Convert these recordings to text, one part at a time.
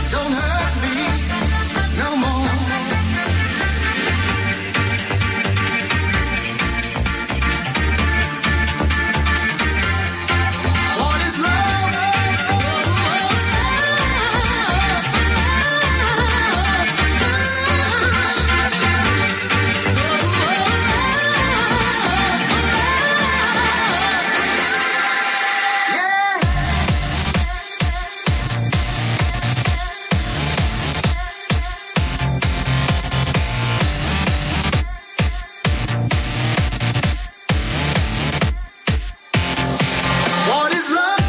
don't hurt me no more. What is love? What is love?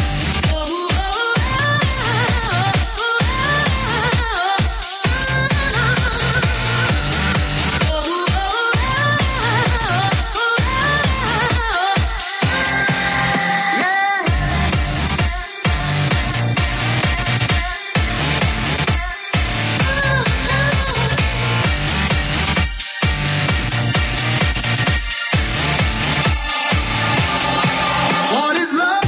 What is love?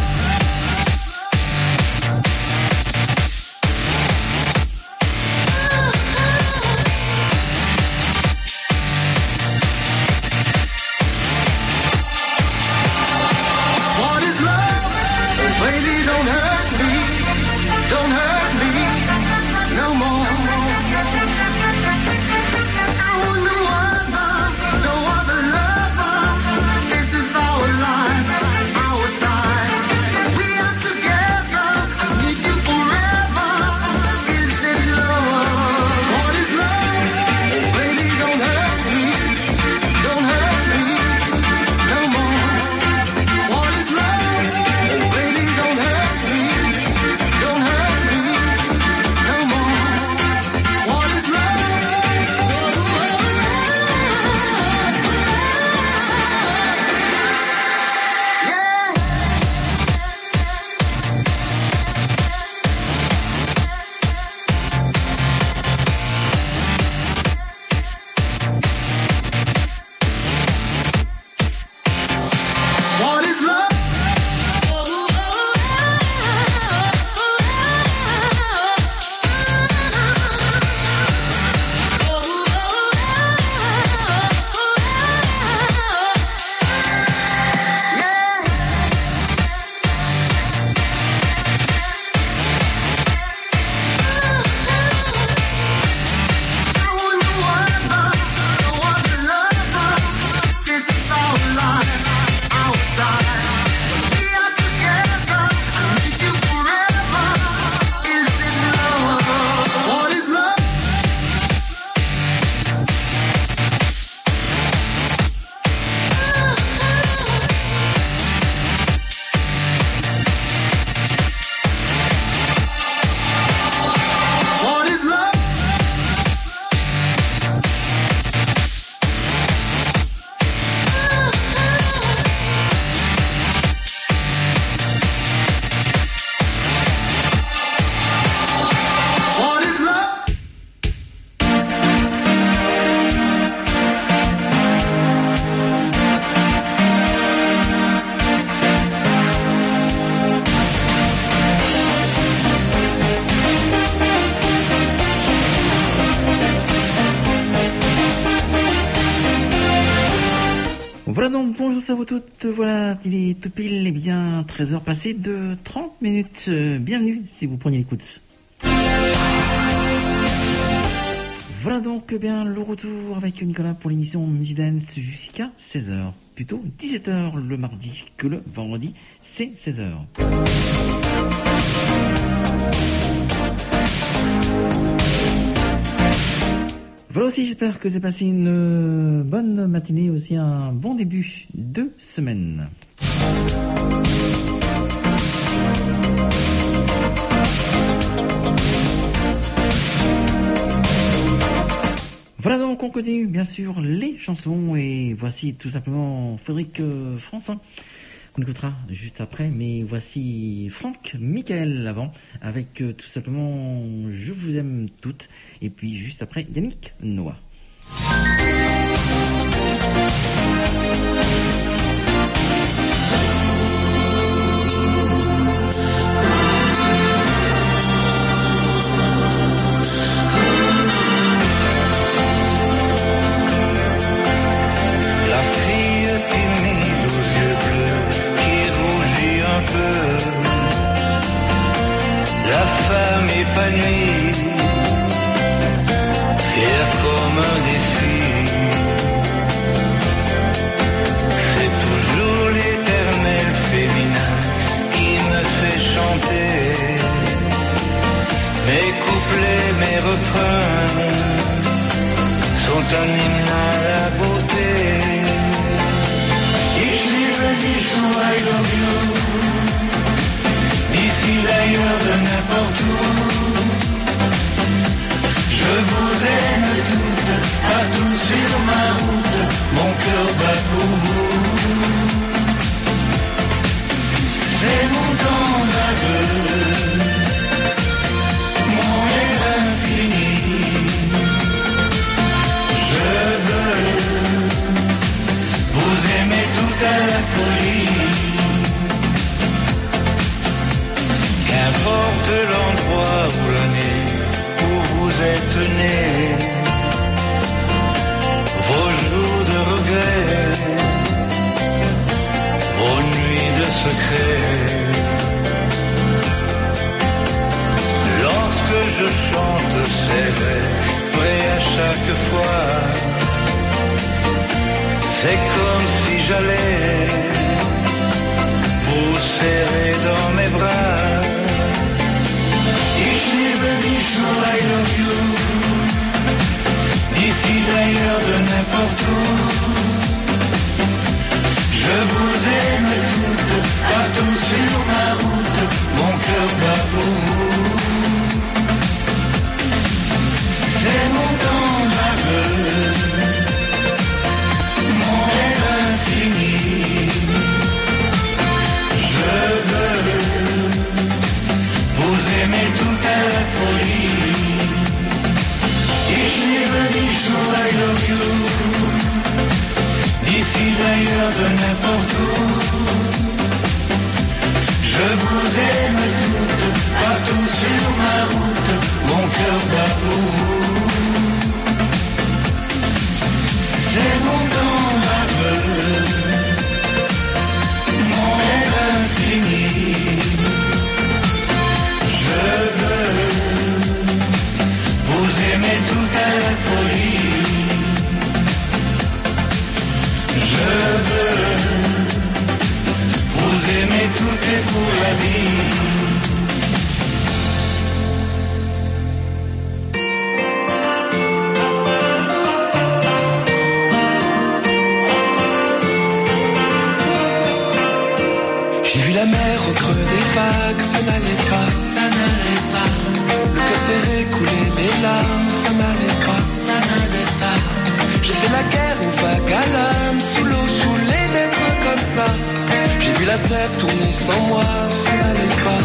What is love? Oh, baby, don't hurt me no more. I want no other lover. This is our life, our time. We are together, I need you forever. Is it love? What is love? Oh, baby, don't hurt me no more. What is love? Oh, baby, don't hurt me no more. What is love? What is love? I want no other lover. This is our life, our time. We are together, I need you forever. Is it love? What is love? What is love? What is love? Voilà donc, bonjour à vous toutes, voilà, il est tout pile, et bien 13h passées de 30 minutes. Bienvenue si vous preniez l'écoute. Voilà donc bien le retour avec Nicolas pour l'émission Music Dance jusqu'à 16h. Plutôt 17h le mardi que le vendredi, c'est 16h. Voilà aussi, j'espère que vous avez passé une bonne matinée, aussi un bon début de semaine. Voilà donc, on continue bien sûr les chansons et voici tout simplement Frédéric François qu'on écoutera juste après, mais voici Franck Michael avant avec tout simplement Je vous aime toutes et puis juste après Yannick Noah. couplets, mes refrains sont un hymne à la beauté. Ich liebe dich, I love you. D'ici d'ailleurs, de n'importe où. Je vous aime toutes, partout sur ma route. Mon cœur bat pour vous. C'est mon temps d'aveu. Mon rêve infini. Je veux vous aimer tout à la folie. Qu'importe l'endroit où l'année où vous êtes né, vos jours de regret, vos nuits de secret. Lorsque je chante ces vers, prêt à chaque fois, c'est comme si j'allais vous serrer dans mes bras. Ich liebe dich, I love you. D'ici d'ailleurs, de n'importe où. Je vous aime toutes, partout sur ma route. Mon cœur bat pour vous. C'est mon temps d'aveu. Mon rêve infini. Je veux vous aimer tout à la folie. Ich liebe dich, I love you. D'ici d'ailleurs, de n'importe où. Je vous aime toutes, partout sur ma route. Mon cœur bat pour vous. C'est mon temps d'aveu. Mon rêve infini. Je veux vous aimer tout à la folie. Je veux vous aimer tout et pour la vie. J'ai vu la mer au creux des vagues, ça n'allait pas, ça n'allait pas, le cœur serré, couler les larmes, ça n'allait pas, ça n'allait pas. j'ai fait la guerre aux vagues à l'âme, sous l'eau, saoulé d'être comme ça, j'ai vu la terre tourner sans moi, ça n'allait pas.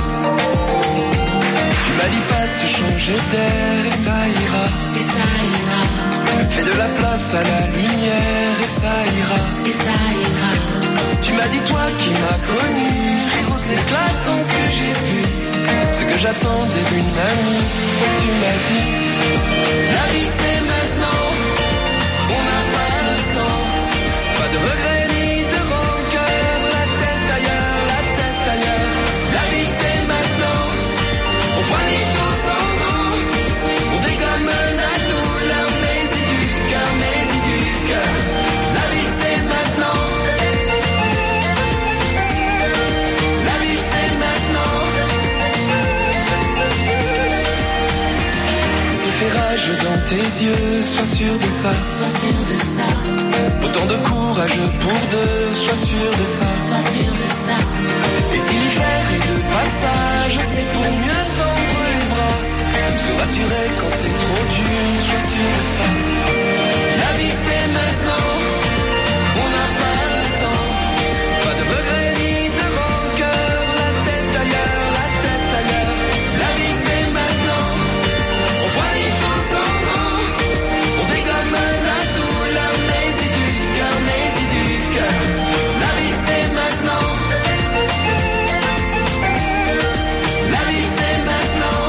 Tu m'as dit pas se changer d'air et ça ira, Et ça ira, fais de la place à la lumière et ça ira. et ça ira. Tu m'as dit toi qui m'as connu, rire aux éclatants que j'ai vu, ce que j'attendais d'une amie, et tu m'as dit, la vie c'est maintenant, on n'a pas le temps, pas de regrets ni de rancœur, la tête ailleurs, la vie c'est maintenant, on voit les choses en grand, on dégomme la douleur, mais et du cœur, la vie c'est maintenant. Rage dans tes yeux, sois sûr de ça. Sois sûr de ça, Autant de courage pour deux, sois sûr de ça. sois sûr de ça. Et si l'hiver est de passage, c'est pour mieux tendre les bras. Se rassurer quand c'est trop dur, sois sûr de ça. La vie c'est maintenant, on n'a pas le temps. Pas de regrets ni de rancœur, la tête ailleurs, la vie c'est maintenant. On voit les choses en grand, on dégomme la douleur, mais et du cœur, la vie c'est maintenant. La vie c'est maintenant.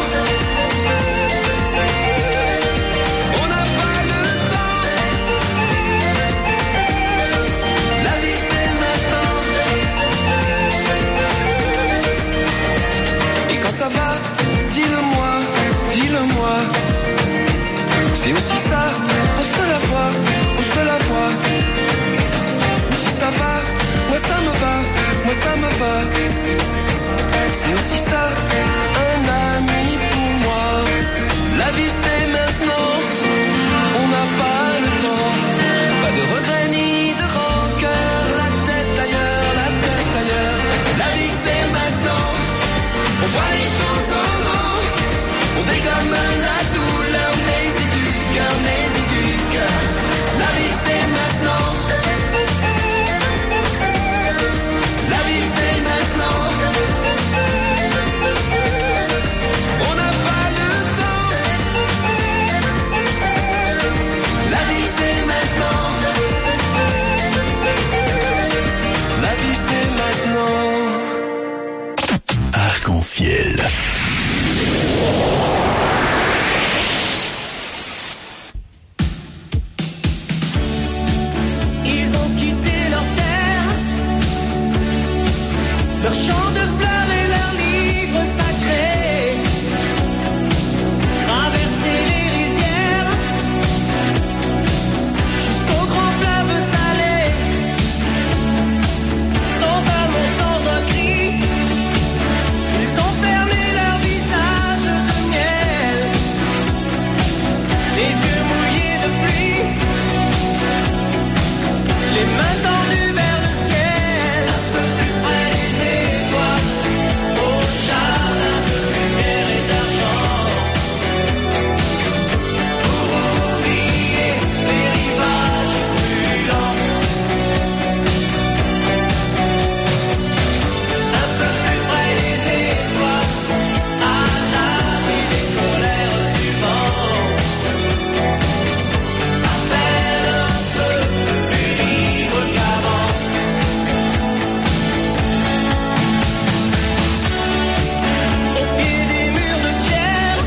On n'a pas le temps. La vie c'est maintenant. Et quand ça va, dis-le-moi. C'est aussi ça, on se la voit. Mais si ça va, moi ça me va. C'est aussi ça, un ami pour moi. les yeux mouillés de pluie, les mains tendues vers le ciel, un peu plus près des étoiles, au jardin de lumière et d'argent, pour oublier les rivages brûlants. Un peu plus près des étoiles, à l'abri des colères du vent, à peine un peu plus libre qu'avant. Au pied des murs de pierre,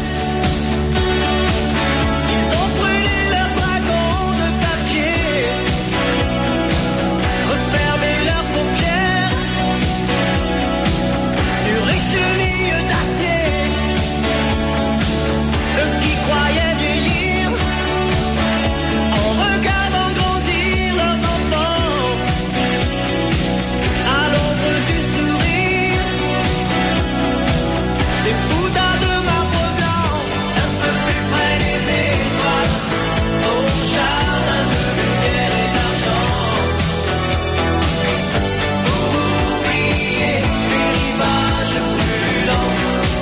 ils ont brûlé leurs dragons de papier, refermé leurs paupières sur les chenilles d'acier. Eux qui croyaient vieillir en regardant grandir leurs enfants à l'ombre du sourire des bouddhas de marbre blanc, un peu plus près des étoiles, au jardin de lumière et d'argent, pour oublier les rivages brûlants.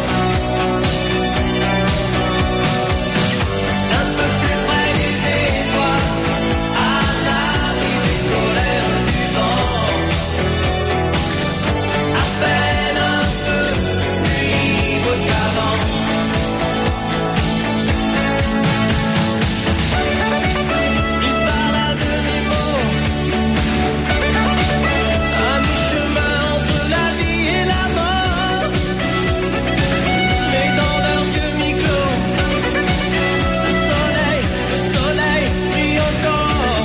Un peu plus près des étoiles, à l'abri des colères du vent, à peine un peu plus libre qu'avant. Il parla de mes mots, à mi-chemin entre la vie et la mort, mais dans leurs yeux mi-clos, le soleil brille encore.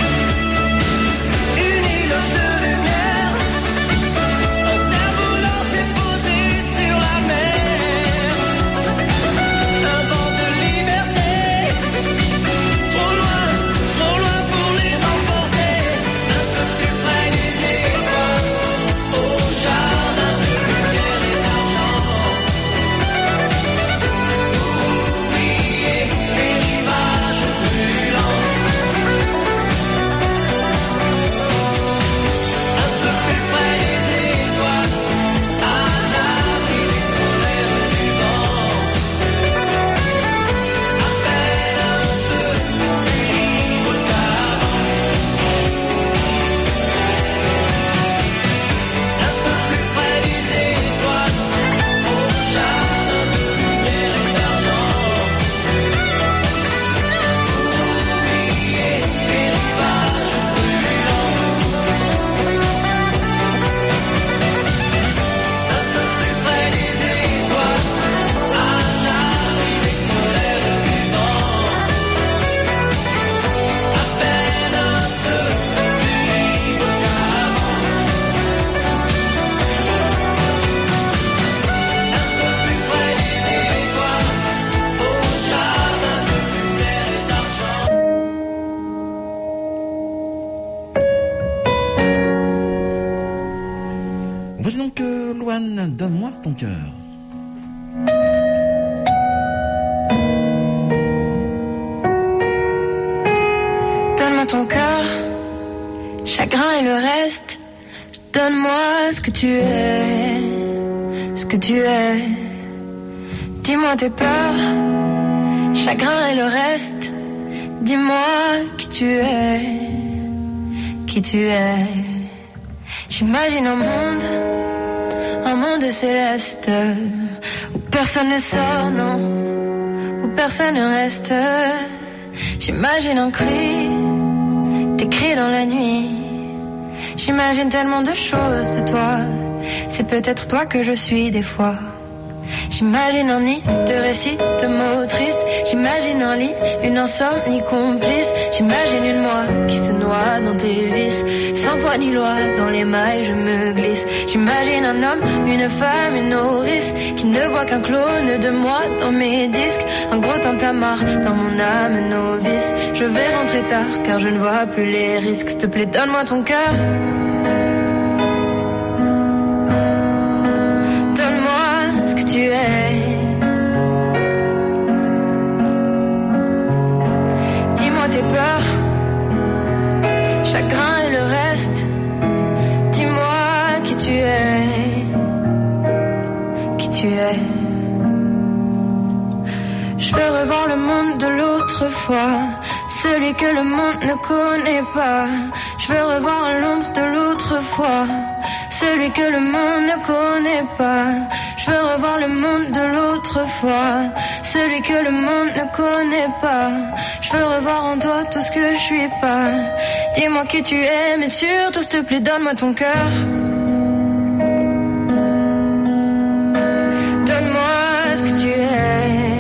Une île de lumière, un cerf-volant s'est posé sur la mer. Un vent de liberté, trop loin pour les emporter. Un peu plus près des étoiles, au jardin de lumière et d'argent, pour oublier les rivages brûlants. Un peu plus près des étoiles, à l'abri des colères du vent, à peine un peu plus libre qu'avant. Un peu plus près des étoiles, au jardin de lumière et d'argent, pour oublier les rivages brûlants. Un peu plus près des étoiles, à l'abri des colères du vent, à peine un peu plus libre qu'avant. Un peu plus près des étoiles, au jardin de lumière et d'argent. Voici donc Louane, donne-moi ton cœur. Donne-moi ton cœur, chagrin et le reste. Donne-moi ce que tu es, ce que tu es. Dis-moi tes peurs, chagrin et le reste. Dis-moi qui tu es, qui tu es. J'imagine un monde céleste, où personne ne sort, non, où personne ne reste. J'imagine un cri, des cris dans la nuit. J'imagine tellement de choses de toi. C'est peut-être toi que je suis des fois. J'imagine un nid de récits, de mots tristes. J'imagine un lit, une insomnie complice. J'imagine une moi qui se noie dans tes vices. Sans foi ni loi, dans les mailles je me glisse. J'imagine un homme, une femme, une nourrice qui ne voit qu'un clone de moi dans mes disques. Un gros tintamarre dans mon âme novice. Je vais rentrer tard car je ne vois plus les risques. S'il te plaît, donne-moi ton cœur. Donne-moi ce que tu es. revoir le monde de l'autre fois, celui que le monde ne connaît pas. Je veux revoir l'ombre de l'autre fois, celui que le monde ne connaît pas. Je veux revoir le monde de l'autre fois, celui que le monde ne connaît pas. Je veux revoir en toi tout ce que je suis pas. Dis-moi qui tu es, mais surtout s'il te plaît donne-moi ton cœur. Donne-moi ce que tu es.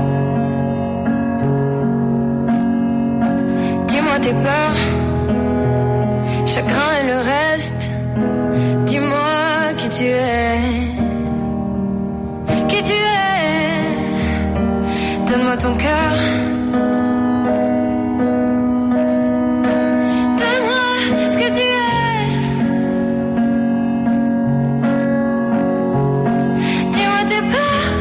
Dis-moi tes peurs, chagrin et le reste. Dis-moi qui tu es. Qui tu es. Donne-moi ton cœur. Donne-moi ce que tu es. Dis-moi tes peurs.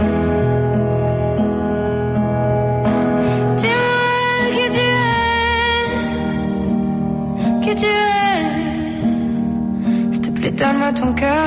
Dis-moi qui tu es. Qui tu es. S'il te plaît, donne-moi ton cœur.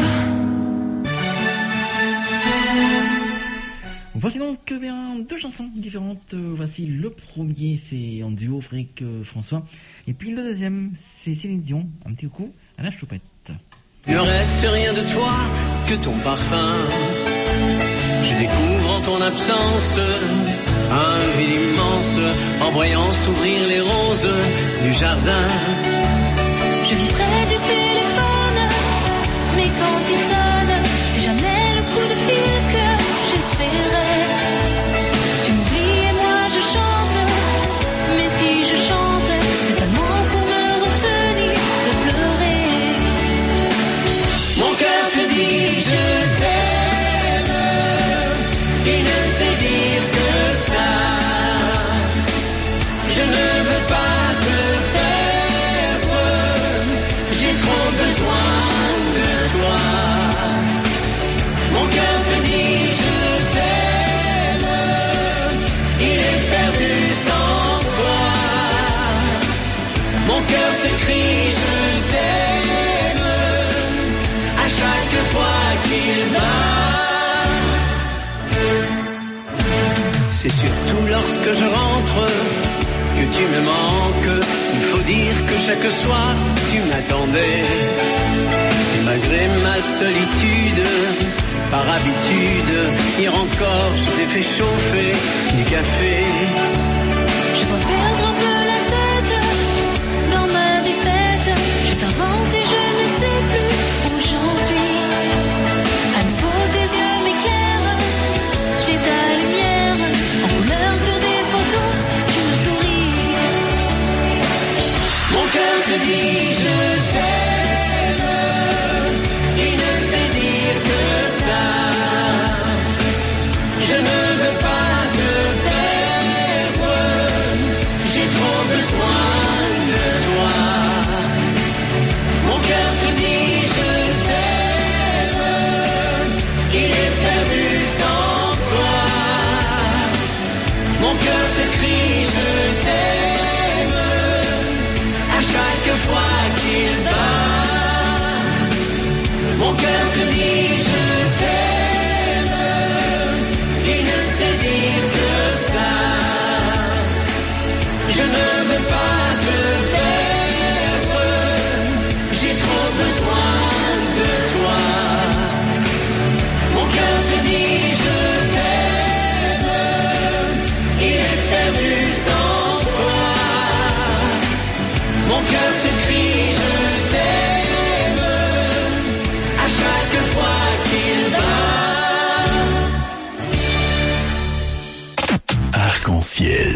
Voici donc bien deux chansons différentes. Voici le premier, c'est en duo Frédéric François. Et puis le deuxième, c'est Céline Dion, un petit coup à la choupette. Ne reste rien de toi que ton parfum. Je découvre en ton absence un vide immense en voyant s'ouvrir les roses du jardin. Je vis près du téléphone, mais quand il sonne, c'est jamais le coup de fil que j'espérais. Tu m'oublies et moi je chante, mais si je chante, c'est seulement pour me retenir de pleurer. Mon cœur te dit je t'aime, il ne sait dire que ça. Je ne veux pas te perdre, j'ai trop besoin de toi. Mon cœur te dit je t'aime, il est perdu sans toi. Mon cœur te crie je t'aime à chaque fois qu'il bat. C'est surtout lorsque je rentre que tu me manques. Il faut dire que chaque soir tu m'attendais. Et malgré ma solitude, par habitude, hier encore je t'ai fait chauffer du café. Je dois perdre un peu la tête dans ma défaite. Je t'invente et je ne sais plus où j'en suis. À nouveau tes yeux m'éclairent, j'ai ta lumière en couleur sur des photos. Tu me souris. Mon cœur te dit je t'aime, il ne sait dire que ça. Je ne veux pas te perdre, j'ai trop besoin de toi. Mon cœur te dit je t'aime, il est perdu sans toi. Mon cœur te crie je t'aime à chaque fois qu'il bat. Mon cœur te dit je t'aime, il ne sait dire que ça. Je ne veux pas te perdre, j'ai trop besoin de toi. Mon cœur te dit je t'aime, il est perdu sans toi. Mon cœur te crie je t'aime à chaque fois qu'il bat. Arc-en-ciel.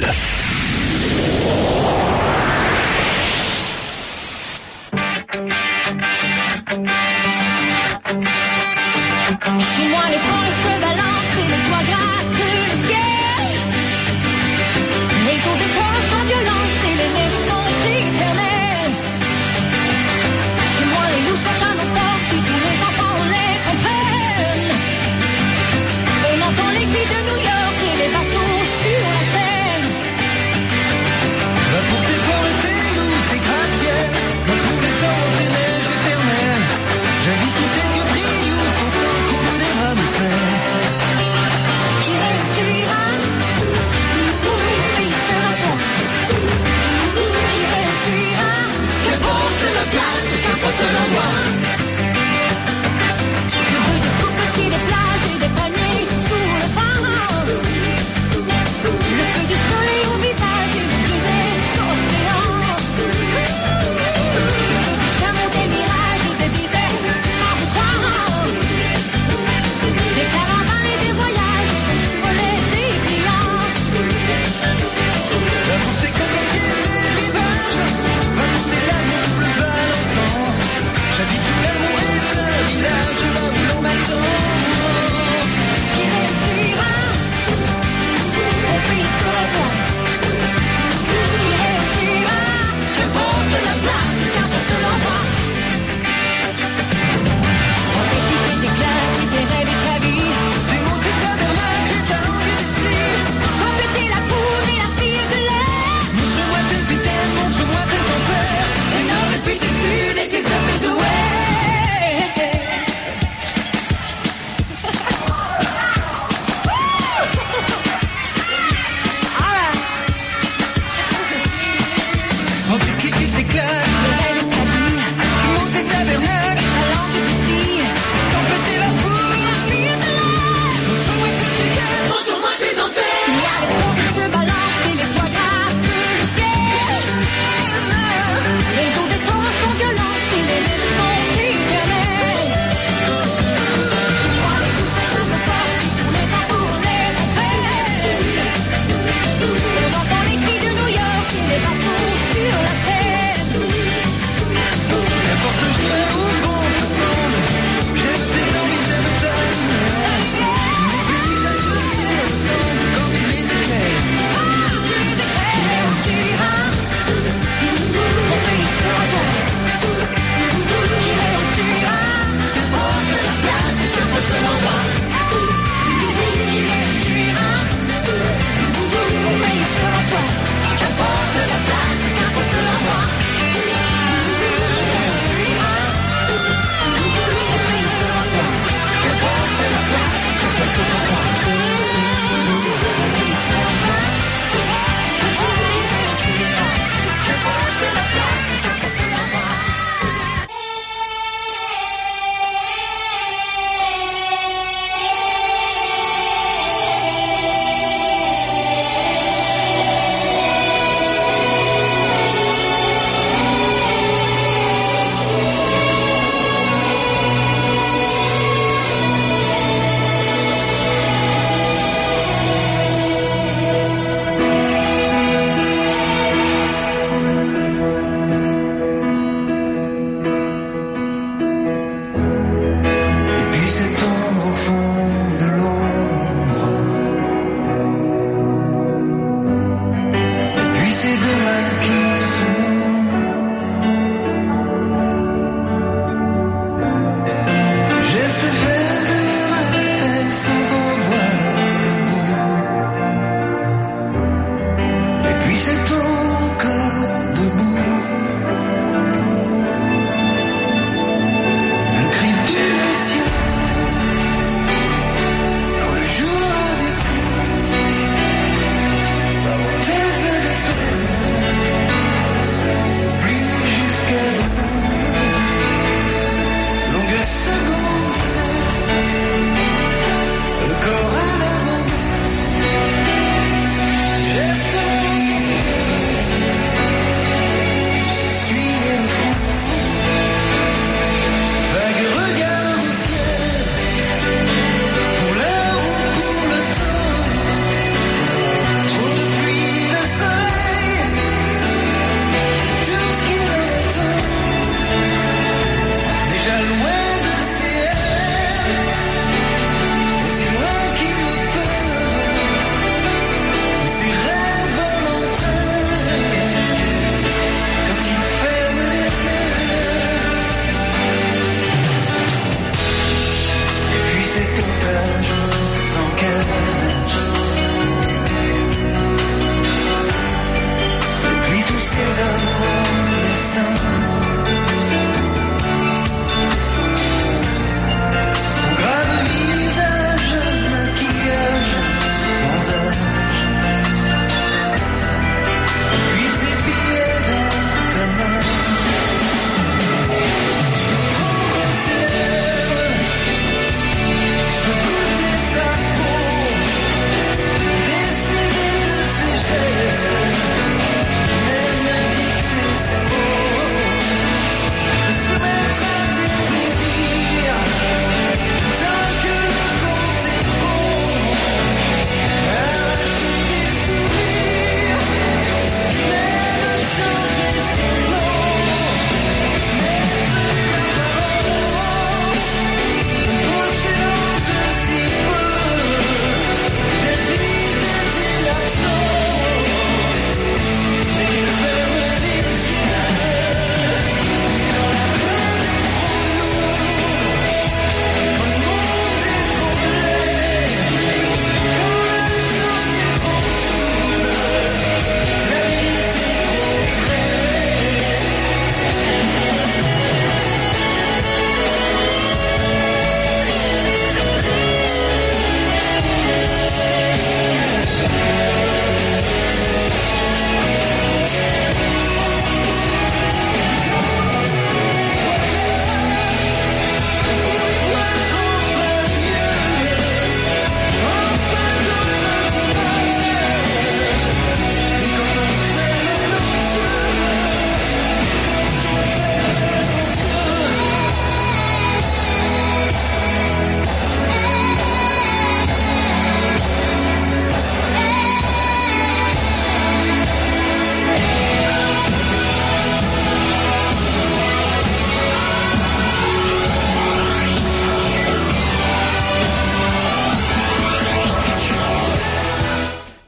Chez moi les branches se balancent et le toit gratte le ciel. Les eaux de corps sont violentes et les neiges sont éternelles. Chez moi les loups sont à nos portes et tous les enfants les comprennent. On entend les cris de New York et les bateaux sur la Seine.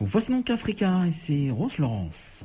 Voici donc Africa et c'est Rose Laurence.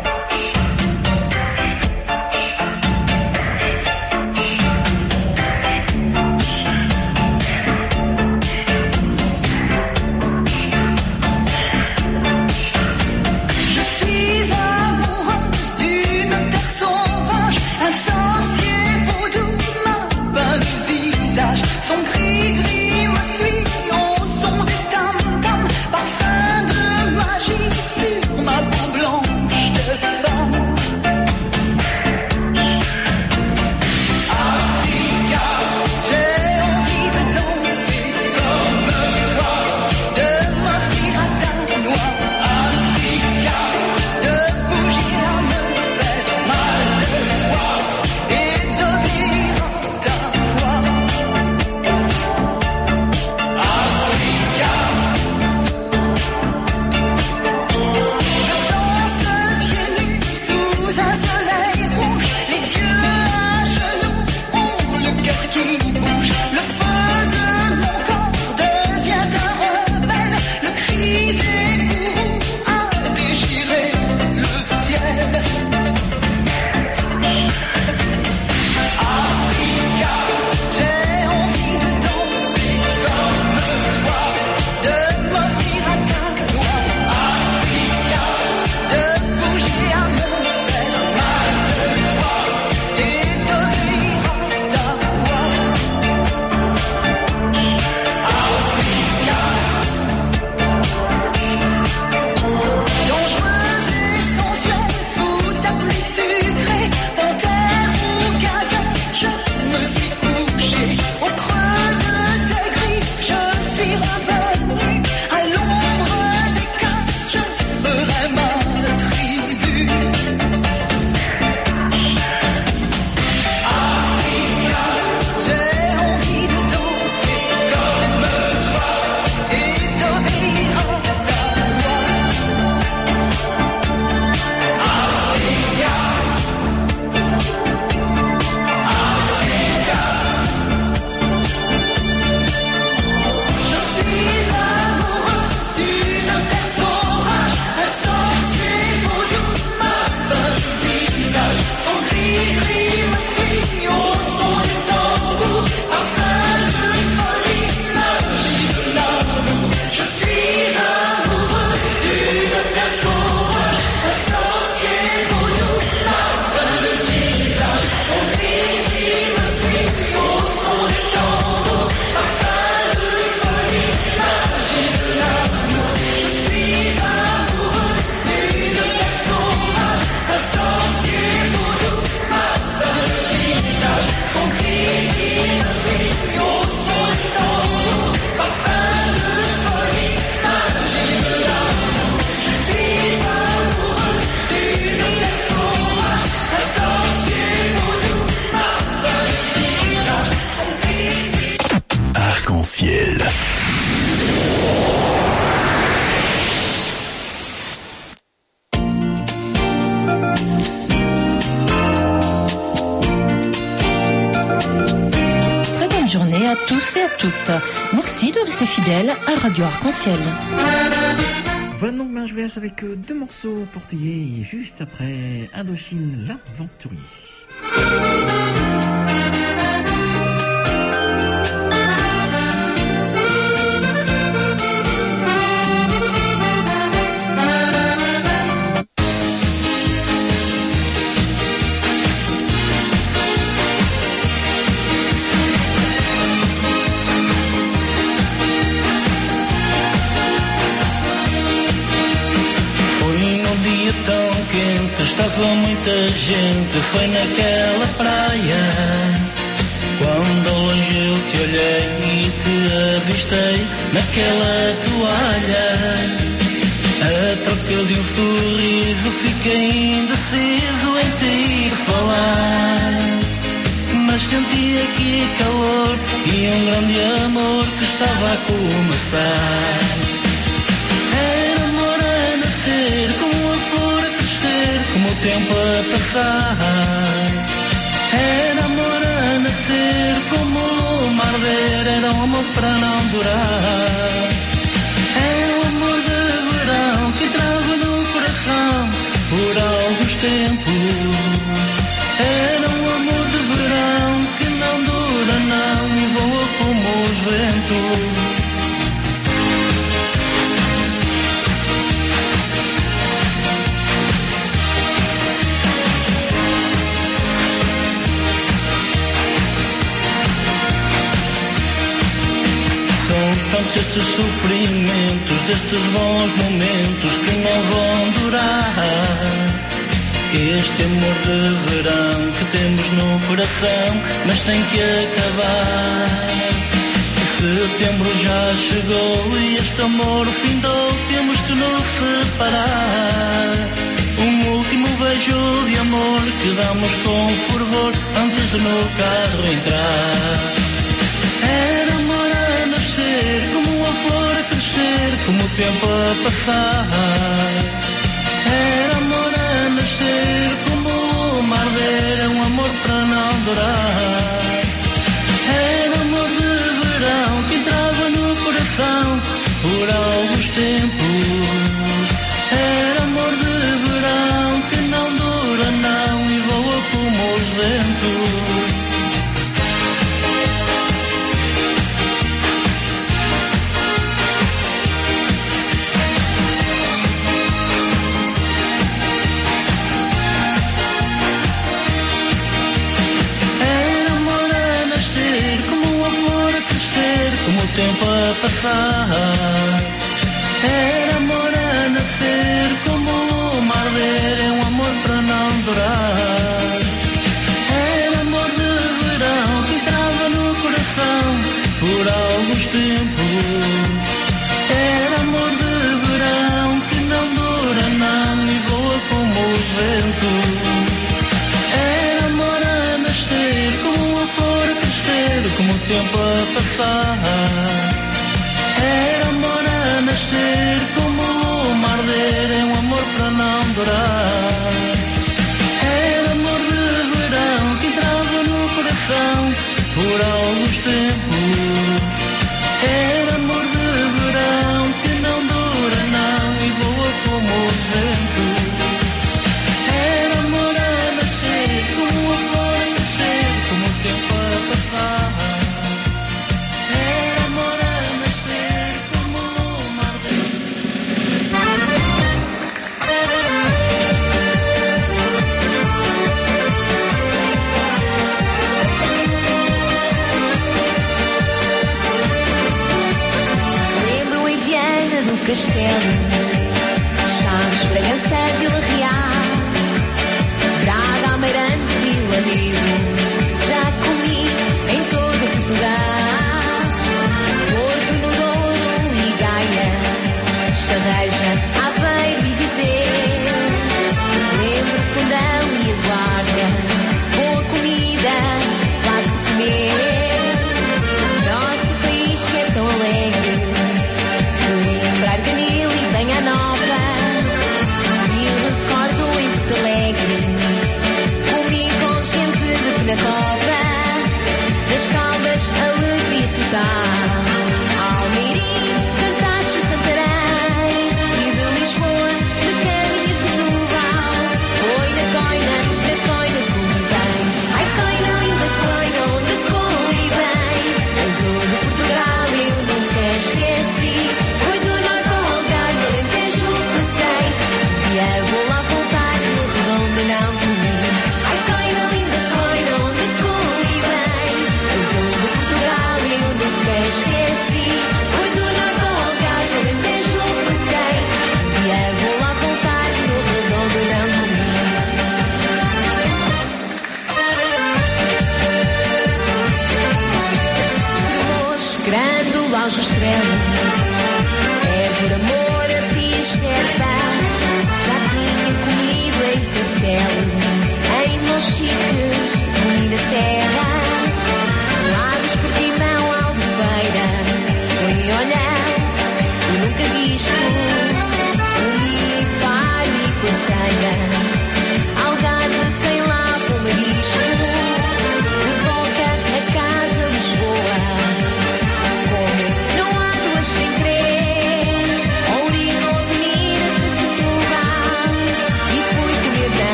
Arc-en-ciel. Très bonne journée à tous et à toutes. Merci de rester fidèles à Radio Arc-en-ciel. Voilà donc, je vais laisser avec deux morceaux portugais et juste après Indochine l'Aventurier. Estava muita gente, foi naquela praia. Quando ao longe eu te olhei e te avistei naquela toalha. A troca de um sorriso fiquei indeciso em te ir falar. Mas senti aqui calor e um grande amor que estava a começar. Era amor a nascer, como a flor a crescer, como o tempo a passar. Era amor a nascer, como o mar arder, era um amor para não durar. É um amor de verão destes sofrimentos, destes bons momentos que não vão durar. Este amor de verão que temos no coração, mas tem que acabar. Setembro já chegou e este amor findou, temos que nos separar. Um último beijo de amor que damos com fervor antes de no carro entrar. Era amor a nascer, como uma flor a crescer, como o tempo a passar. Era amor a nascer, como uma arder, um amor para não durar. Era amor de verão que entrava no coração por alguns tempos. Era amor de verão que não dura não e voa como os ventos. Como o tempo a passar. Era amor a nascer, como uma arder, é um amor para não durar. Era amor de verão que entrava no coração por alguns tempos. Era amor de verão que não dura não e voa como o vento. Era amor a nascer, como uma flor a crescer, como o tempo a passar. Era amor a nascer, como uma arder, é um amor para não durar. Era amor de verão que entrava no coração por alguns tempos. Era amor de verão que não dura não e voa como o vento. Era amor a nascer, como uma flor a crescer, como o tempo a passar. Era amor a nascer, como uma arder.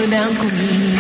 go down for me.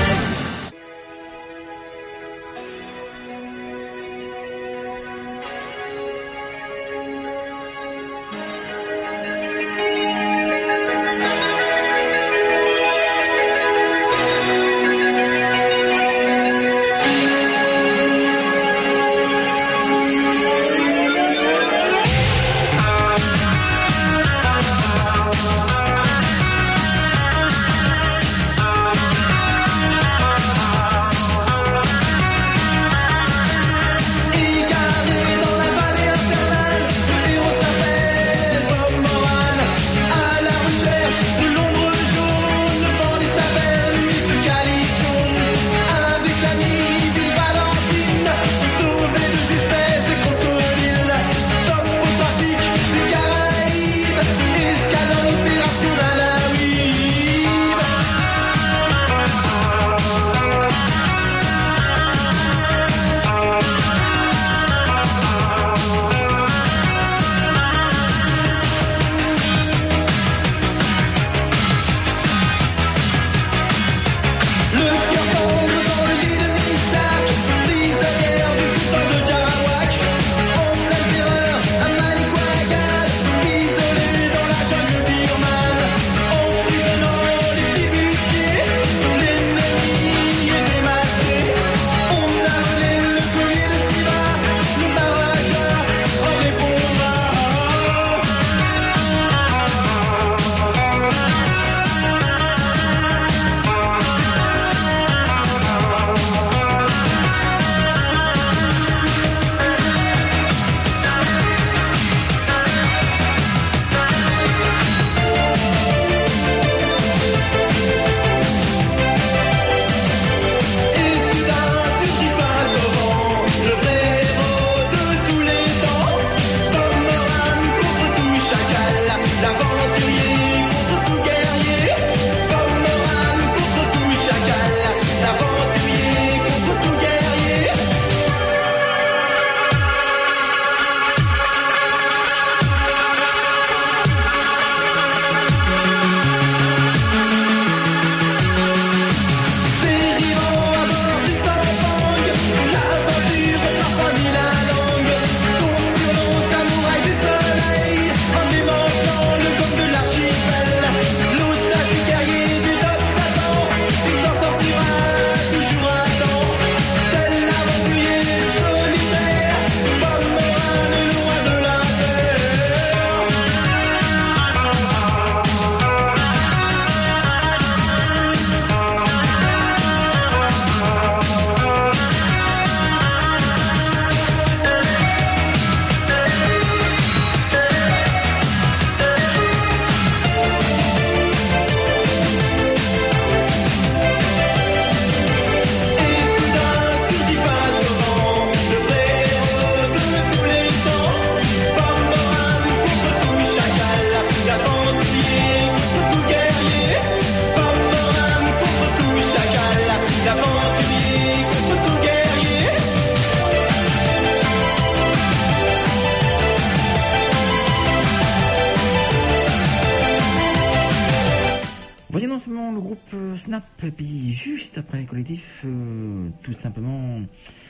Snap, et puis juste après collectif, tout simplement.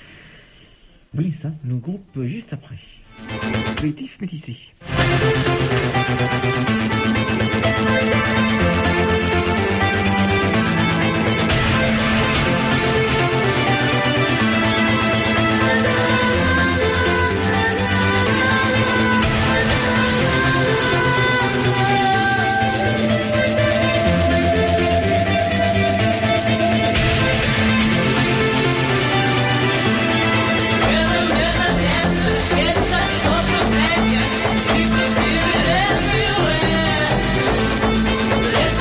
Oui, ça, le groupe juste après. Collectif métissé. Let's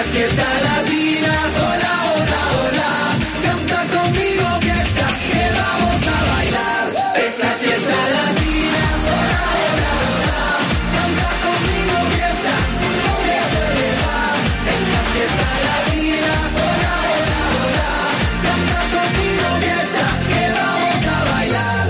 fiesta latina, hola, hola, hola. Canta conmigo fiesta, que vamos a bailar. Es la fiesta latina, hola, hola, hola. Canta conmigo fiesta, no te atreverás. Es la fiesta latina, hola, hola, hola. Canta conmigo fiesta, que vamos a bailar.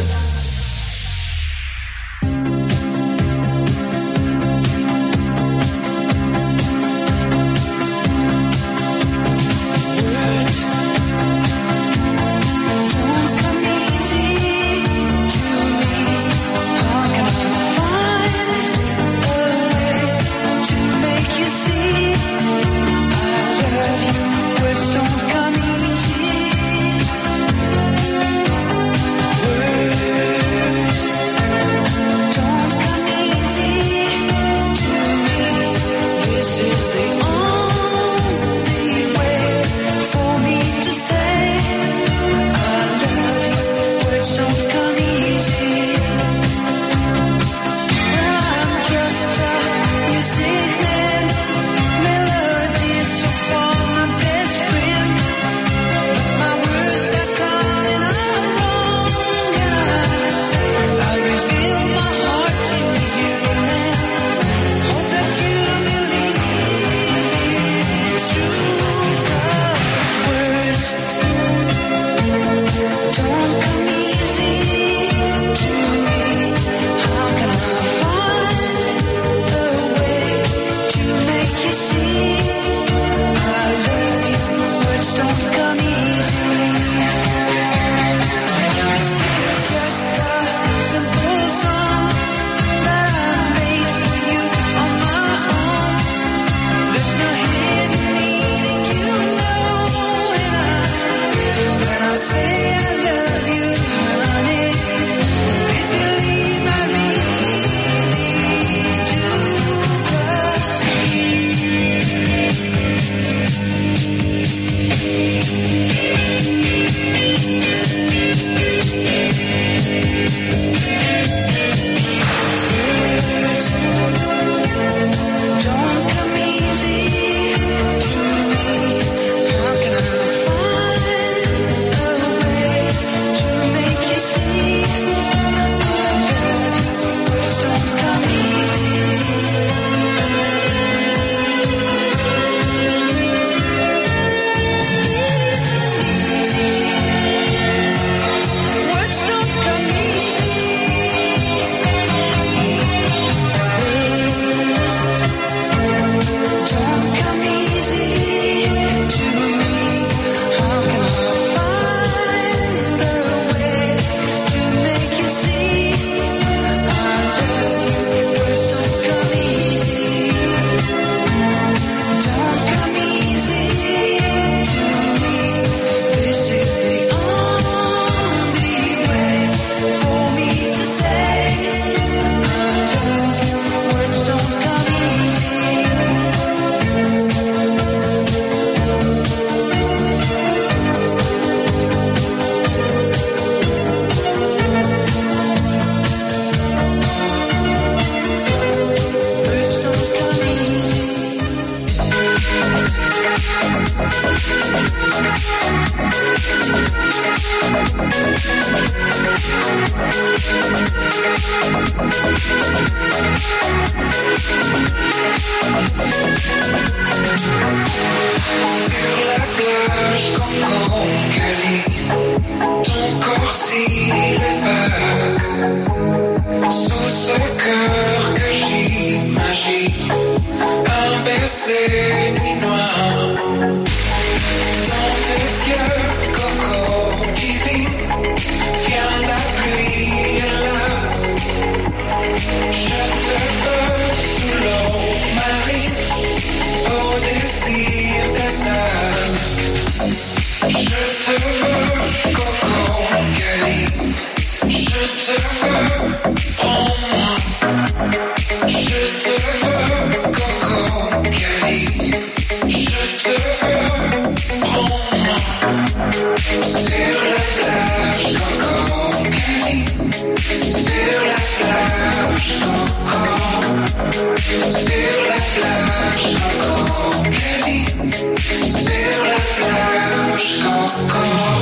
Sur la plage, Coco. Sur la plage, Coco Kelly. Sur la plage, Coco.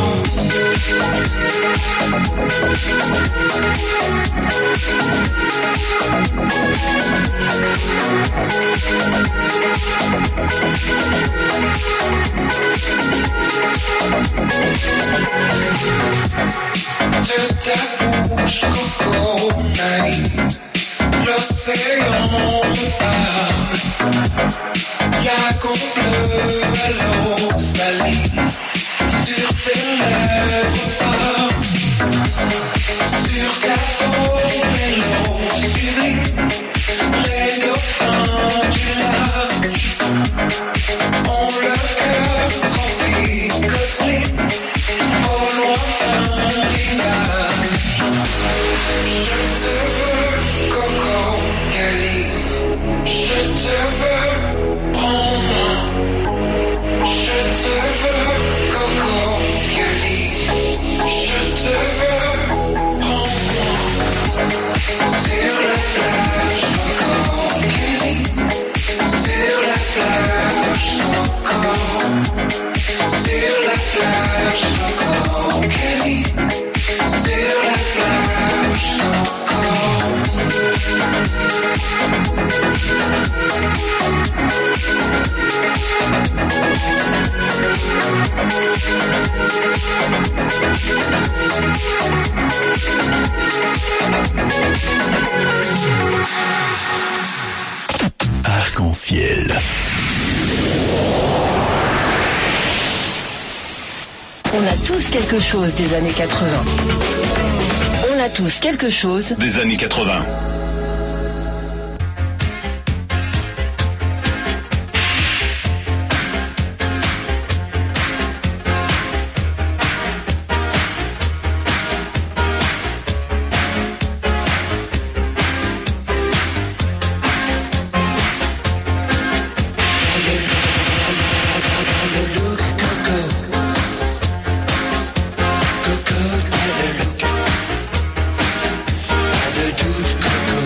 De ta bouche, Coco naïve, l'océan parle. Lagon bleu à l'eau salée, sur tes lèvres parle. Sur ta peau, mélo sublime, les dauphins du large ont le cœur rempli cosmique au lointain rivage. Je te veux, Coco Kelly, je te veux, prends-moi. Je te veux, Coco Kelly, je te veux, prends-moi. Sur la plage, Coco Kelly. Sur la plage, Coco. Sur la plage, Coco Kelly. Sur la plage, Coco. Arc-en-ciel. On a tous quelque chose des années 80. On a tous quelque chose Des années 80. Coco,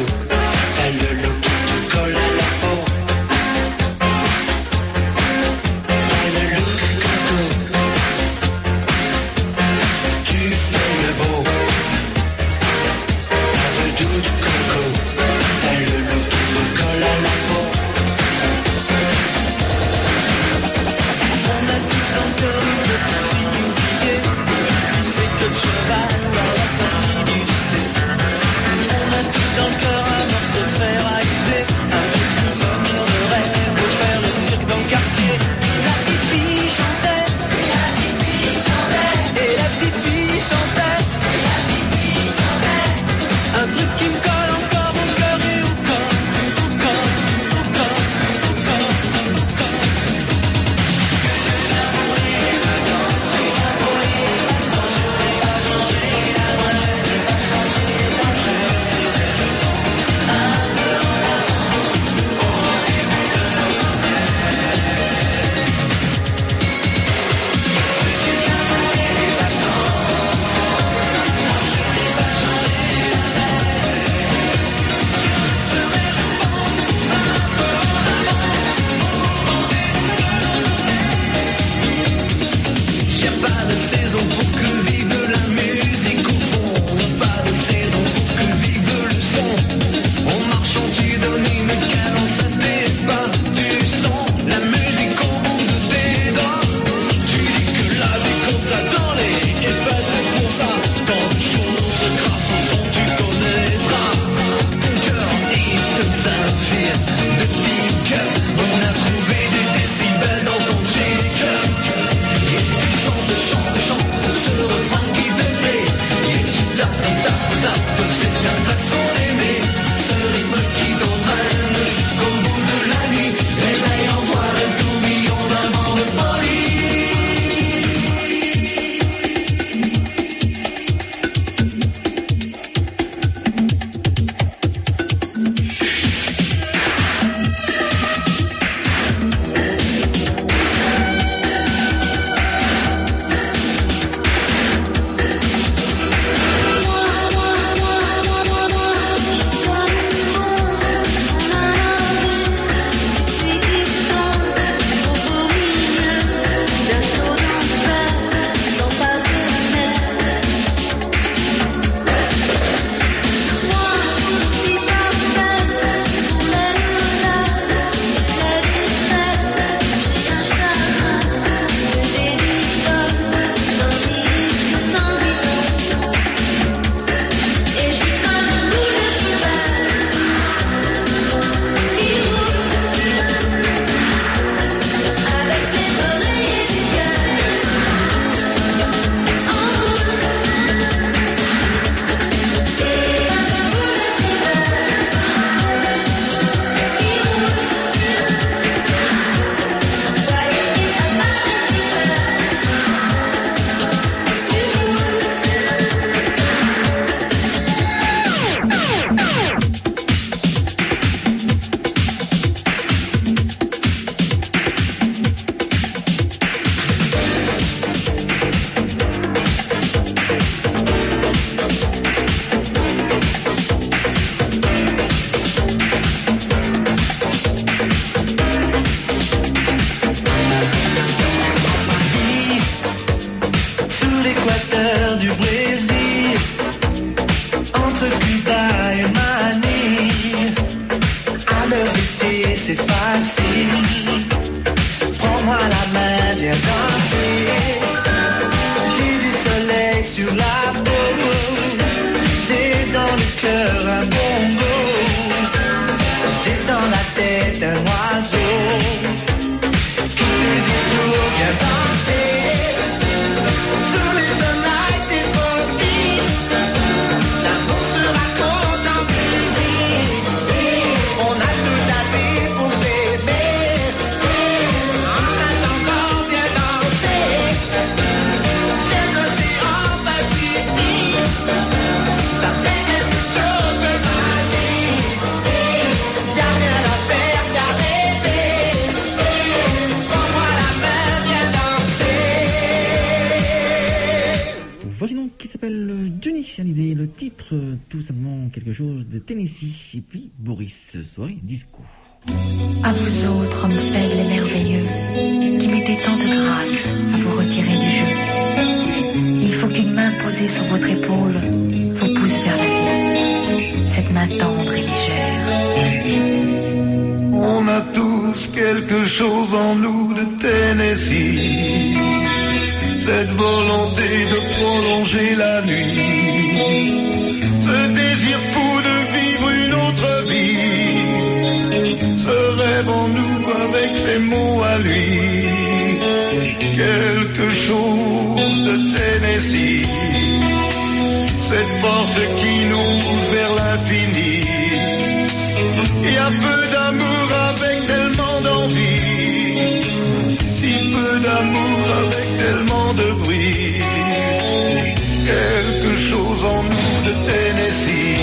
l'équateur du Brésil, entre Cuba et Manille. À l'heure d'été, c'est facile. Prends-moi la main, viens danser. J'ai du soleil sur la peau, j'ai dans le cœur un bongo, j'ai dans la tête un oiseau qui te dit tout, viens danser. Sous les soleils des tropiques, l'amour se raconte en musique. On a toute la vie pour s'aimer. En attendant, viens danser. J'aime l'océan Pacifique, ça fait quelque chose de magique. Y'a rien à faire qu'à rêver. Prends-moi la main, viens danser. Voici donc qui s'appelle Johnny Hallyday, le titre tout simplement quelque chose de Tennessee, et puis Boris, soirée disco. À vous autres, hommes faibles et merveilleux, qui mettez tant de grâce à vous retirer du jeu. Il faut qu'une main posée sur votre épaule vous pousse vers la vie. Cette main tendre et légère. On a tous quelque chose en nous de Tennessee, cette volonté de prolonger la nuit, ce désir fou de vivre une autre vie, ce rêve en nous avec ses mots à lui, quelque chose de Tennessee, cette force qui nous pousse vers l'infini. Il y a peu d'amour avec tellement d'envie, si peu d'amour avec tellement de bruit, quelque chose en nous de Tennessee.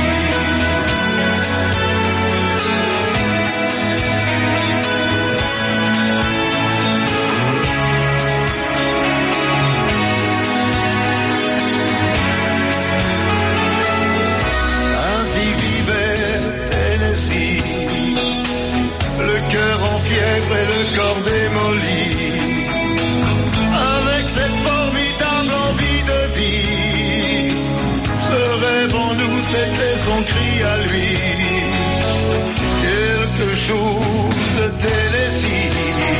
Ainsi vivait Tennessee, le cœur en fièvre et le corps démoli, avec cette formidable envie de vie. Ce rêve en nous, c'était son cri à lui, quelque chose de Tennessee.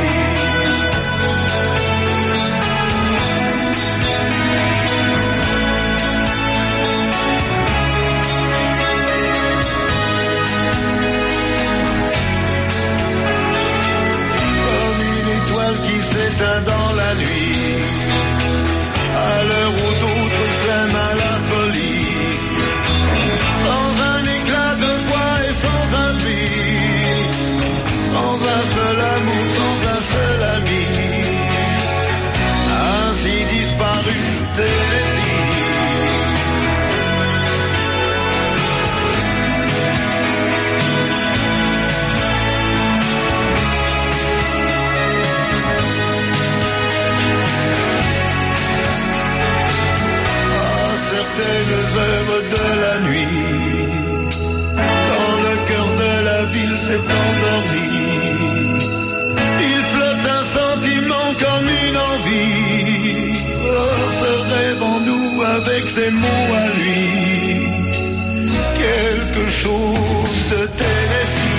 Qui s'éteint dans la nuit, à l'heure où d'autres s'aiment à la folie, sans un éclat de voix et sans un bruit, sans un seul amour, sans un seul ami, ainsi disparu Tennessee. Certaines heures de la nuit, quand le cœur de la ville s'est endormi, il flotte un sentiment comme une envie. Oh, ce rêve en nous avec ses mots à lui, quelque chose de Tennessee.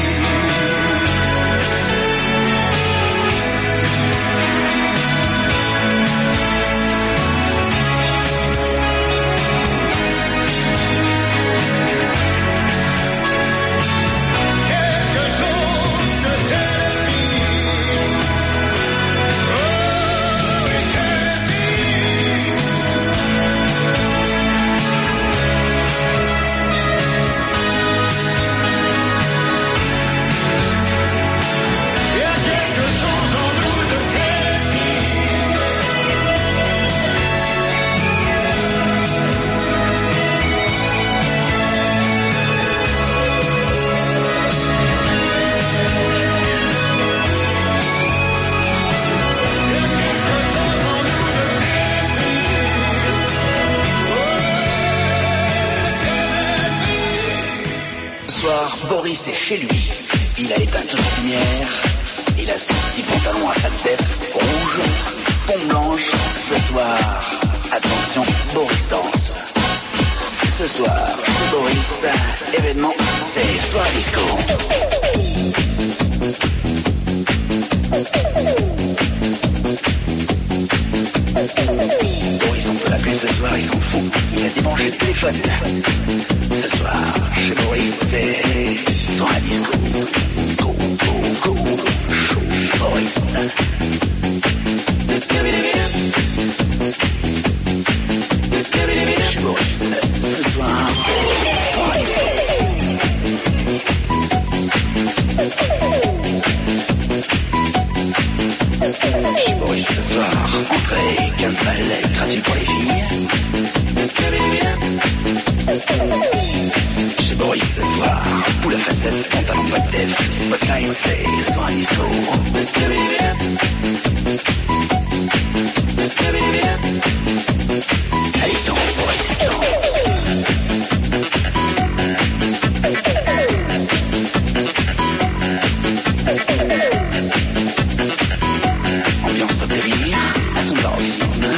Boris est chez lui. Il a éteint toute la lumière. Il a son petit pantalon à pattes rouge, pompe blanche. Ce soir, Fiesta, événement, c'est soir disco. Boris, on peut l'appeler ce soir, il s'en fout. Il a débranché le téléphone. Ce soir, chez Boris, c'est soir disco. Go, go, go, chaud, Boris. Chez Boris, ce soir, c'est soir disco. Chez Boris ce soir, entrée 15 balles gratuit pour les filles. Chez Boris ce soir, boule à facettes, pantalon pas de def, spotlight c'est soir disco. Allez danse Boris, danse. Ambiance top délire, à son paroxysme.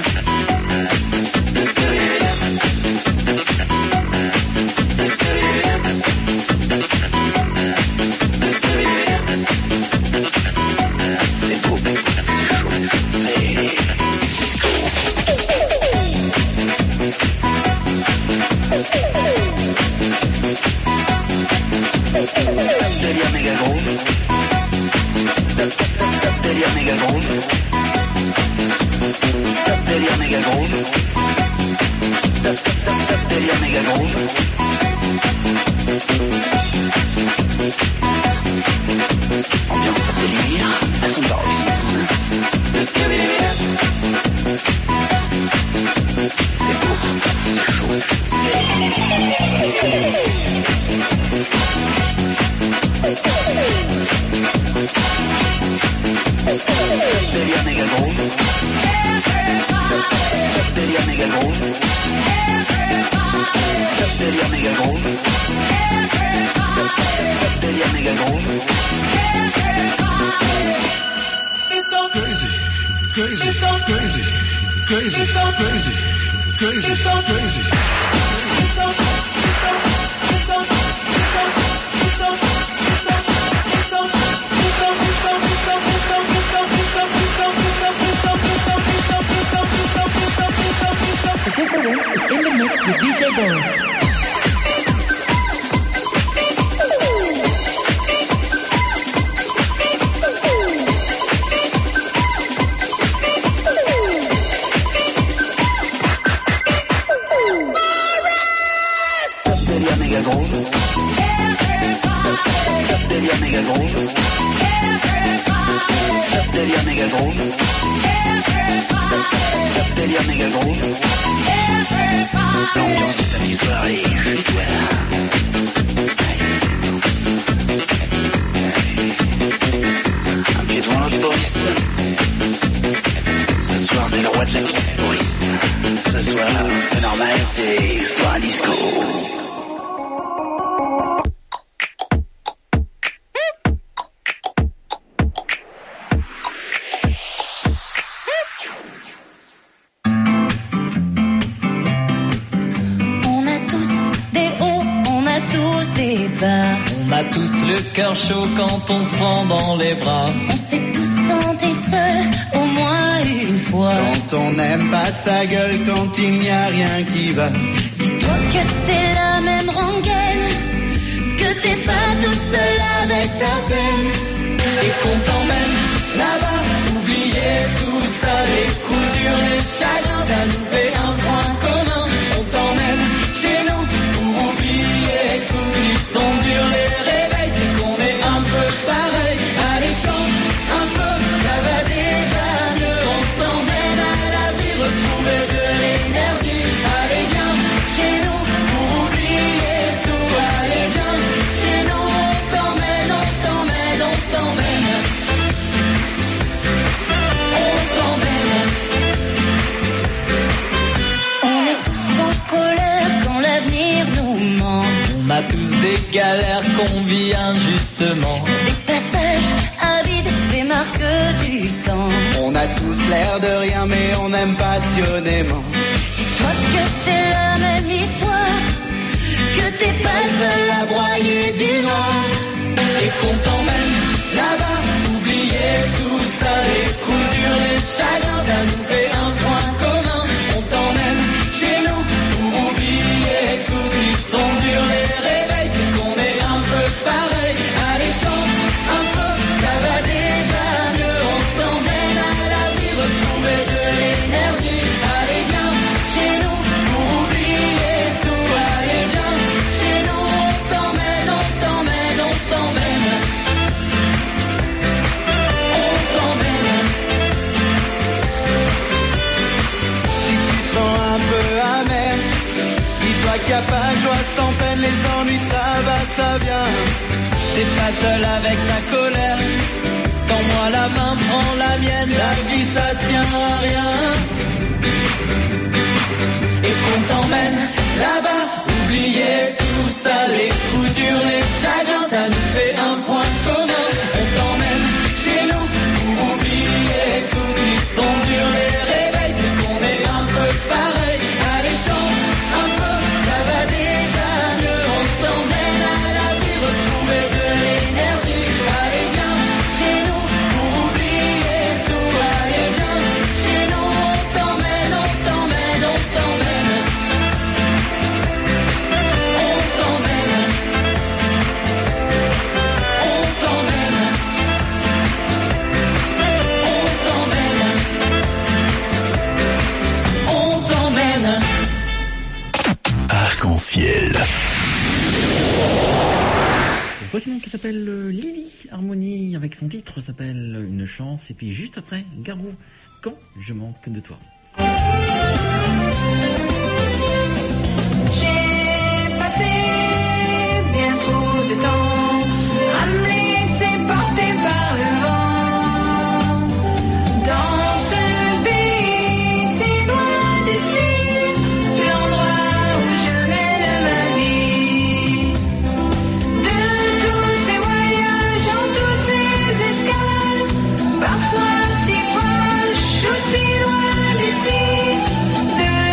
C'est beau, c'est chaud, c'est disco. Délire méga gros. Délire méga gros. Délire méga gros. Délire méga gros. Ambiance top délire, à son paroxysme. C'est beau, c'est chaud, c'est disco. Délire méga gros. Délire méga gros. Délire méga gros. Délire méga gros. Crazy, crazy, crazy, crazy, crazy, crazy, crazy. The Difference is in the mix with DJ Boris. Délire méga gros. Délire méga gros. Délire méga gros. Délire méga gros. L'ambiance du samedi soir est chez toi. Un pied devant l'autre Boris. Ce soir t'es le roi de la piste Boris. Ce soir c'est normal, c'est soir disco. On a tous le cœur chaud quand on se prend dans les bras. On s'est tous sentis seuls au moins une fois. Quand on n'aime pas sa gueule, quand il n'y a rien qui va. Dis-toi que c'est la même rengaine, que t'es pas tout seul avec ta peine. Et qu'on t'emmène là-bas, oublier tout ça, les coups durs, les chagrins, ça nous fait un point commun. On t'emmène chez nous pour oublier tout ce qui sont durs, les réveils, c'est qu'on est un peu pareil. Allez, chante un peu, ça va déjà mieux. On t'emmène à la vie, retrouver de l'énergie. Allez, viens chez nous pour oublier tout. Allez, viens chez nous, on t'emmène, on t'emmène, on t'emmène. On t'emmène. On est tous en colère quand l'avenir nous ment. On a tous des galères qu'on vit injustement. Des passages avides, des marques du temps. On a tous l'air de rien, mais on aime passionnément. Dis-toi que c'est la même histoire, que t'es pas seul à broyer du noir. Et qu'on t'emmène là-bas, oublier tout ça, les coups durs, les chagrins, ça nous fait un point commun. On t'emmène chez nous pour oublier tout. S'ils sont durs les réveils, c'est qu'on est un peu pareil. Allez, chante un peu, ça va déjà mieux. On t'emmène à la vie, retrouver de l'énergie. Allez, viens chez nous pour oublier tout. Allez, viens chez nous, on t'emmène, on t'emmène, on t'emmène. On t'emmène. Si tu te sens un peu amer, dis-toi qu'il n'y a pas de joie sans peine, les ennuis ça va, ça vient. T'es pas seul avec ta colère. Tends-moi la main, prends la mienne. La vie ça tient à rien. Et qu'on t'emmène là-bas, oublier tout ça, les coups durs, les chagrins, ça nous fait un point commun. On t'emmène chez nous pour oublier tout. S'ils sont durs les réveils, c'est qu'on est un peu pareil. Allez, chante un peu, ça va déjà mieux. On t'emmène à la vie, retrouver de l'énergie. Allez, viens chez nous pour oublier tout. Allez, viens chez nous, on t'emmène, on t'emmène, on t'emmène. On t'emmène. On t'emmène. On t'emmène. On t'emmène. Arc-en-ciel. Voici donc qui s'appelle Lily Harmonie avec son titre s'appelle Une chance et puis juste après Garou Quand je manque de toi. J'ai passé bien trop de temps à me laisser porter par le vent. Dans ce pays si loin d'ici, l'endroit où je mène ma vie. De tous ces voyages, en toutes ces escales, parfois si proches ou si loin d'ici, de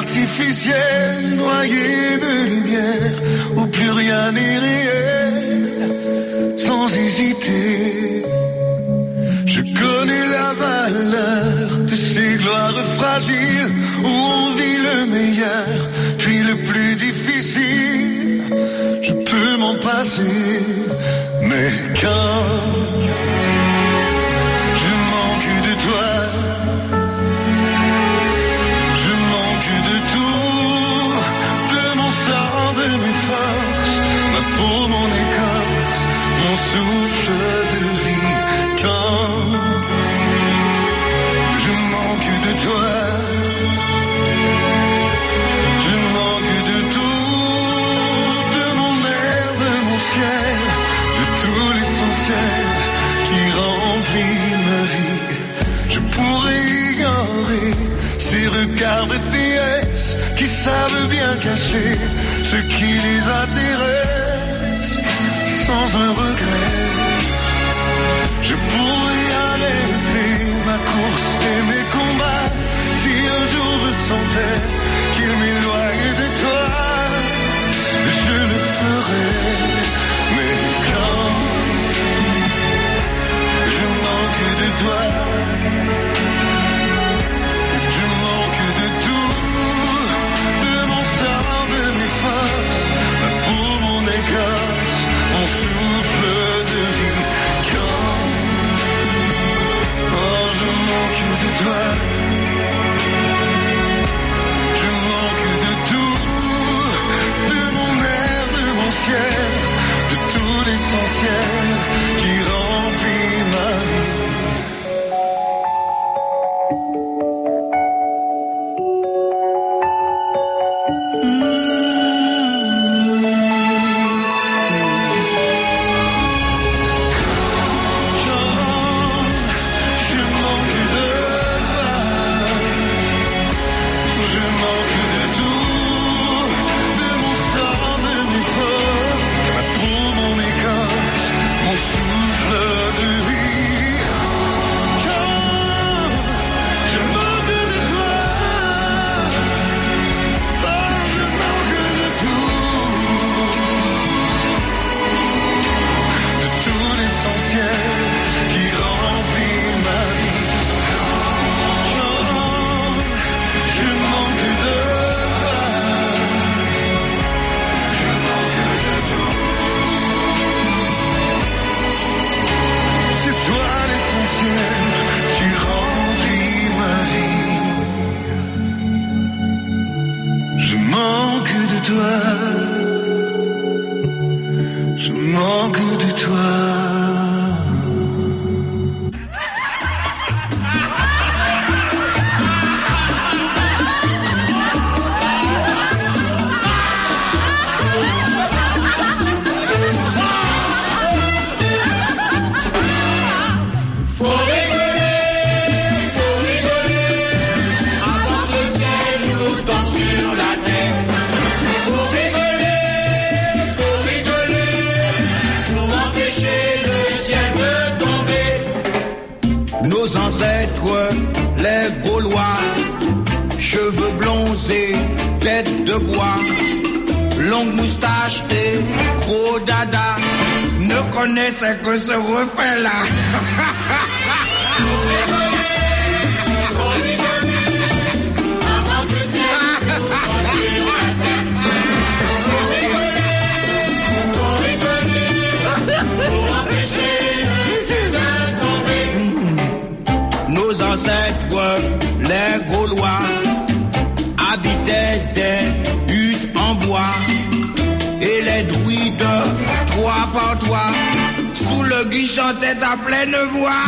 artificielle, noyée de lumière, où plus rien n'est réel, sans hésiter. Je connais la valeur de ces gloires fragiles, où on vit le meilleur, puis le plus difficile. Je peux m'en passer, mais quand je manque de toi, je manque de tout, de mon sang, de mes forces, ma peau, mon écorce, mon souffle de vie. Quand je manque de toi, je manque de tout, de mon air, de mon ciel, de tout l'essentiel qui remplit ma vie. Je pourrais ignorer ces regards de déesses qui savent bien cacher ce qui les intéresse sans un regret. Je pourrais arrêter ma course et mes combats si un jour je sentais qu'ils m'éloignent de toi. Je le ferais, mais quand je manque de toi, je manque de tout, de mon sang, de mes forces, ma peau, mon écorce, mon souffle de vie. Je manque de toi, je manque de tout, de mon air, de mon ciel, de tout l'essentiel qui remplit ma vie. Je manque de toi. Les Gaulois, cheveux blonds et tête de bois, longue moustache et gros dada, ne connaissaient que ce refrain-là. Nos ancêtres, les Gaulois, habitaient des huttes en bois et les druides, 3 par 3, sous le gui chantaient à pleine voix.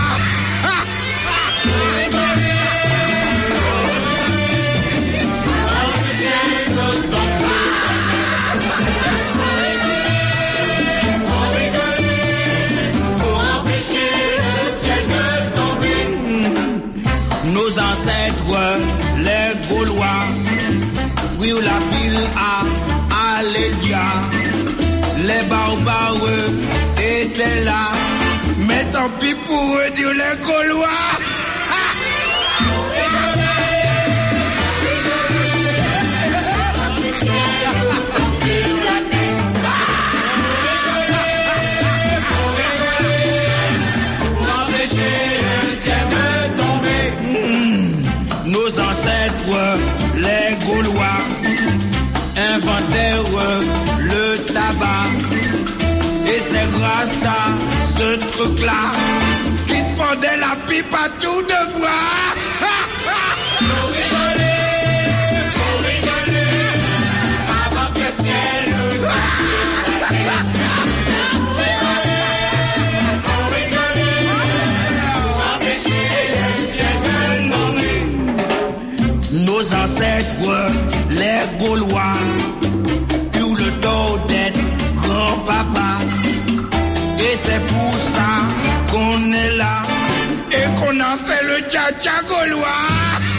Nos ancêtres, les Gaulois, prirent la ville à Alésia. Les barbares étaient là, mais tant pis pour eux, dire les Gaulois. inventèrent le tabac. Et c'est grâce à ce truc-là qu'ils se fondaient la pipe à tout de bois. Faut rigoler, avant que le ciel nous nos ancêtres, les Gaulois, eurent le dos d'être grand-papa. Et c'est pour ça qu'on est là et qu'on a fait le tcha-tcha gaulois.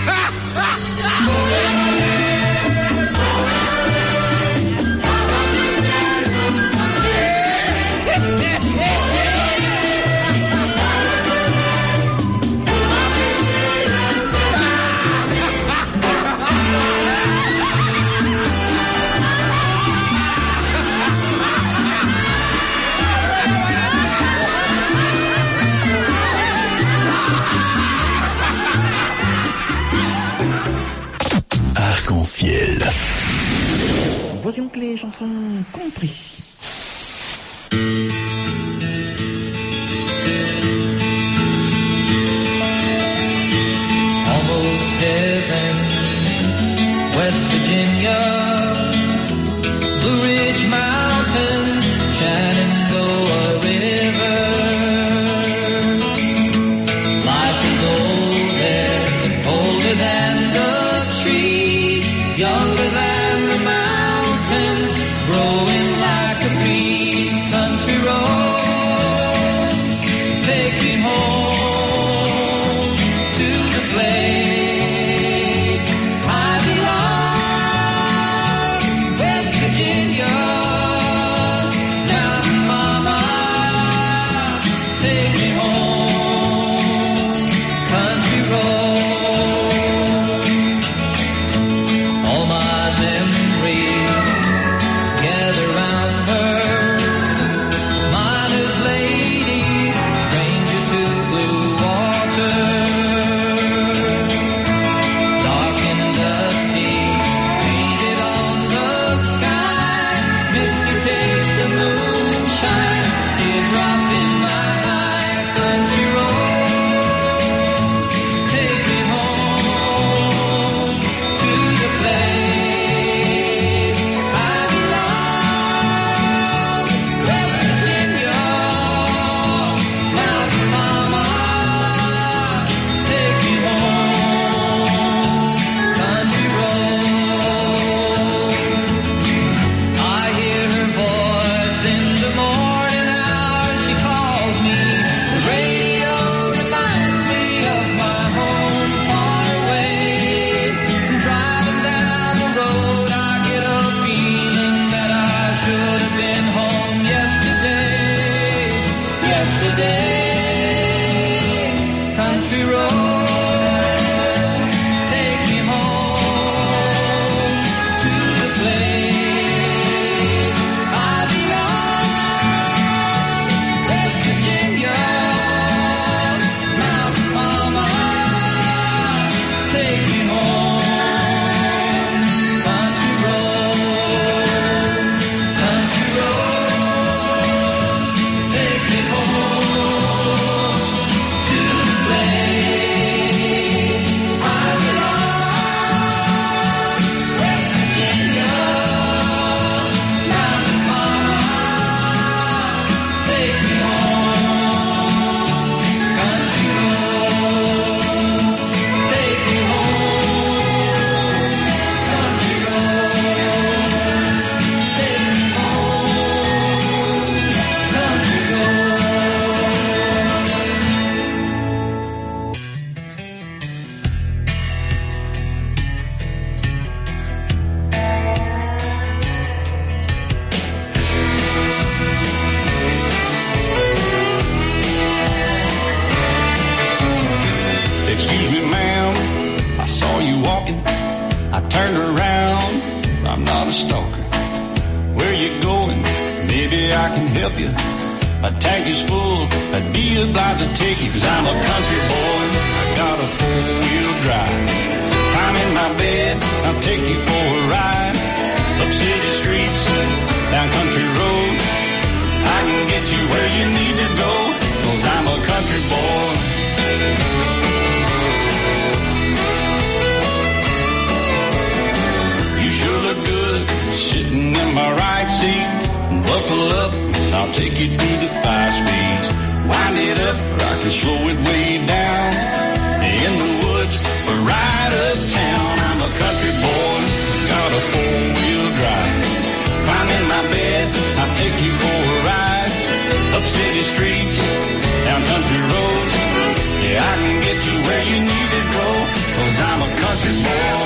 Arc-en-ciel. Voici donc les chansons country. Almost heaven, West Virginia, Blue Ridge Mountains, Shenandoah River. Life is old there, older than the trees, younger than the mountains, growing like a breeze. Country roads take me home to the place I belong. West Virginia, mountain mama, take me home. Country roads, all my memories gather round her. Miner's lady, stranger to blue water. Dark and dusty, painted on the sky. Misty taste of moonshine, teardrop in my eye. Country road, take me home to the place I belong. West Virginia, mountain mama, take me home. Country roads, I hear her voice in the morning hours. She calls me. The radio reminds me of my home far away. Driving down the road, I get a feeling that I should have been home yesterday. Country roads, take me home to the place I belong. West Virginia, mountain mama, take me home. Country roads, take me home to the place I belong. West Virginia, mountain mama, take me home. Country roads, take me home. Country roads, take me home. Country Excuse me, ma'am, I saw you walking. I turned around, I'm not a stalker. Where you going? Maybe I can help you. A tank is full, I'd be obliged to take you. Cause I'm a country boy, I got a four-wheel drive. I'm in my bed, I'll take you for a ride. Up city streets, down country roads. I can get you where you need to go, 'cause I'm a country boy. You sure look good sitting in my right seat. Buckle up, I'll take you through the 5 speeds. Wind it up, or I can slow it way down. In the woods, or right uptown. I'm a country boy, got a 4-wheel drive. Climb in my bed, I'll take you for a ride. Up city streets, down country roads. Yeah, I can get you where you need to go, 'cause I'm a country boy.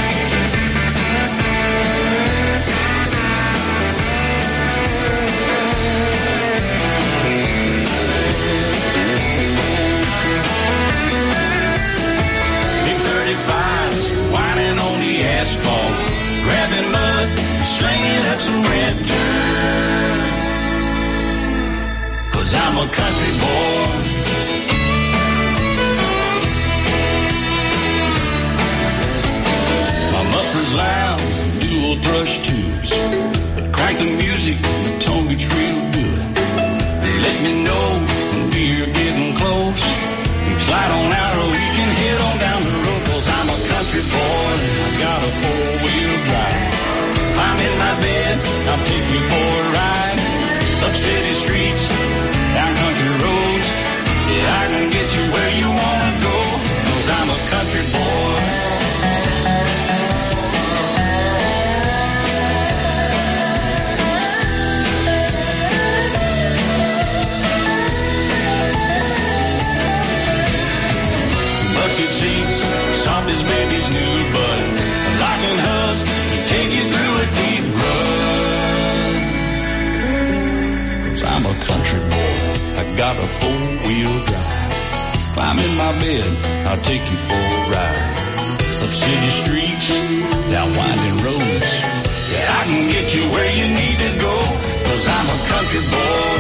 Whining on the asphalt, grabbing mud, slinging up some red dirt. 'Cause I'm a country boy. My muffler's loud, dual thrush tubes, but crank the music, the tone gets real good. Let me know when we're getting close. Slide on out or we can head on down the road, 'cause I'm a country boy, I got a 4-wheel drive. I'm in my bed, I'll take you for a ride. Up city streets, down country roads. Yeah, I can get you where you wanna go, 'cause I'm a country boy. Seats, soft as baby's new bud. Locking hubs, take you through a deep rut. 'Cause I'm a country boy, I got a 4-wheel drive. Climb in my bed, I'll take you for a ride. Up city streets, down winding roads. Yeah, I can get you where you need to go, 'cause I'm a country boy.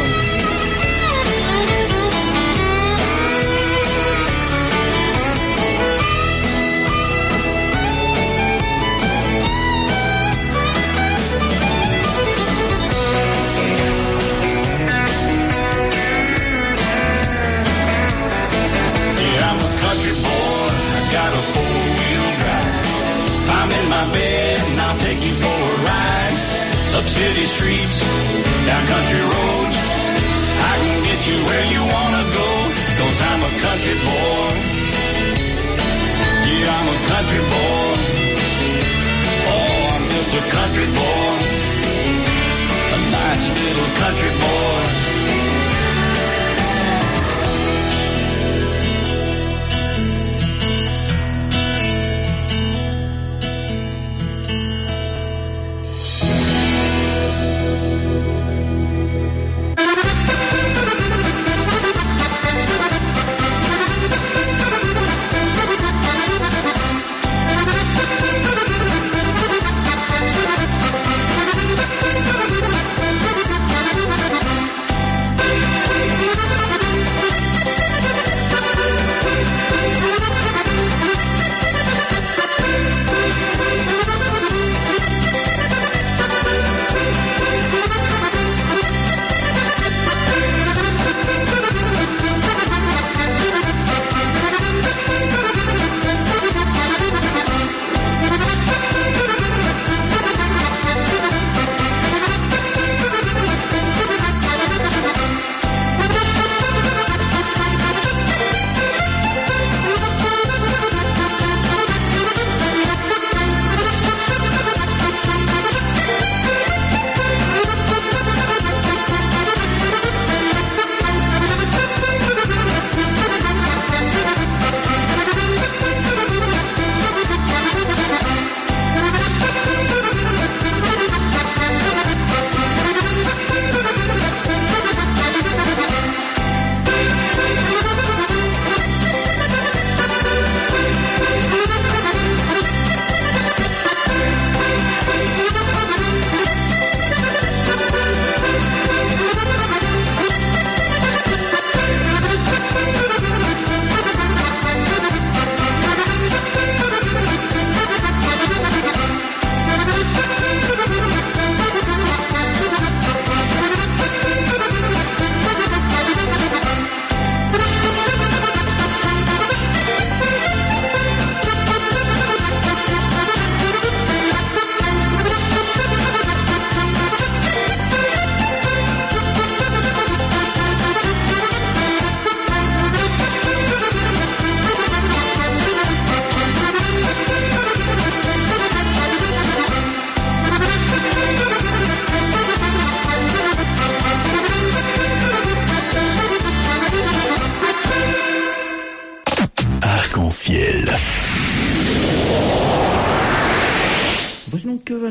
Got a 4-wheel drive. I'm in my bed and I'll take you for a ride. Up city streets, down country roads. I can get you where you wanna go, 'cause I'm a country boy. Yeah, I'm a country boy. Oh, I'm just a country boy. A nice little country boy.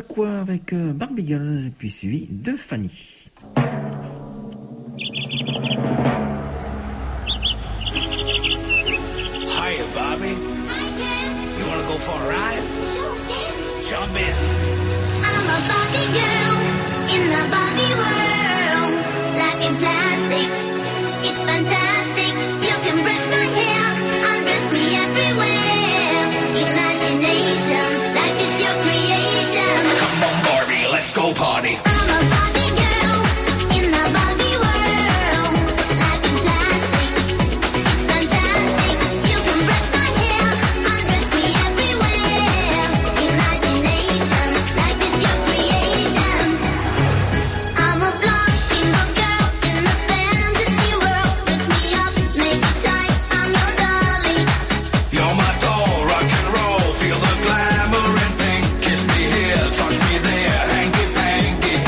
quoi avec Barbie Girls et puis suivi de Fanny. Hiya, Bobby. You wanna go for a ride? Sure can. Jump in. I'm a Barbie girl in the Barbie world. Life in plastic, it's fantastic. You can brush my hair, undress me everywhere. Imagination, life is your creation. Come on, Barbie, let's go party. I'm a Barbie girl in the Barbie world. Life in plastic, it's fantastic. You can brush my hair, undress me everywhere. Imagination, life is your creation. I'm a blonde single girl in a fantasy world. Dress me up, make it tight, I'm your darling. You're my doll, rock and roll. Feel the glamour and pink. Kiss me here, touch me there. Hanky panky,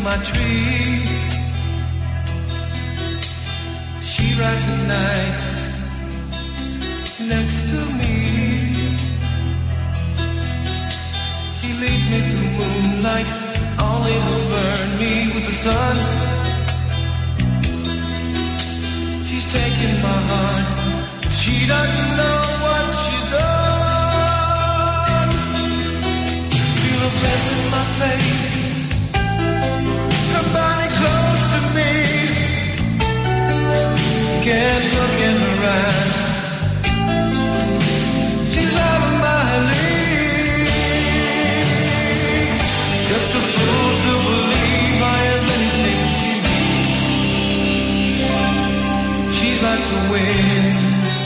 my tree. She rides the night next to me. She leads me through moonlight, only to burn me with the sun. She's taking my heart, she doesn't know what she's done. Feel her breath in my face, her body close to me. Can't look in her eyes, she's out of my league. Just a fool to believe I am anything she needs. She's like the wind.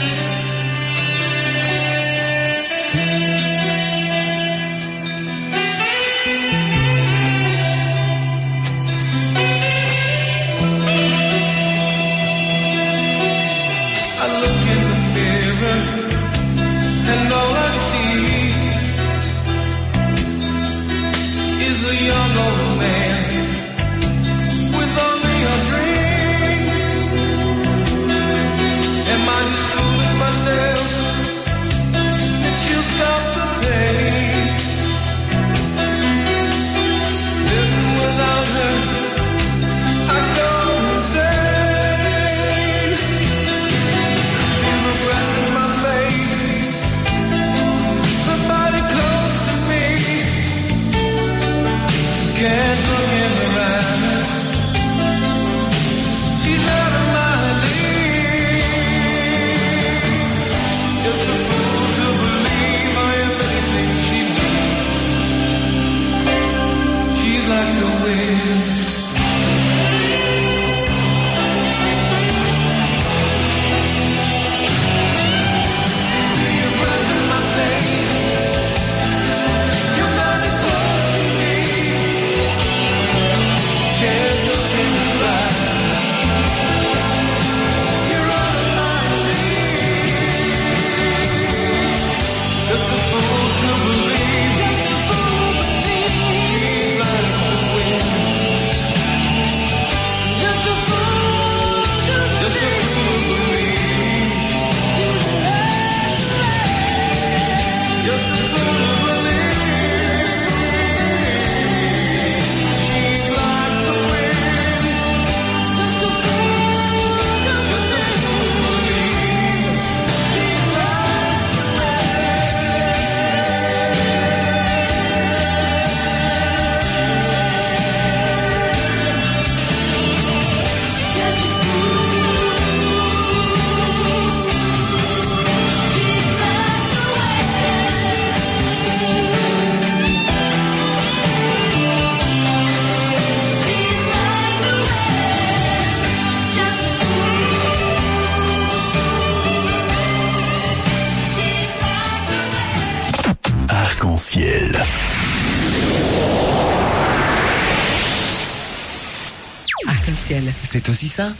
I look in the mirror and all I see is a young old man with only a dream. Am I just fooling myself that she'll stop the pain? Living without her, I go insane. Feel her breath in my face, her body close to me. Can't look in her eyes, she's out of my league. Just a fool to believe I am anything she needs. She's like the wind. Feel your breath in my face, your body close to me. Can't look in her eyes, you're out of my league. Just a fool to believe, she's like the wind. Just a fool to believe, just a fool to believe. She's like the wind. Just a fool to believe. She's like the Arc-en-ciel. Arc-en-ciel, c'est aussi ça.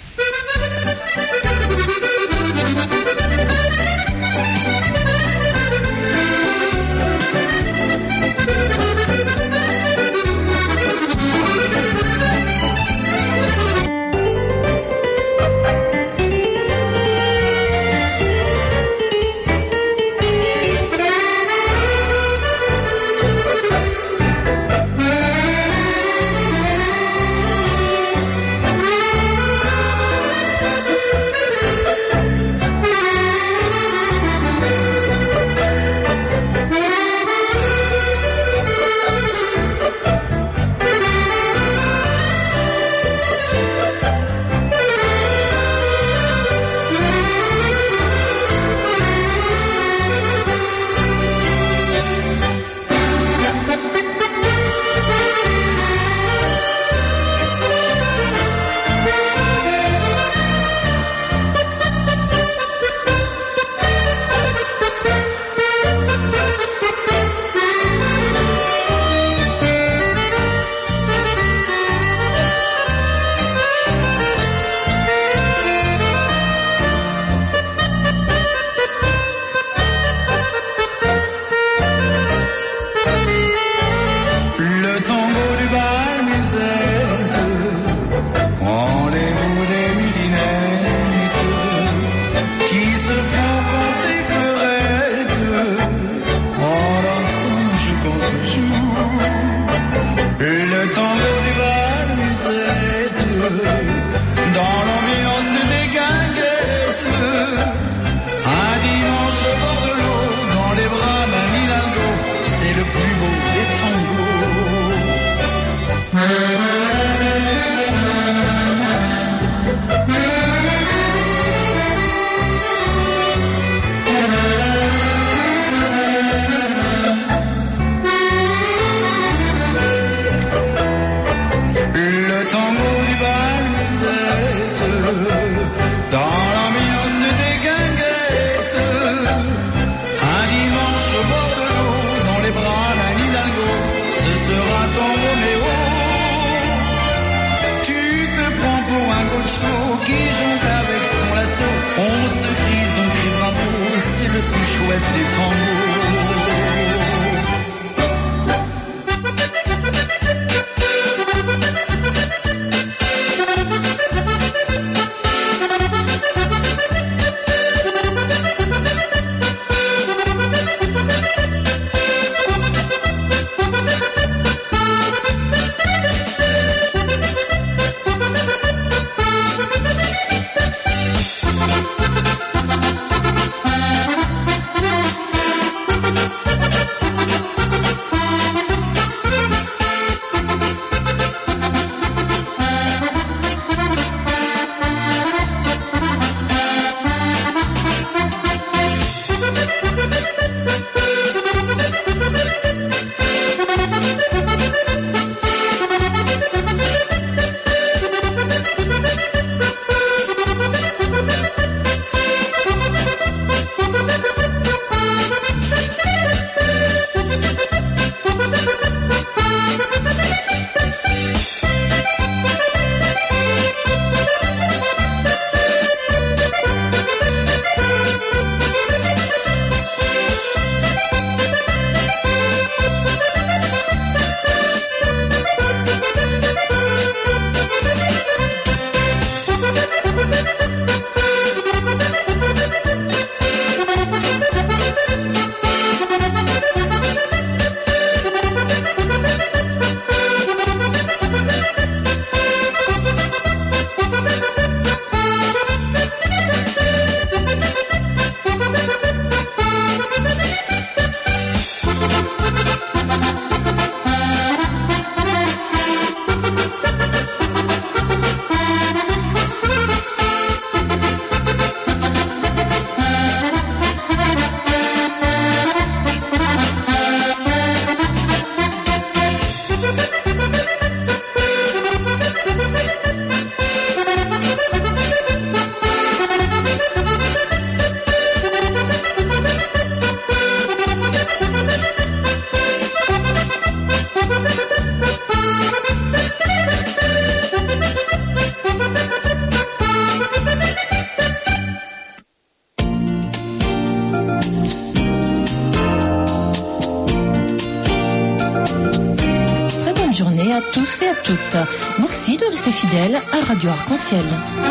À tous et à toutes. Merci de rester fidèles à Radio Arc-en-Ciel.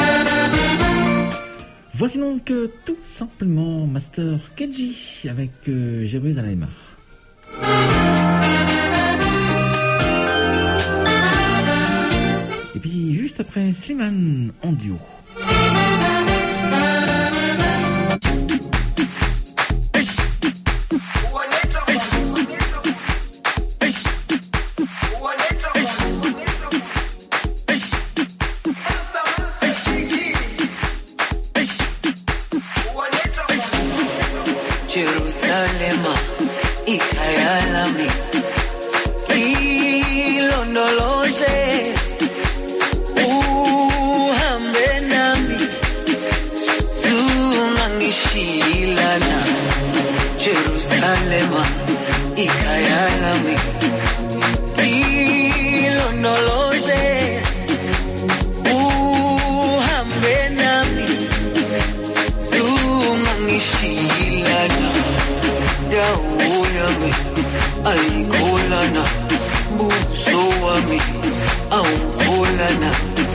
Voici donc tout simplement Master Keji avec Jérémy Zalaïmar. Et puis juste après Slimane en duo. Jerusalema ikayalami ilondoloze uhambe nami zungangishilana Jerusalema ikayalami ilondoloze uhambe nami zungangishilana dawo yami ayikholana buso wami awukholana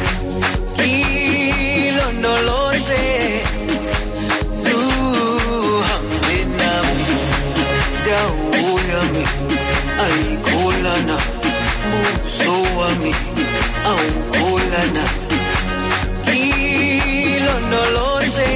ilondoloze zuhambe nami dawo yami ayikholana buso wami awukholana ilondoloze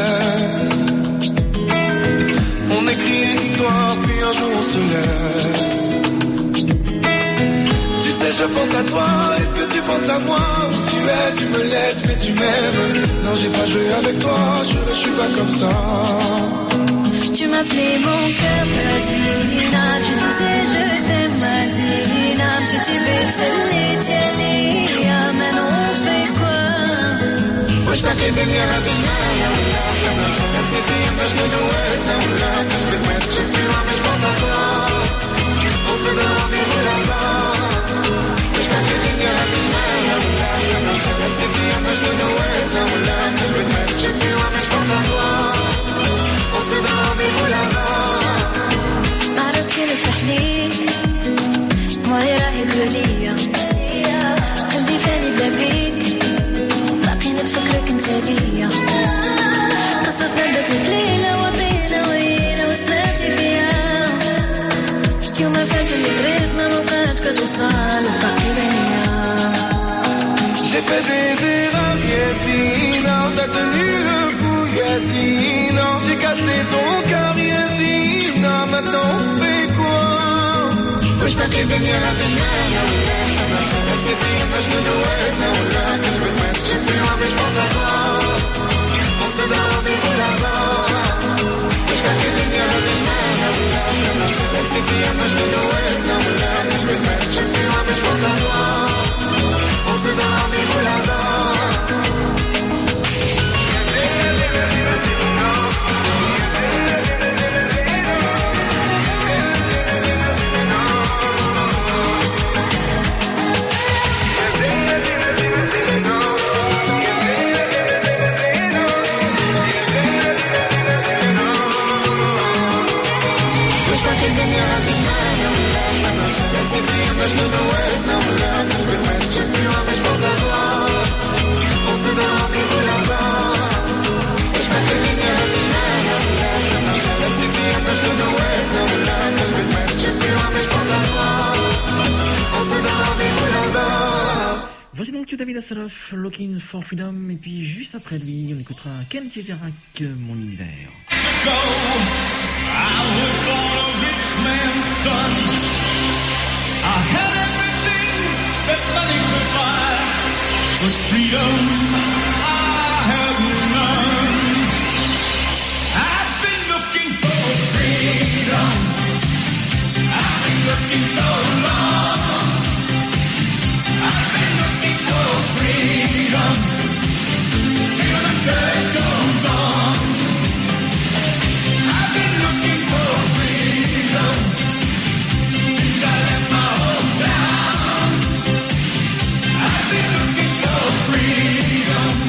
laisse. On écrit une histoire, puis un jour on se laisse. Tu sais, je pense à toi, est-ce que tu penses à moi? Où tu es, tu me laisses, mais tu m'aimes. Non, j'ai pas joué avec toi, je suis pas comme ça. Tu m'appelais mon cœur, Brasina. Tu disais je t'aime, Mazina. Je t'ai بتخلي تياليا. Maintenant on fait quoi? وش باقي الدنيا ما تجمعنا ولا احنا نسيتي باش ندوزنا ولا قلبك مات جسمي مش pense à toi. On se donne rendez-vous là-bas. وش باقي الدنيا ما تجمعنا ولا احنا نسيتي باش ندوزنا ولا قلبك مات جسمي مش pense à toi. On se donne rendez-vous là-bas. ما عرفتي نشرح ليك موالي راهي قوليا. قلبي فاني بلا بيك باقي نتفكرك انت ليا. قصتنا بدات بليلة وطيلة ويلة وسمعتي فيها. يوم فهمت اللي طريقنا مبقاتش كتوصل وفرقي بينيا. J'ai fait des erreurs, Yesina. T'as tenu le coup, Yesina. J'ai cassé ton cœur, Yesina. Maintenant on fait quoi? وش باقي الدنيا لا تجمعنا ولا احنا نسيتي باش ندوزنا ولا قلبك مات جسمي مش pense à toi. On se donne rendez-vous là-bas. وش باقي الدنيا لا تجمعنا ولا احنا نسيتي باش ندوزنا ولا قلبك مات جسمي مش pense à toi. On se donne rendez-vous là-bas. باش ندوزنا ولا قلبك مات جسمي مش pense à toi. On se donne rendez-vous là-bas. واش باقي الدنيا لا تجمعنا ولا احنا نسيتي باش ندوزنا ولا قلبك مات جسمي مش pense à toi. On se donne rendez-vous là-bas. Voici donc David Hasselhoff, Looking for Freedom, et puis juste après lui, on écoutera Ken Jejerak, Mon univers. Go, I was born a rich man's son. I had everything that money could buy, but freedom I had none. I've been looking for freedom. I've been looking so long. I've been looking for freedom. Still the search goes on. I've been looking for freedom since I left my hometown. I've been looking for freedom.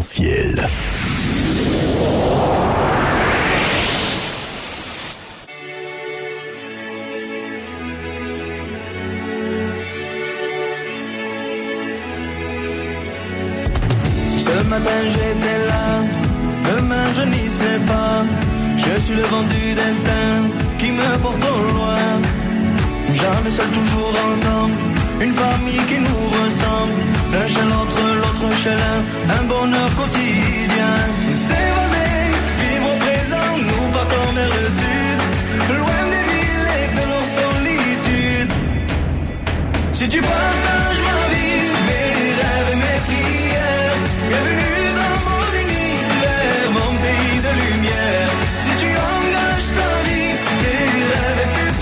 Arc-en-ciel. Ce matin j'étais là, demain je n'y serai pas. Je suis le vent du destin qui me porte au loin. Jamais seul, toujours ensemble, une famille qui nous ressemble. L'un chez l'autre, l'autre chez l'un, un bonheur quotidien. S'évader, vivre au présent, nous partons vers le sud, loin des villes et de leur solitude. Si tu partages ma vie, mes rêves et mes prières, bienvenue dans mon univers, mon pays de lumière. Si tu engages ta vie, tes rêves et tes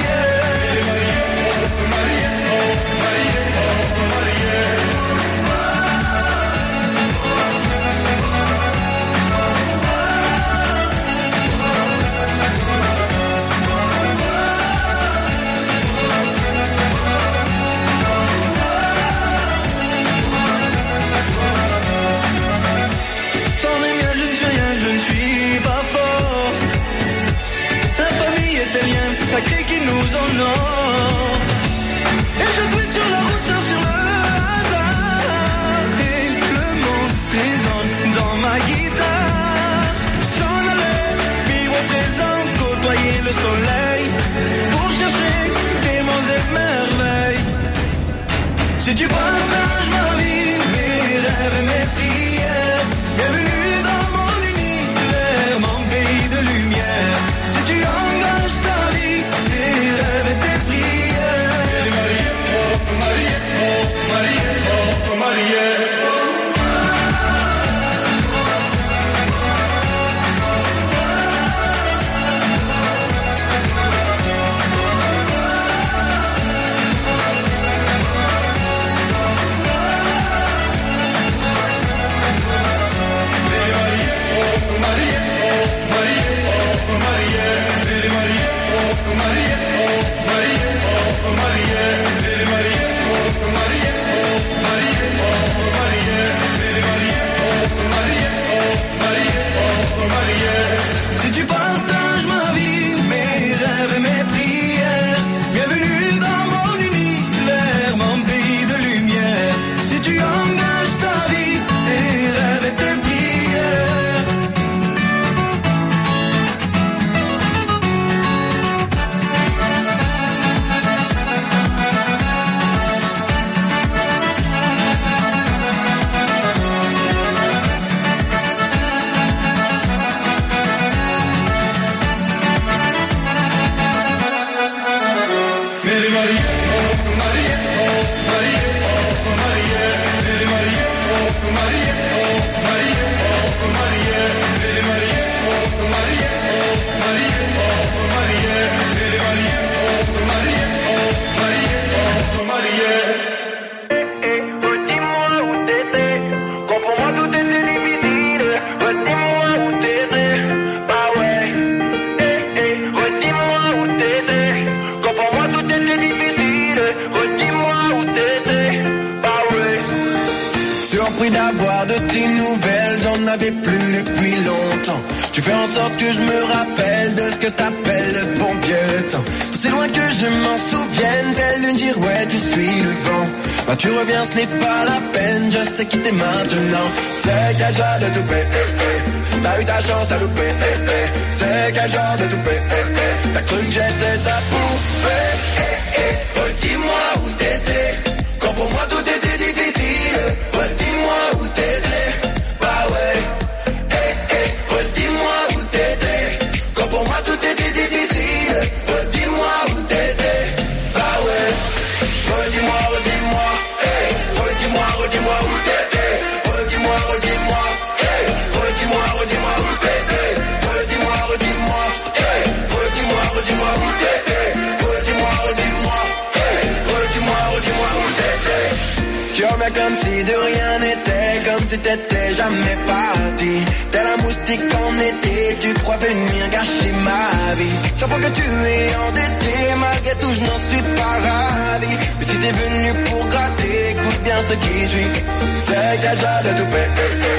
sacré qui nous honore. Et je tweete sur la route, sur le hasard. Et le monde résonne dans ma guitare. S'en aller, vivre au présent, côtoyer le soleil. Pour chercher des monts et merveilles. Si tu partages ma vie, mes rêves et mes prières, bienvenue dans mon univers, mon pays de lumière. Si tu engages ta vie, tes rêves et tes prières. Marie, oh, Marie, si tu partages ma vie, mes rêves et mes prières, bienvenue dans mon univers, mon pays de lumière. Si tu engages ta vie, tes rêves et tes prières. D'avoir de tes nouvelles, j'en avais plus depuis longtemps. Tu fais en sorte que je me rappelle de ce que t'appelles le bon vieux temps. C'est loin que je m'en souvienne, telle une girouette, je suis le vent. Bah tu reviens, ce n'est pas la peine, je sais quitter maintenant. C'est quel genre de toupet, t'as eu ta chance, t'as loupé, c'est quel genre de toupet, t'as cru que j'étais ta poupée, dis-moi où t'étais, quand pour moi tout était difficile, dis-moi où t'étais, bah ouais, redis-moi où t'étais, quand pour moi tout était difficile, redis-moi où t'étais, bah ouais, redis-moi, redis-moi, redis-moi, redis-moi où t'étais, redis-moi, redis-moi, redis-moi, redis-moi où t'étais, redis-moi, redis-moi, redis-moi, redis-moi où t'étais, redis-moi, redis-moi, redis-moi, redis-moi où t'étais. Tu reviens comme si de rien n'était, comme si t'étais jamais parti. T'es la moustique en été, tu crois venir gâcher ma vie. Chaque fois que tu es endetté, malgré tout je n'en suis pas ravi. Mais si t'es venu pour gratter, écoute bien ce qui suit. C'est quel genre de toupet,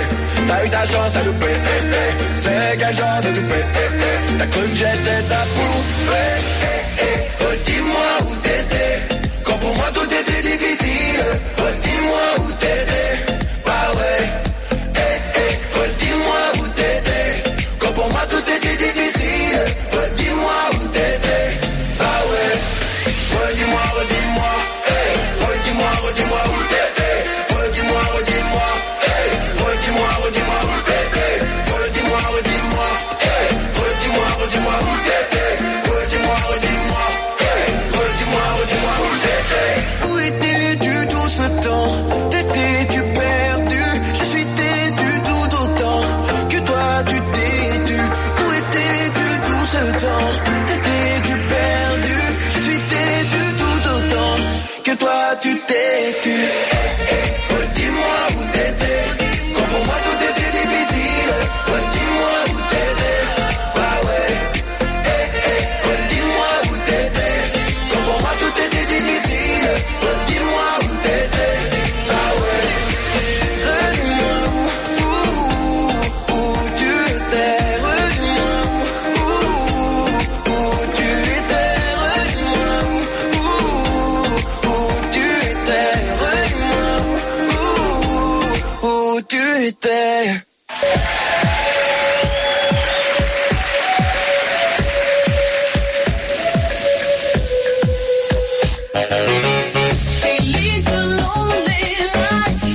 T'as eu ta chance, t'as loupé, c'est quel genre de toupé, t'as cru que j'étais ta poupée, redis-moi où t'étais, quand pour moi tout était difficile, redis-moi où t'étais, bah ouais, redis-moi où t'étais, quand pour moi tout était difficile, redis-moi où t'étais, bah ouais, redis-moi, redis-moi, redis-moi, redis-moi où t'étais, redis-moi, redis-moi, redis-moi, redis-moi où t'étais, redis-moi, redis-moi, redis-moi, redis-moi où t'étais, redis-moi, redis-moi, redis-moi, redis-moi où t'étais. Où étais-tu tout ce temps? T'étais-tu perdu? Je suis têtu tout autant que toi tu t'es tu. Où étais-tu tout ce temps? T'étais-tu perdu? Je suis têtu tout autant que toi tu t'es tu. Redis-moi où t'étais, quand pour moi tout était difficile. Redis-moi où t'étais, bah ouais. Redis-moi où t'étais, quand pour moi tout était difficile. Redis-moi où t'étais, bah ouais. Redis-moi où tu étais. Redis-moi où tu étais. Redis-moi où tu étais. Redis-moi où tu étais. She leads a lonely life.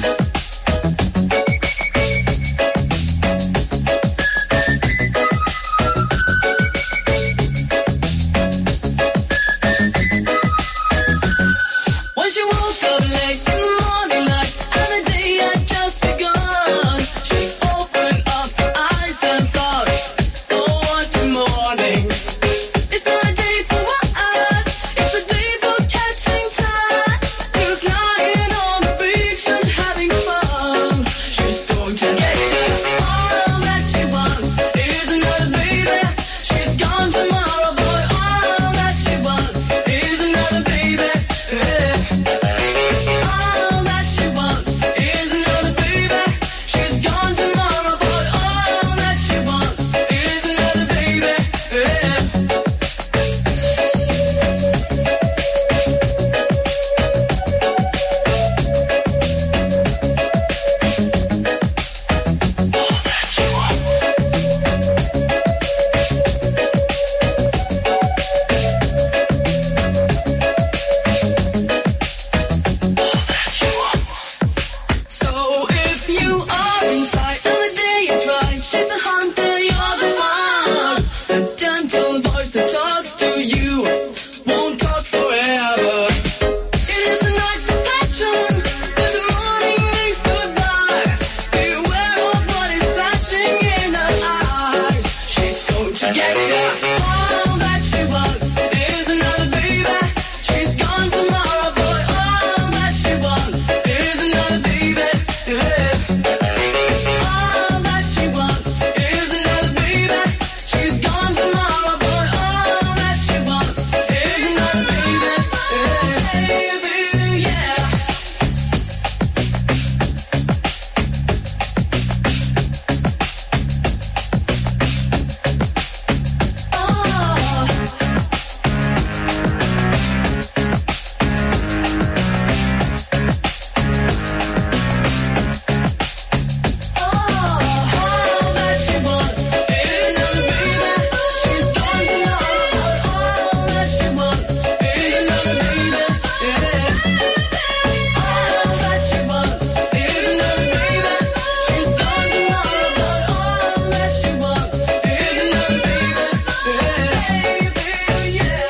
When she woke up late in the morning light, and the day had just begun, she opened up her eyes and thought, oh, what a morning. It's not a day for what? It's a day for catching time. Just lying on the beach and having fun. She's going to get you. All that she wants is another baby. She's gone tomorrow, boy. All that she wants is another baby. All that she wants is another baby. She's gone tomorrow, boy. All that she wants is another baby. So if you are inside and the day is right, she's the hunter, you're the one. The gentle voice that talks to you won't talk forever. It is a night for passion, but the morning means goodbye. Beware of what is flashing in her eyes. She's going to get ya. All that she wants is another baby. She's gone tomorrow, boy. All that she wants is another baby. All that she wants is another baby. She's gone tomorrow, boy. All that she wants is another baby. Baby, yeah. All that she wants is another baby. She's gone tomorrow, boy. All that she wants is another baby. All that she wants is another baby. She's gone tomorrow, boy. All that she wants is another baby. Baby, yeah.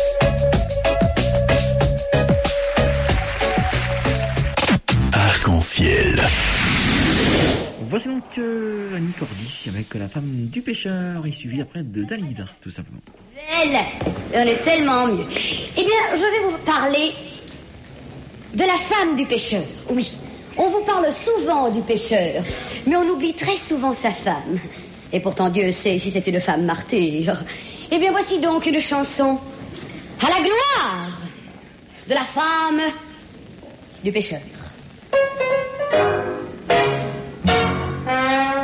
Arc-en-ciel. Voici donc Annie Cordy avec la femme du pêcheur et suivi après de Dalida, tout simplement. Elle, on est tellement mieux. Eh bien, je vais vous parler de la femme du pêcheur. Oui, on vous parle souvent du pêcheur, mais on oublie très souvent sa femme. Et pourtant, Dieu sait si c'est une femme martyre. Eh bien, voici donc une chanson à la gloire de la femme du pêcheur.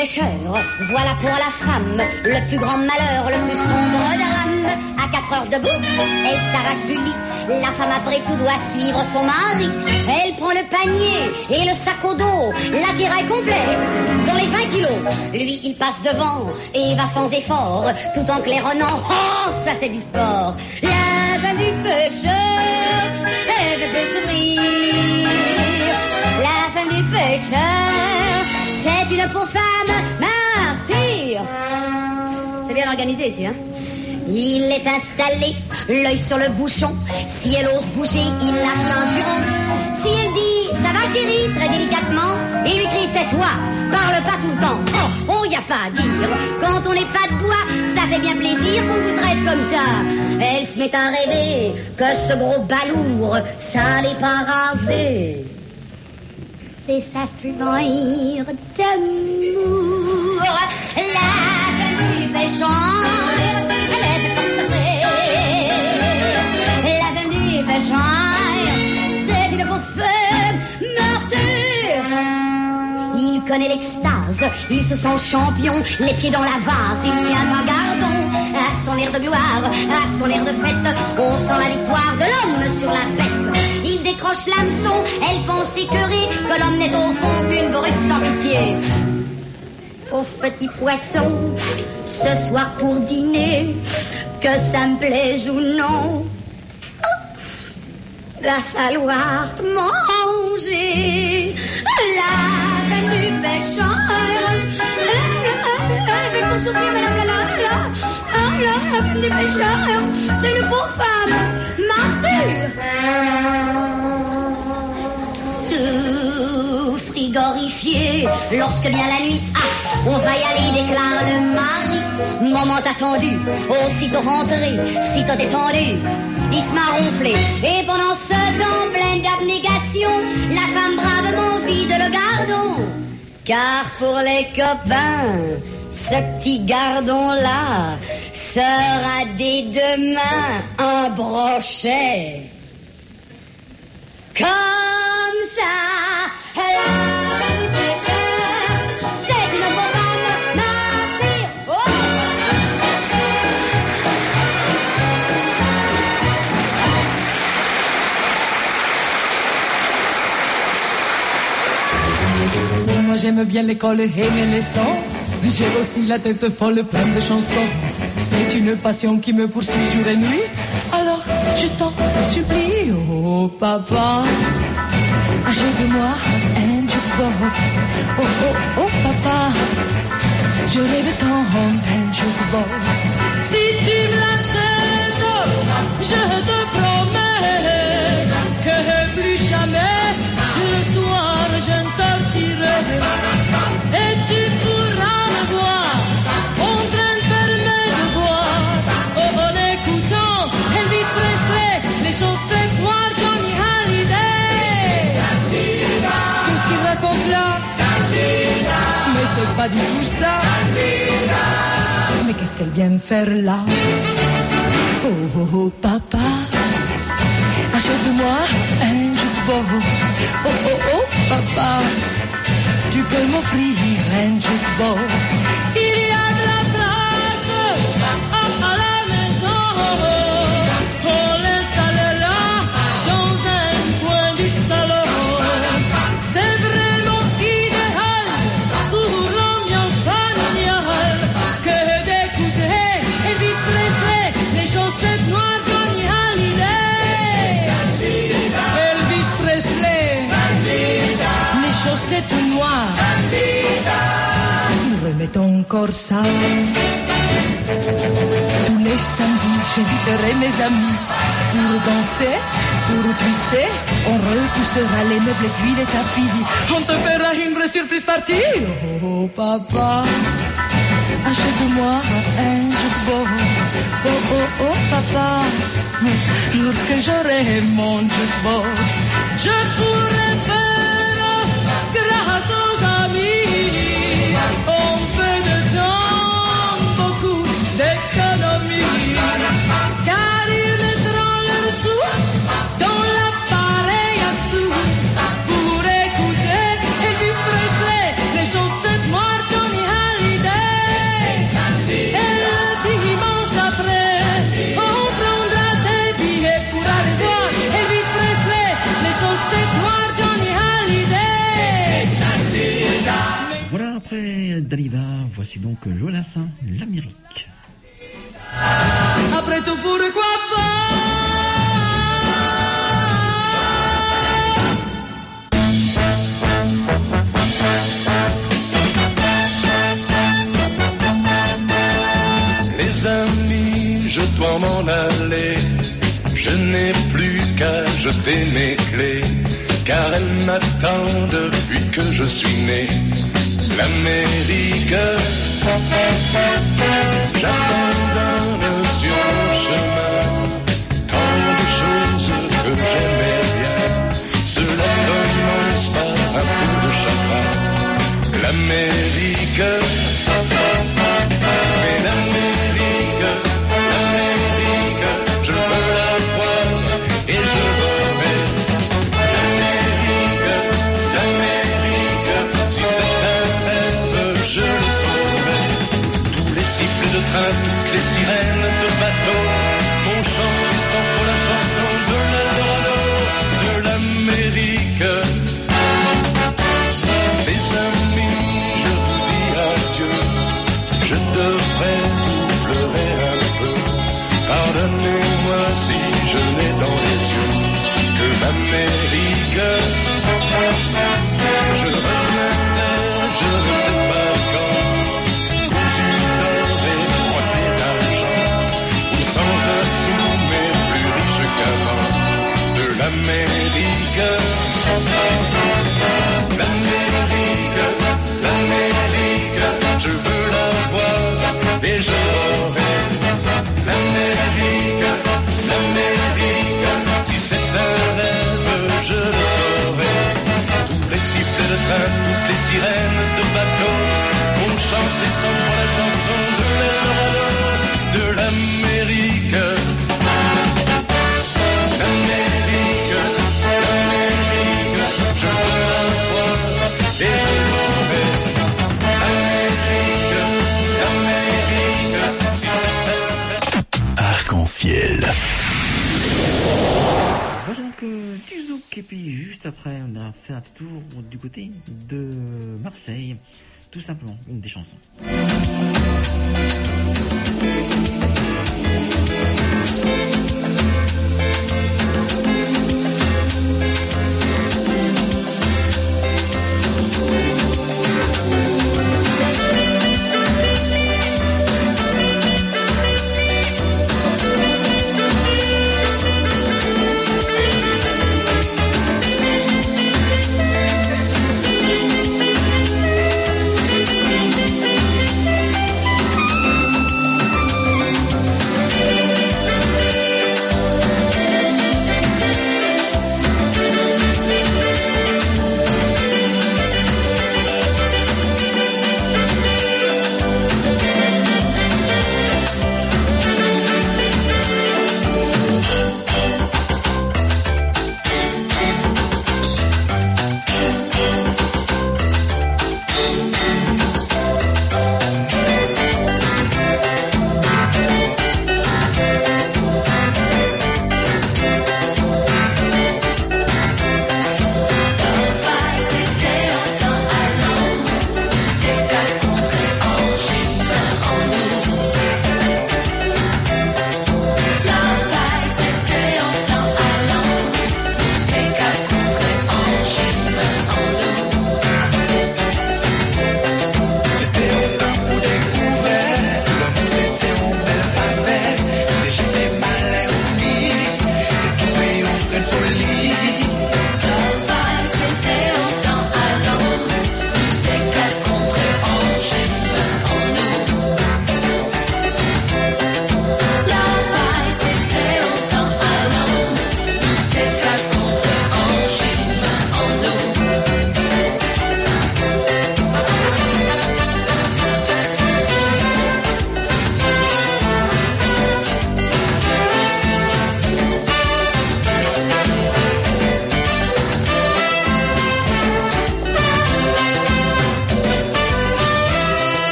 pêcheur, voilà pour la femme le plus grand malheur, le plus sombre drame. À 4 heures debout, elle s'arrache du lit. La femme après tout doit suivre son mari. Elle prend le panier et le sac au dos, l'attirail complet dans les 20 kilos. Lui, il passe devant et va sans effort, tout en claironnant. Oh, ça c'est du sport. La femme du pêcheur, elle veut de sourire. La femme du pêcheur, c'est une pauvre femme martyre. C'est bien organisé ici, hein? Il est installé, l'œil sur le bouchon. Si elle ose bouger, il lâche un juron. Si elle dit, ça va chérie, très délicatement, il lui crie, tais-toi, parle pas tout le temps. Oh, y a pas à dire, quand on n'est pas de bois, ça fait bien plaisir qu'on vous traite comme ça. Elle se met à rêver que ce gros balourd, ça l'est pas rasé. C'est sa fluire d'amour. La femme du pêcheur, elle est faite pour s'offrir. La femme du pêcheur, c'est une pauvre femme martyre. Il connaît l'extase, il se sent champion, les pieds dans la vase, il tient un gardon. À son air de gloire, à son air de fête, on sent la victoire de l'homme sur la bête. Il décroche l'hameçon, elle pense écœurée que l'homme n'est au fond qu'une brute sans pitié. Pauvre petit poisson, ce soir pour dîner, que ça me plaise ou non, va falloir te manger. La femme du pêcheur, elle fait pour souffrir, madame la femme du pêcheur, c'est une pauvre femme martyre. Tout frigorifié, lorsque vient la nuit, on va y aller, déclare le mari. Moment attendu, aussitôt rentré, sitôt détendu, il se m'a ronflé. Et pendant ce temps, pleine d'abnégation, la femme bravement vide le gardon. Car pour les copains, ce petit gardon-là sera dès demain un brochet. Comme ça, la femme du pêcheur, c'est une pauvre femme martyre. Oh! Si moi j'aime bien l'école et mes leçons, j'ai aussi la tête folle pleine de chansons. C'est une passion qui me poursuit jour et nuit. Alors je t'en supplie, oh papa, achète-moi un jukebox. Oh oh oh papa, je rêve tant d'un jukebox. Si tu me l'achètes, je te promets que plus jamais le soir je ne sortirai. Et tu pourras me voir en train de fermer de boire, en écoutant Elvis Presley, les chaussettes noires, Johnny Hallyday. Qu'est-ce qu'il raconte là? Mais c'est pas du tout ça. Mais qu'est-ce qu'elle vient me faire là? Oh oh oh papa, achète-moi un jukebox. Oh oh oh papa, tu peux m'offrir un jukebox. Il y a de la place à la maison. On l'installera dans un coin du salon. C'est vraiment idéal pour l'ambiance familiale que d'écouter Elvis Presley, les chaussettes noires, Johnny Hallyday. Elvis Presley, les chaussettes noires, remets encore ça. Tous les samedis, j'inviterai mes amis pour danser, pour twister. On repoussera les meubles et puis les tapis. On te fera une vraie surprise party. Oh papa, achète-moi un jukebox. Oh oh oh papa, lorsque j'aurai mon jukebox, je pourrai faire grâce aux amis. On fait dedans beaucoup d'économies, car ils mettront leurs sous dans l'appareil à sous pour écouter Elvis Presley, les chaussettes noires, Johnny après Dalida, voici donc Jonas, l'Amérique. Après tout, pourquoi Les amis, je dois m'en aller. Je n'ai plus qu'à jeter mes clés, car elles m'attendent depuis que je suis né. L'Amérique, j'abandonne sur mon chemin tant de choses que j'aimais bien. Cela commence par un peu de chagrin. L'Amérique, mais l'Amérique, l'Amérique, je veux la voir et je l'aurai. L'Amérique, l'Amérique, si c'est un rêve, je le saurai. Tous les sifflets de train, toutes les sirènes de bateau, mon chant qui sent pour la chanson de l'Eldorado, de l'Amérique. Les amis, je vous dis adieu. Je devrais vous pleurer un peu. Pardonnez-moi si je n'ai dans les yeux que l'Amérique. Je reviendrai, je ne sais pas quand, cousu d'or et broyé d'argent, ou sans un sou mais plus riche qu'avant. De l'Amérique, l'Amérique, l'Amérique, je veux la voir et je l'aurai. L'Amérique, l'Amérique, si c'est un rêve, je le saurai. Tous les sifflets de train, toutes les sirènes de bateau, mon chant descend pour la chanson de l'Eldorado, de l'Amérique. L'Amérique, l'Amérique, je veux la voir et je l'aurai. L'Amérique, l'Amérique, si c'est un Arc-en-ciel. Voilà donc du zouk et puis juste après on a fait un tour du côté de Marseille, tout simplement une des chansons.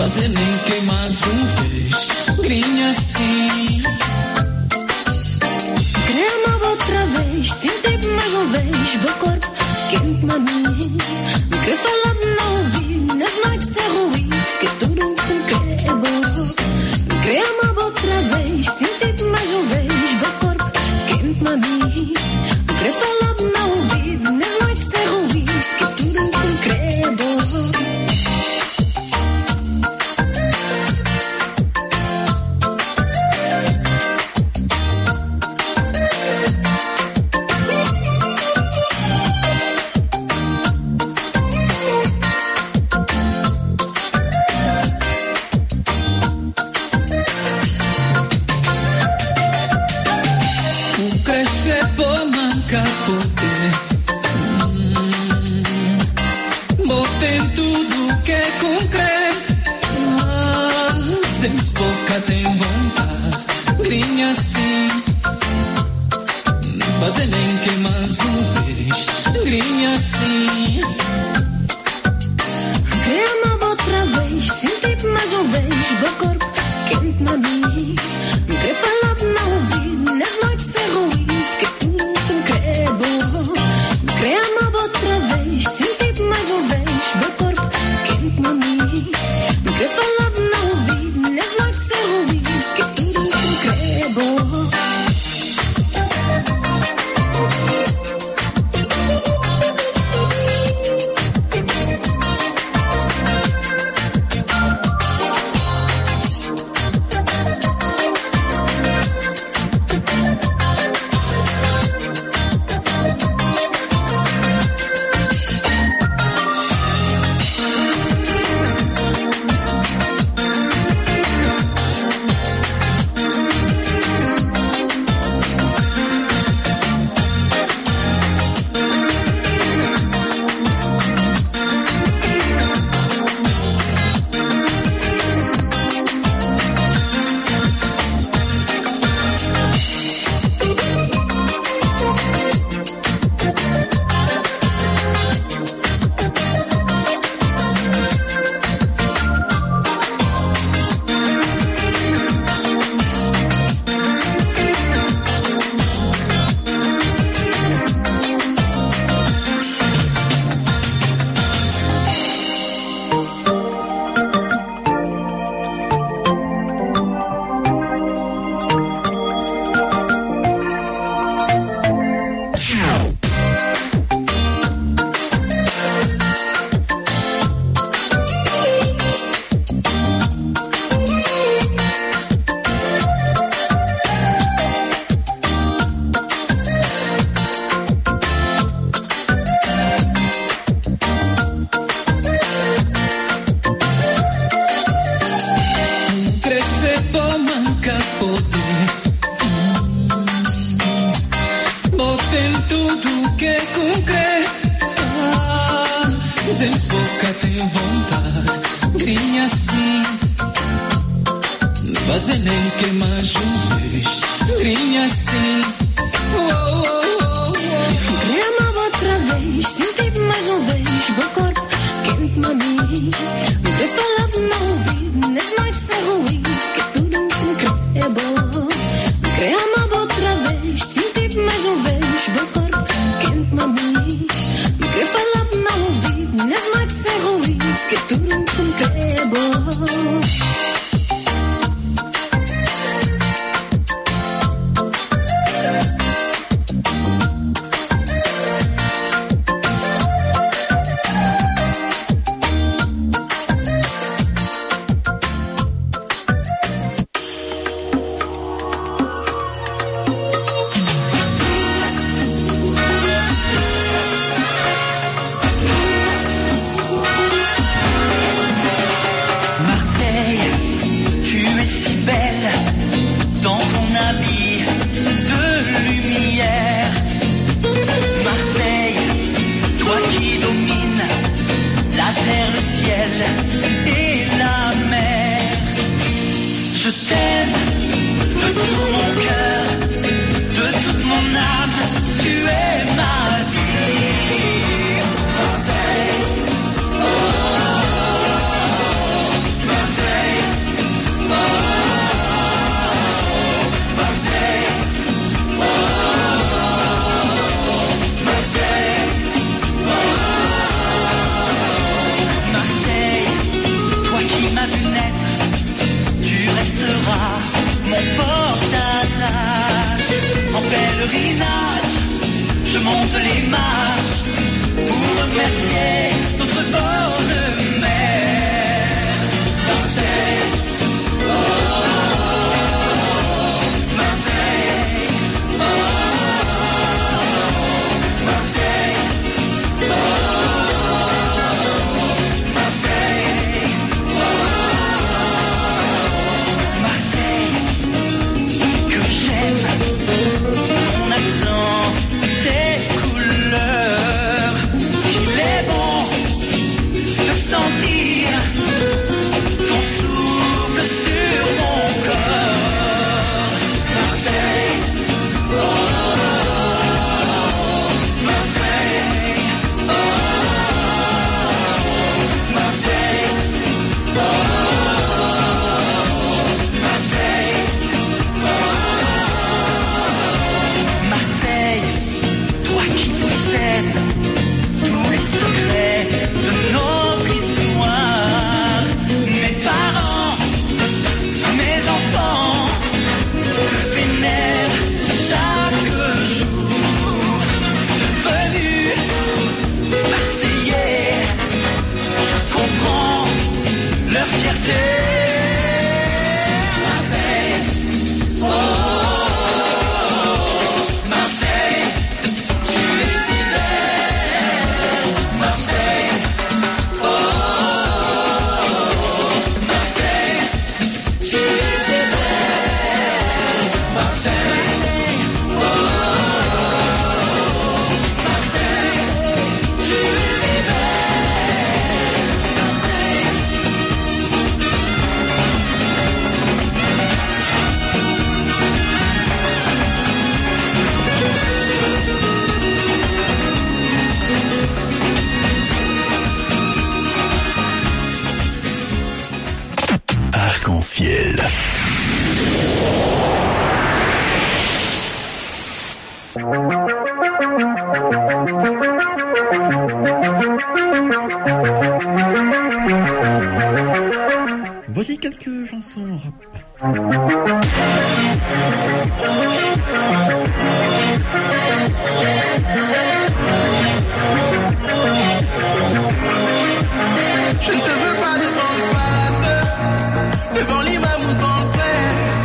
fazer nem que mais vez. Grinha assim. Querer-me outra vez, sentir mais uma vez, meu corpo quente na mim. Querer falar não ouvir, nas noites é ruim, que tudo que quer é bom. Querer-me outra vez, sentir mais uma vez, meu corpo quente na mim. Querer falar não ouvir, nas noites é ruim, que tudo que quer é bom. Botem tudo que é concreto. Sem boca tem vontade. Grinha assim. Fazer nem que mais uma vez. Grinha assim. Querer-me outra vez, sentir mais uma vez, meu corpo quente na mim. Querer falar não ouvir, nas noites é ruim, que tudo que quer é bom. Querer-me outra vez, sentir mais uma vez, meu corpo quente na mim. Querer falar não ouvir, nas noites é ruim, que tudo que quer é bom. Marseille, monte les marches pour remercier notre bord de mer. Marseille, oh, Marseille, oh, Marseille, oh, Marseille, oh, Marseille, que j'aime ton accent, tes couleurs. Il est bon de sentir ton souffle sur mon corps. Marseille, oh, Marseille, oh, Marseille, oh, Marseille, Marseille, toi qui possèdes tous les secrets de notre histoire. Mes parents, mes enfants te vénèrent chaque jour. Devenu Marseillais, je comprends leur fierté. Marseille, oh, Marseille, tu es si belle. Marseille, oh, Marseille, tu es si belle. Marseille, oh, Marseille, tu es si Arc-en-ciel. Voici quelques chansons rap. Je ne te veux pas devant le pasteur, devant l'imam ou devant le prêtre.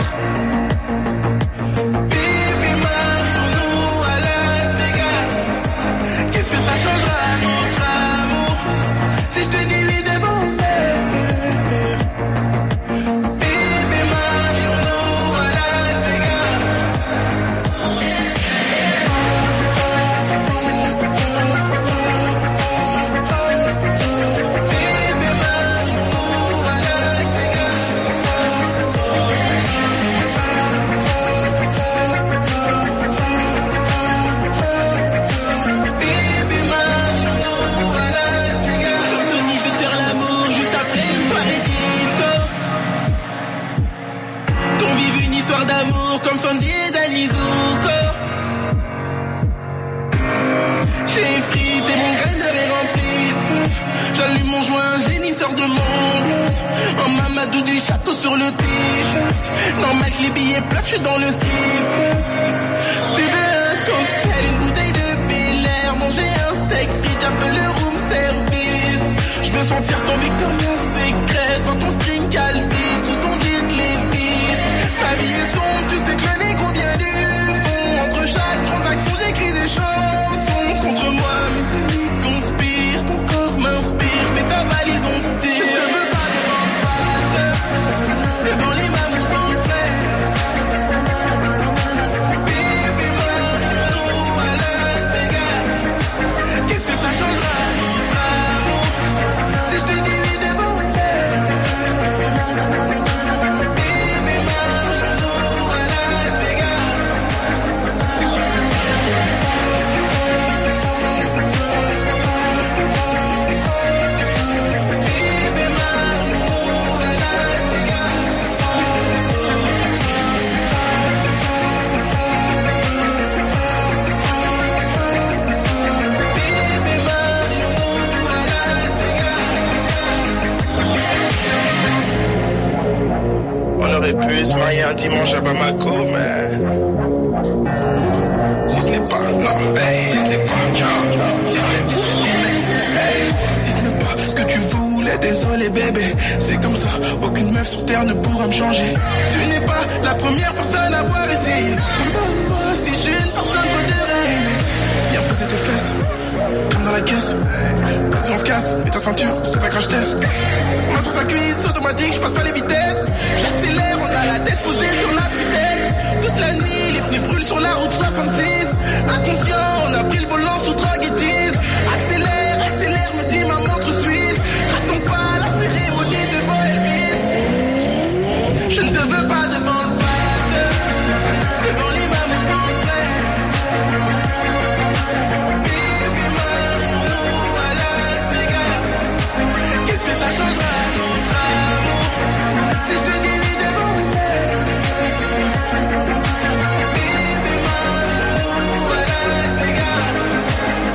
Bébé, marions-nous à Las Vegas. Qu'est-ce que ça changera à notre amour si je te dis oui devant le maire? Bébé, marions-nous à Las Vegas. Anthony veut faire l'amour juste après une soirée disco. Qu'on vive une histoire d'amour comme Sandy et Danny Zuko. J'ai frité mon grain de rire rempli de feu. J'allume mon joint, un génie sort de mon bloc. En Mamadou du château sur le t-shirt. Normal que les billets pleuvent, je suis dans le strip club. Si tu veux un cocktail, une bouteille de Bel Air, manger un steak frites, j'appelle le room service. Je veux sentir ton Victoria's Secret dans ton string Calvin sous ton jean Levi's. Ma vie est sombre, tu sais que le négro vient du fond. Entre chaque transaction, j'écris des chansons. Contre moi, mes ennemis conspirent. Ton corps m'inspire, mais ta valise on style. Je ne veux pas devant le pasteur, devant l'imam ou dans le prêtre. Bébé, marions-nous à Las Vegas. Qu'est-ce que ça changera à notre amour si je te dis oui devant le maire? Bébé, marions-nous à Las Vegas. Bébé, marions-nous à Las Vegas. Bébé, marions-nous à Las Vegas. On aurait pu se marier un dimanche à Bamako, mais si ce n'est pas Si ce n'est pas ce que tu voulais, désolé bébé. C'est comme ça, aucune meuf sur terre ne pourra me changer. Tu n'es pas la première personne à avoir essayé. Pardonne-moi si j'ai une personne trop dérangée. Viens poser tes fesses, comme dans la caisse. Vas-y on se casse, mets ta ceinture, c'est pas crash test. Main sur sa cuisse, automatique, je passe pas les vitesses. J'accélère, on a la tête posée sur la fusée. Toute la nuit, les pneus brûlent sur la route 66. Inconscient, on a pris le volant sous drogue et tease. Accélère, accélère, me dit ma montre suisse. Ratons pas la cérémonie devant Elvis. Je ne te veux pas devant le pasteur, devant l'imam ou dans le prêtre. Baby, marions-nous à Las Vegas. Qu'est-ce que ça changera notre amour si je te dis oui devant le prêtre? Baby, marions-nous à Las Vegas.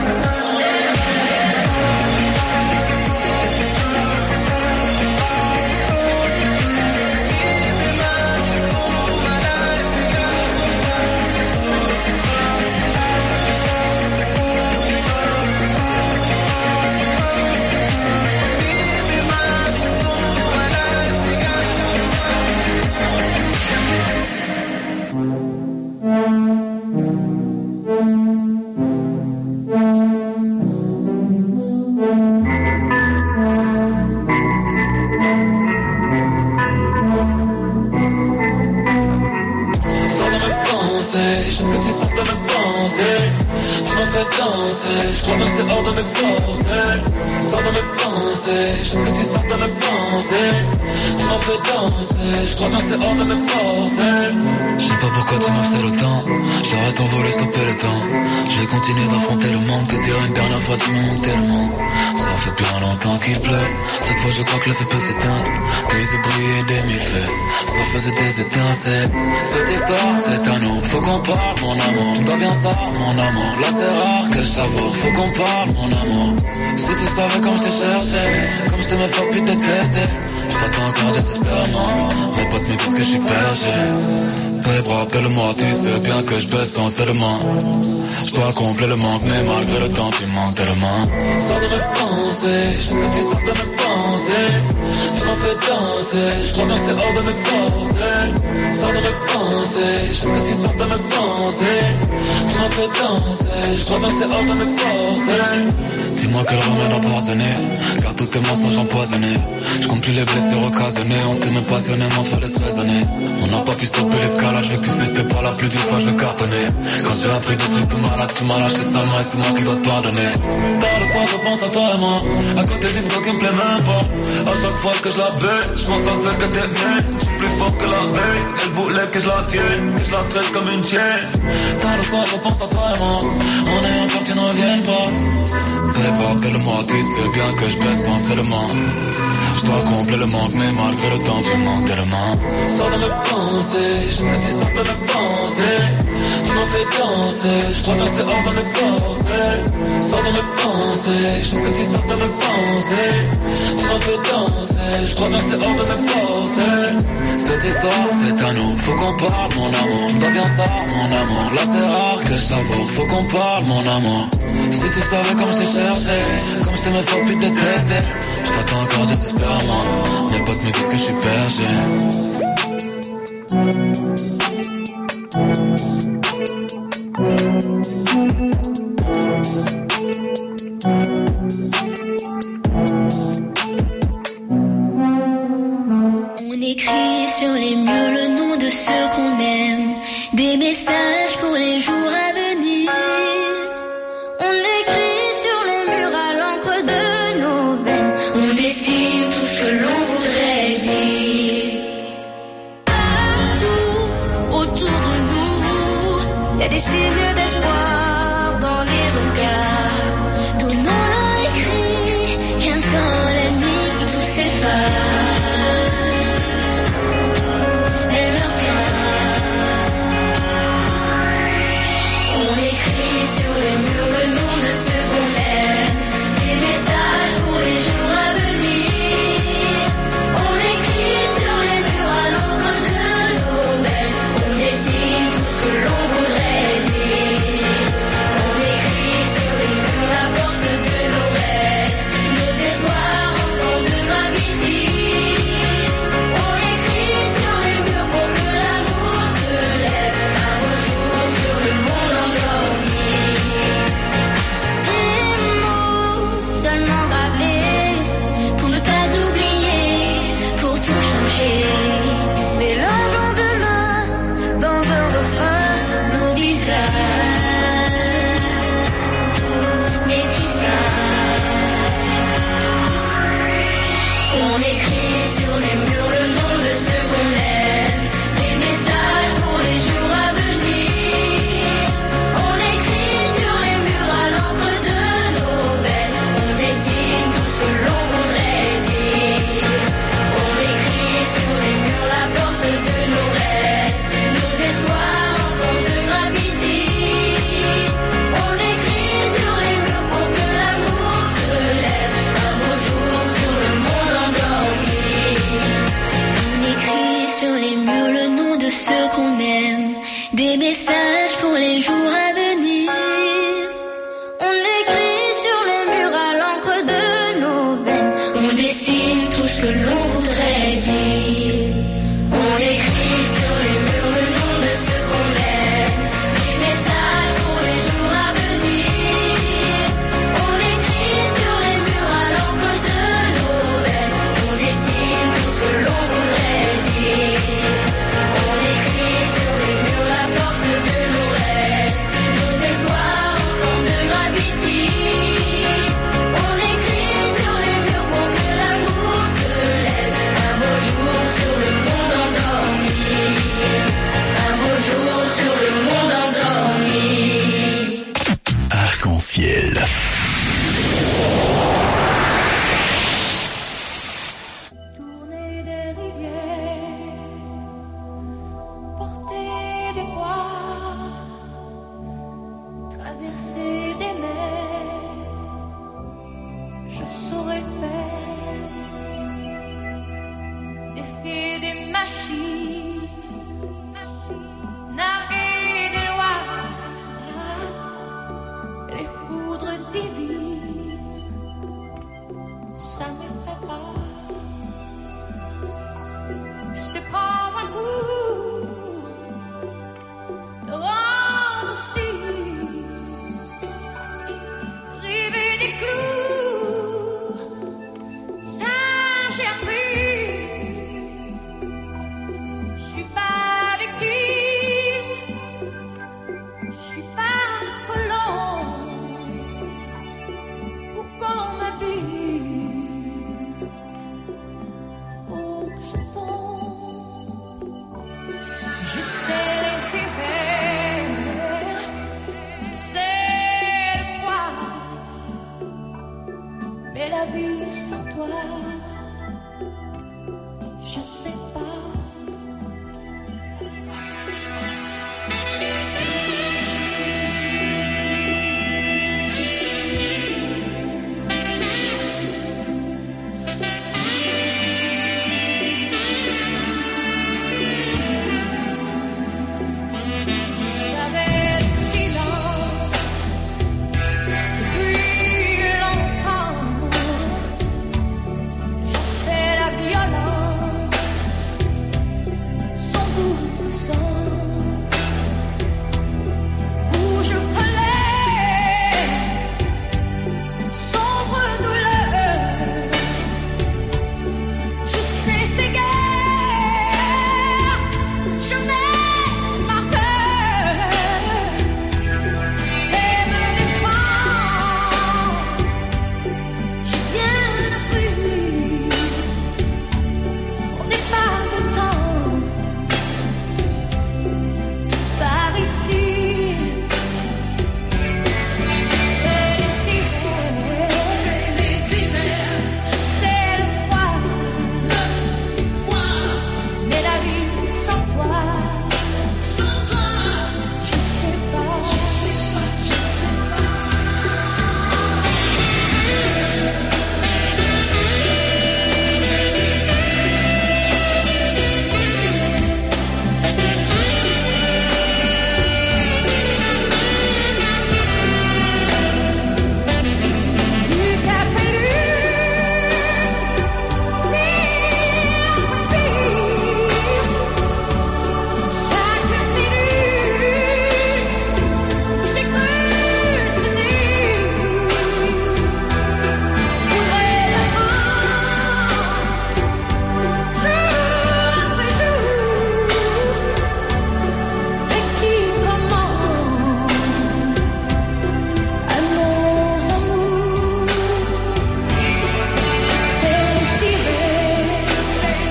Je crois bien que c'est hors de mes forces. Sors de mes pensées, je sais que tu sors de mes pensées. Tu m'en fais danser, je crois bien que c'est hors de mes forces. Je sais pas pourquoi tu m'obsèdes autant. J'arrête, on voulait stopper le temps. Je vais continuer d'affronter le monde. Te dire une dernière fois, tu m'as monté le monde. Ça fait bien longtemps qu'il pleut. Cette fois je crois que le feu peut s'éteindre. Des yeux brillés, des mille feux. Ça faisait des étincelles. Cette histoire c'est à nous. Faut qu'on parle mon amour. Tu me dois bien ça mon amour. Là c'est rare que je savoure. Faut qu'on parle mon amour. Si tu savais comme je t'ai cherché, comme je t'aimais fort puis détesté. Je t'attends encore désespérément. Mes potes me disent que je suis perché. Tes bras appelle-moi, tu sais bien que je baisse seulement. Je dois combler le manque, mais malgré le temps tu manques tellement. Sors de mes pensées, je sais que tu sors de mes pensées. Tu m'en fais danser, je crois bien que c'est hors de mes forces. Sors de mes pensées, je sais que tu sors de mes pensées. Tu m'en fais danser, je crois bien que c'est hors de mes forces. Dis-moi quel remède empoisonné, car tous tes mensonges empoisonnés. Je compte plus les blessures occasionnées, on s'est même passionnément fallait se raisonner. On n'a pas pu stopper l'escalade, je veux que tu sais c'était pas la plus d'une fois je veux cartonner. Quand j'ai appris des trucs de malade, tu m'as lâché salement et c'est moi qui dois te pardonner. Tard le soir je pense à toi et moi, à côté d'une go qui me plaît même pas. À chaque fois que je la baie, je pense à celle que t'aimais. Je suis plus fort que la veille, elle voulait que je la tienne, que je la traite comme une chienne. Tard le soir je pense à toi et moi, on est encore tu ne reviens pas. T'es pas appelle-moi, tu sais bien que je baisse seulement. Je dois combler le manque, mais malgré le temps tu manques tellement. Sors de mes pensées, je sais que tu sors de mes pensées. Tu m'en fais danser, je crois bien que c'est hors de mes forces. Sors de mes pensées, je sais que tu sors de mes pensées. Tu m'en fais danser, je crois bien que c'est hors de mes forces. Cette histoire c'est à nous, faut qu'on parle mon amour. Tu dois bien ça mon amour, là c'est rare que je savoure. Faut qu'on parle mon amour. Si tu savais comme je t'ai cherché, comme je t'aimais fort puis détesté. Je t'attends encore désespérément, mes potes me disent que je suis perché. On écrit sur les murs le nom de ceux qu'on aime, des messages pour les jours à venir. On écrit sur les murs à l'encre de nos veines, on dessine tout ce que l'on voudrait dire. Partout autour de nous, y a des signes d'espoir dans les regards. Donnons-leur écrit qu'un temps la nuit tout s'efface. L'on voudrait dire. je saurais faire défier des machines, narguer des lois, les foudres divines, ça m'effraie pas. Je sais prendre un coup, le rendre aussi, river des clous, ça j'ai appris. Je suis pas victime, je suis pas colon, pour qu'on m'habille, faut que je tombe. Je sais les hivers, c'est le froid, mais la vie sans toi, je sais pas. J'avais le silence depuis longtemps. Je sais la violence, son goût de sang. Rouge colère, sombre douleur. Je sais ces guerres, je mets ma peur. C'est me défendre, j'ai bien appris. On n'est pas content par ici. C'est les hivers, c'est le froid, mais la vie sans toi, je sais pas. Lutte après lutte, pire après pire, chaque minute, j'ai cru tenir. Courais le vent, jour après jour, et qui commande à nos amours. C'est les hivers, c'est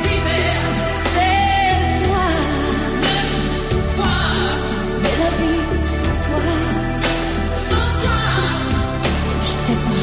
moi, mais la vie sans toi, je sais pas.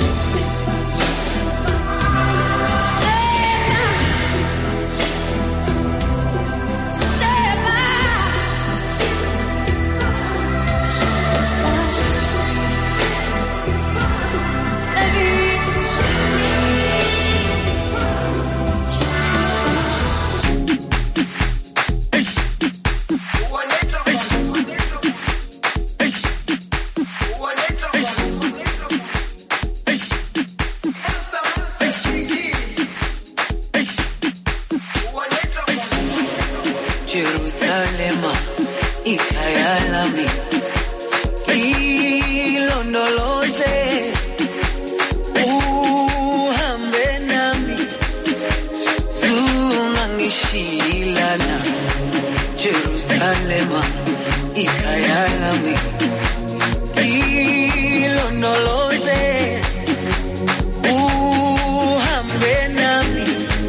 Jerusalema, ikayalami, ilondoloze, uhambe nami, zungangishilana. Jerusalema, ikayalami, ilondoloze, uhambe nami,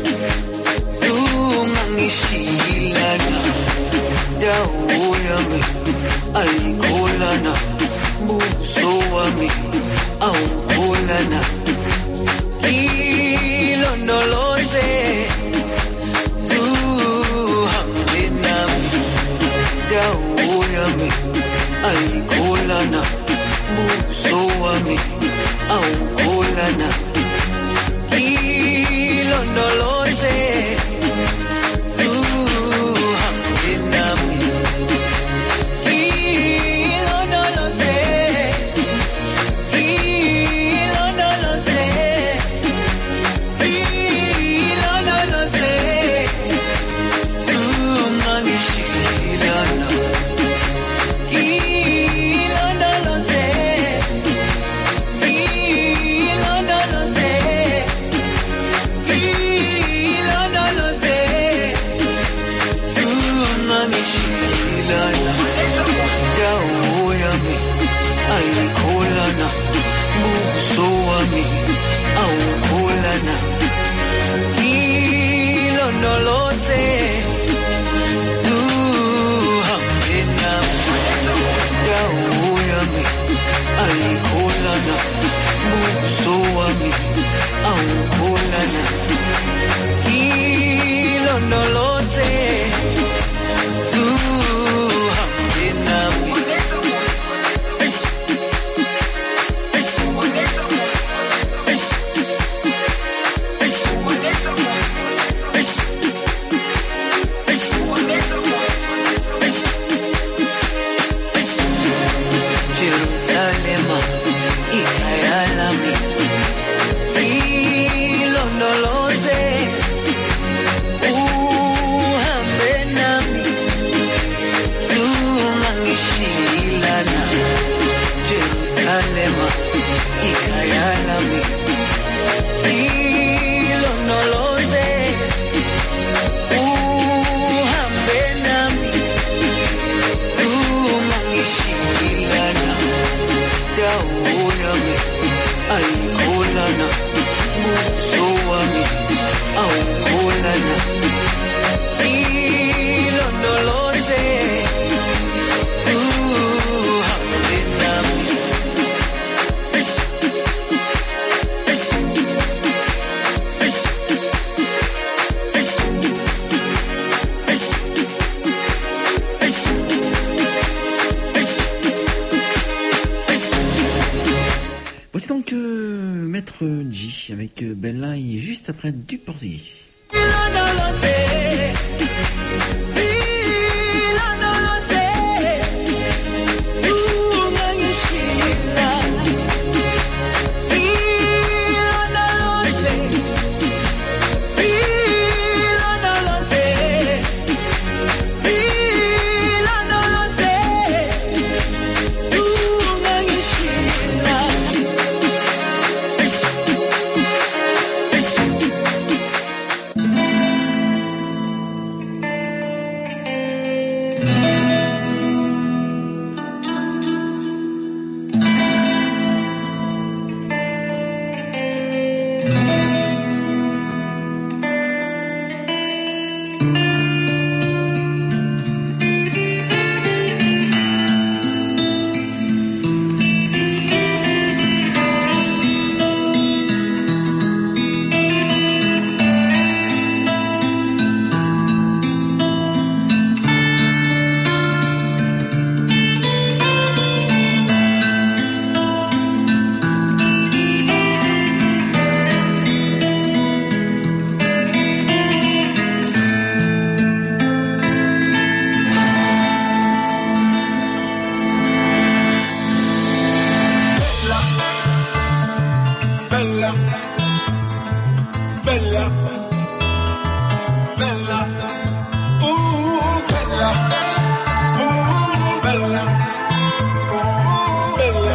zungangishilana. Dawo yami ayikholana, buso wami awukholana. Ilondoloze, zuhambe nami. Dawo yami ayikholana, buso wami awukholana. no lo sé. Su hambenami. Hilo no lo sé. Hilo no lo sé. Hilo no lo sé. Su manishilana. Hilo no lo sé. Hilo no lo sé. Hilo no lo sé. Su manishilana. Yaoyami. Ay kolana. Busoami. Au kolana. Hilo no lo sé. Su hambenami. Yaoyami. Ay kolana. Busoami. Au kolana. Hilo no lo sé. Su hambenami. Jerusalema y Kayalami. Hilo no lo sé. Hambenami. Sumangishilana. Jerusalema y Kayalami. Hilo no lo sé. Hambenami. Sumangishilana. Yaoyami. Ay kolana. Busoami. Au kolana. Hilo no lo sé. Su hambenami. Voici donc Maître G avec Bella et juste après du portugais. Hilo no lo sé. Hilo no lo sé. Su manishilana. Hilo no lo sé. Hilo no lo sé. Hilo no lo sé. Su manishilana. Bella, bella, bella, bella, bella, bella,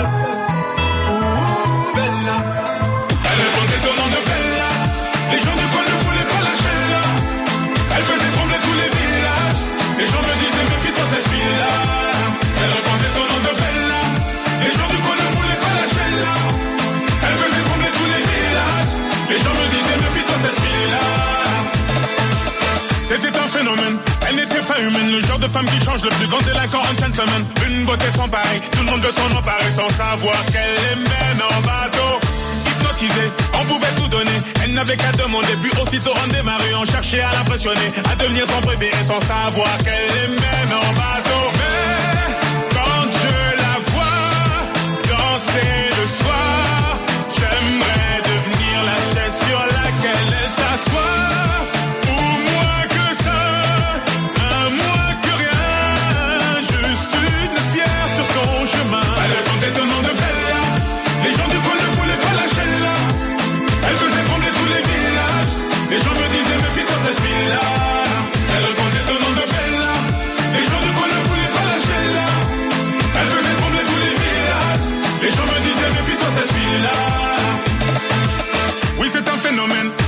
bella. Elle répondait au nom de Bella. Les gens du coin ne voulaient pas lâcher là. Elle faisait trembler tous les villages. Les gens me disaient méfie-toi cette fille-là. Elle répondait au nom de Bella. Les gens du coin ne voulaient pas lâcher là. Elle faisait trembler tous les villages. Les gens me disaient méfie-toi cette fille-là. C'était un phénomène, elle n'était pas humaine. Le genre de femme qui change le plus grand délinquant en gentleman. Une beauté sans pareil, tout le monde veut s'en emparer sans savoir qu'elle les mène en bateau. Hypnotisée, on pouvait tout donner. Elle n'avait qu'à demander, puis aussitôt on démarrait. On cherchait à l'impressionner, à devenir son préféré sans savoir qu'elle les mène en bateau. Mais quand je la vois danser le soir, j'aimerais devenir la chaise sur laquelle elle s'assoit.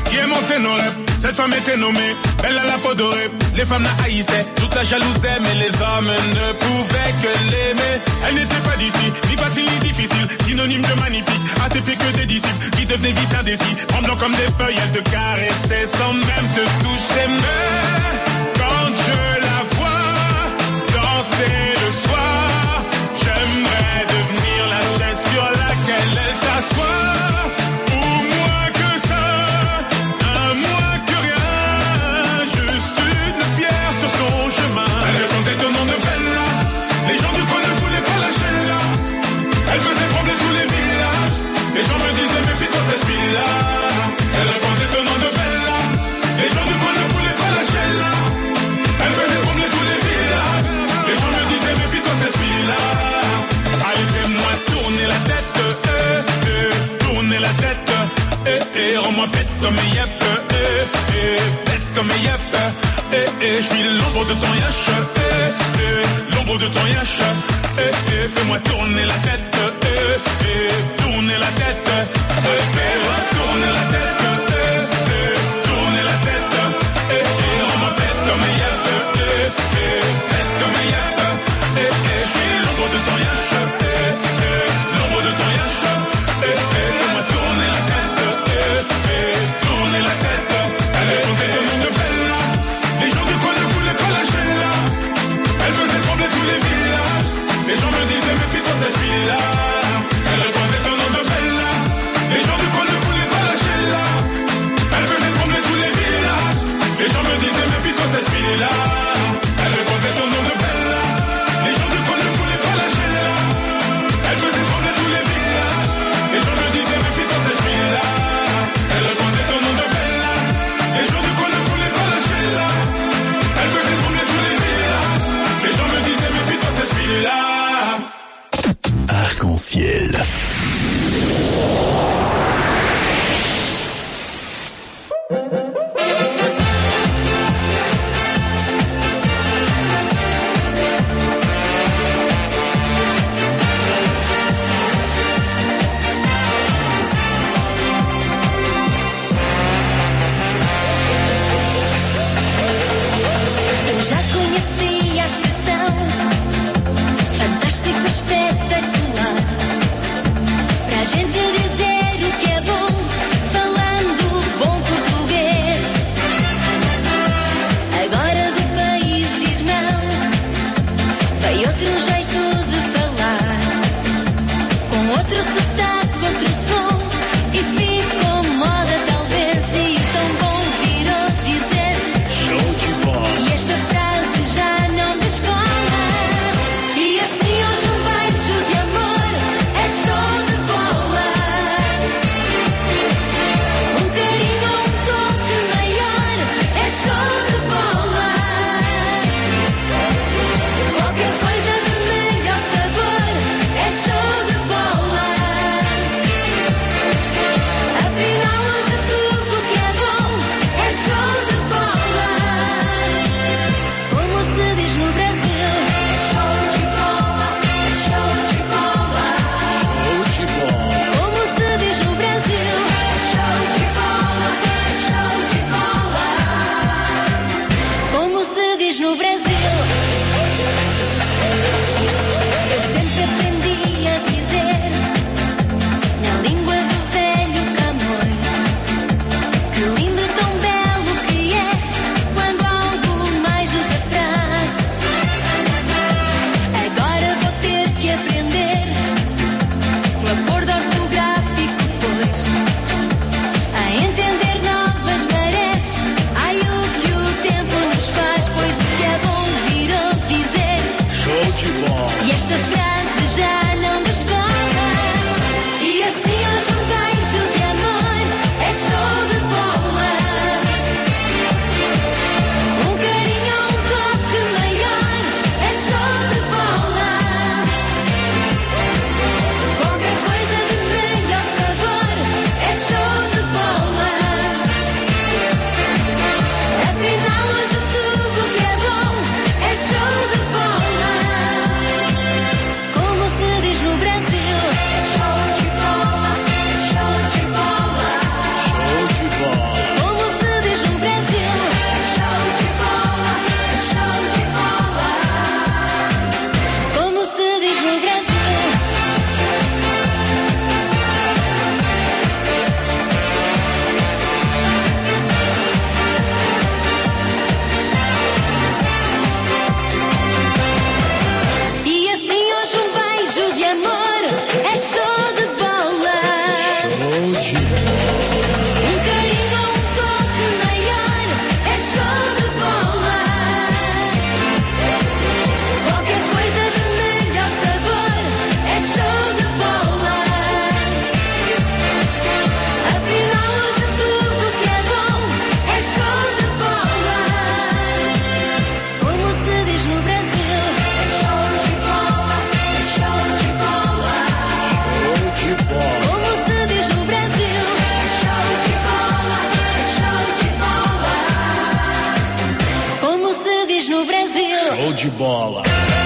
qui est monté nos rêves. Cette femme était nommée, elle a la peau dorée. Les femmes la haïssaient, toute la jalousaient, mais les hommes ne pouvaient que l'aimer. Elle n'était pas d'ici, ni facile ni difficile, synonyme de magnifique, à ses pieds que des disciples, qui devenaient vite indécis, tremblant comme des feuilles, elle te caressait sans même te toucher. Mais quand je la vois danser le soir, j'aimerais devenir la chaise sur laquelle elle s'assoit. Les gens me disaient méfie-toi cette fille-là. Elle répondait au nom de Bella. Les gens du coin ne voulaient pas lâcher là. Elle faisait trembler tous les villages. Les gens me disaient méfie-toi cette fille-là. Allez fais-moi tourner la tête, tourner la tête, rends-moi bête comme yep, bête comme yep, je suis l'ombre de ton yash, l'ombre de ton yash, fais-moi tourner la tête, tourner la tête, fais-moi tourner la tête, tourner la tête, rends-moi bête comme yep, bête comme yep, je suis l'ombre de ton yash, l'ombre de ton yash, fais-moi tourner la tête, tourner la tête, elle répondait au nom de Bella. Les gens du coin ne voulaient pas lâcher là. Elle faisait trembler tous les villages. Les gens me disaient méfie-toi cette fille-là. Elle répondait au nom de Bella. Les gens du coin ne voulaient pas lâcher là. Elle faisait trembler tous les villages. Les gens me disaient méfie-toi cette fille-là. Elle répondait au nom de Bella. Les gens du coin ne voulaient pas lâcher là. Elle faisait trembler tous les villages. Les gens me disaient méfie-toi cette fille-là. Elle répondait au nom de Bella. Les gens du coin ne voulaient pas lâcher là. Elle faisait trembler tous les villages. Les gens me disaient méfie-toi cette fille-là. Arc-en-ciel. Eu já conheci a expressão fantástico, espetacular, pra gente dizer o que é bom, falando bom português. de bola.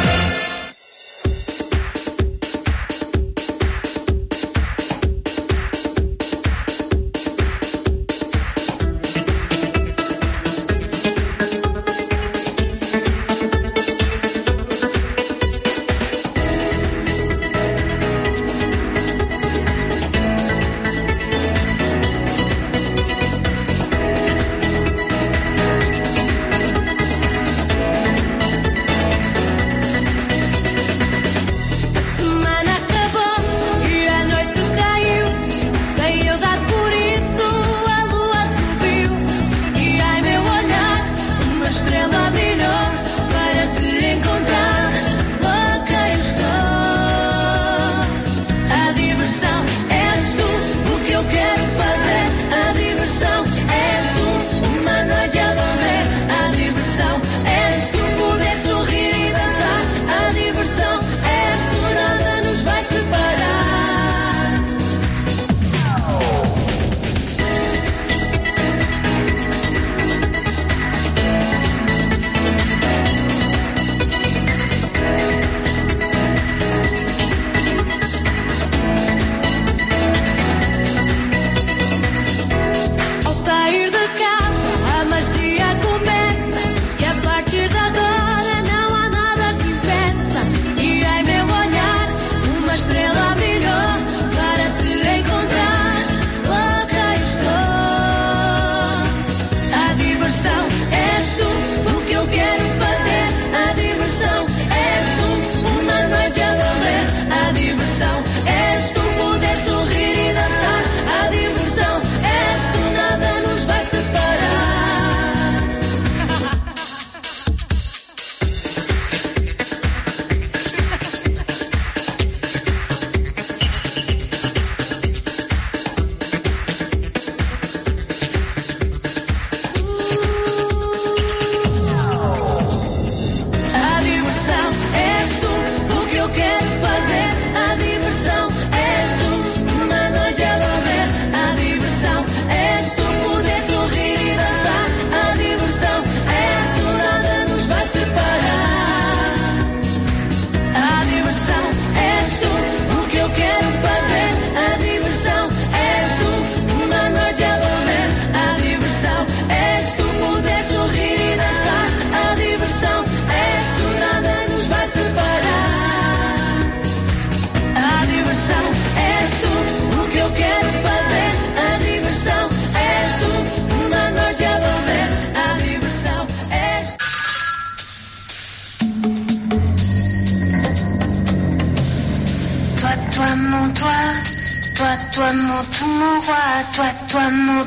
Toi mon tout mon roi, toi mon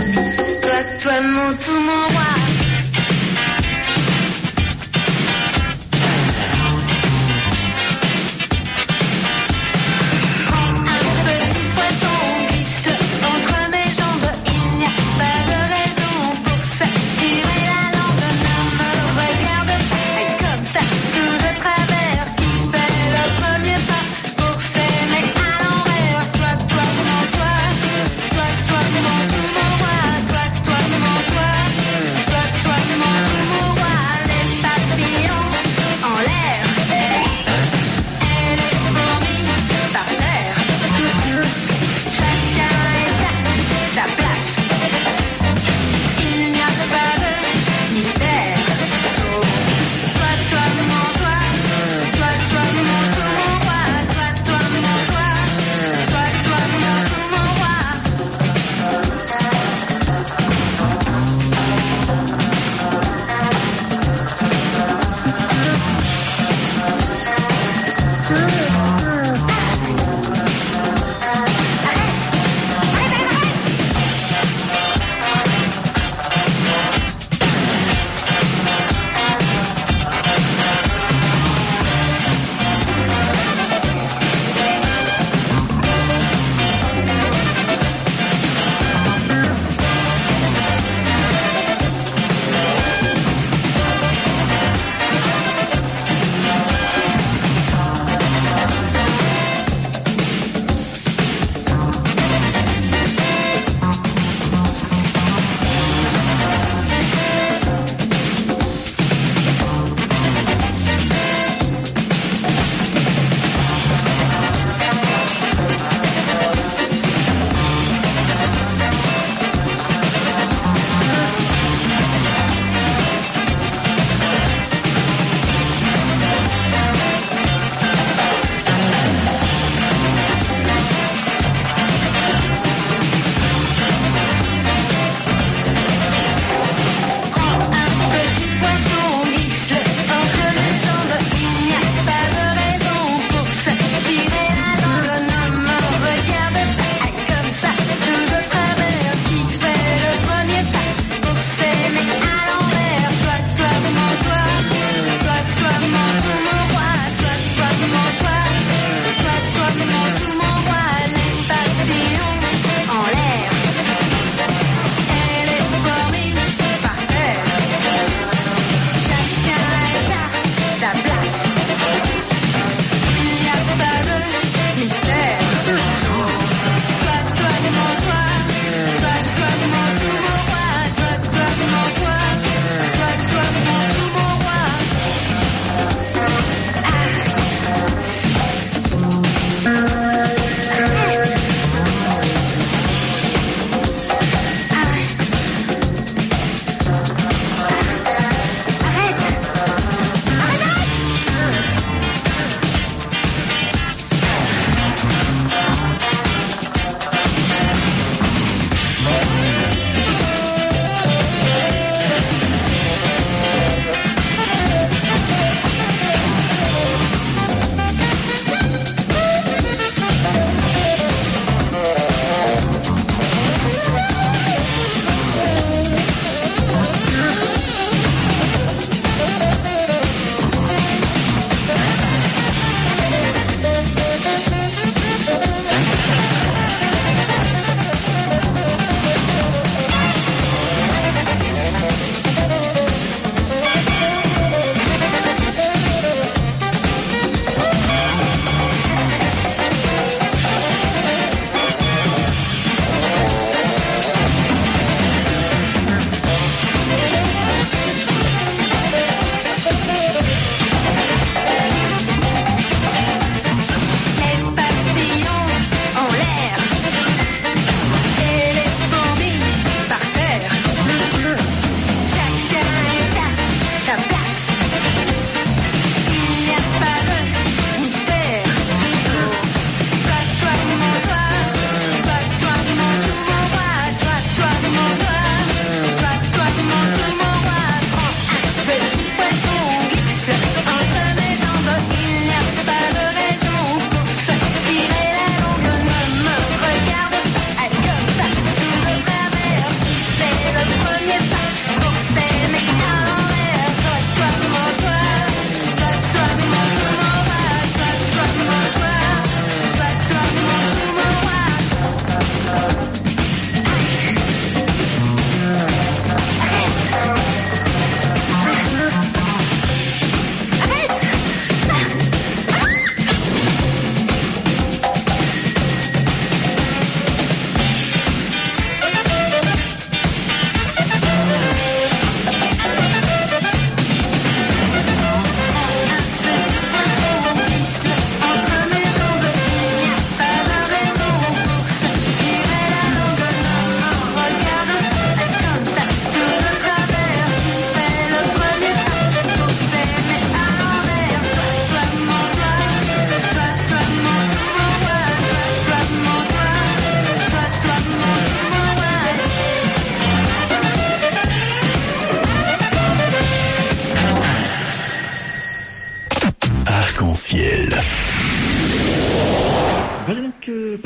toi mon tout mon roi. Toi,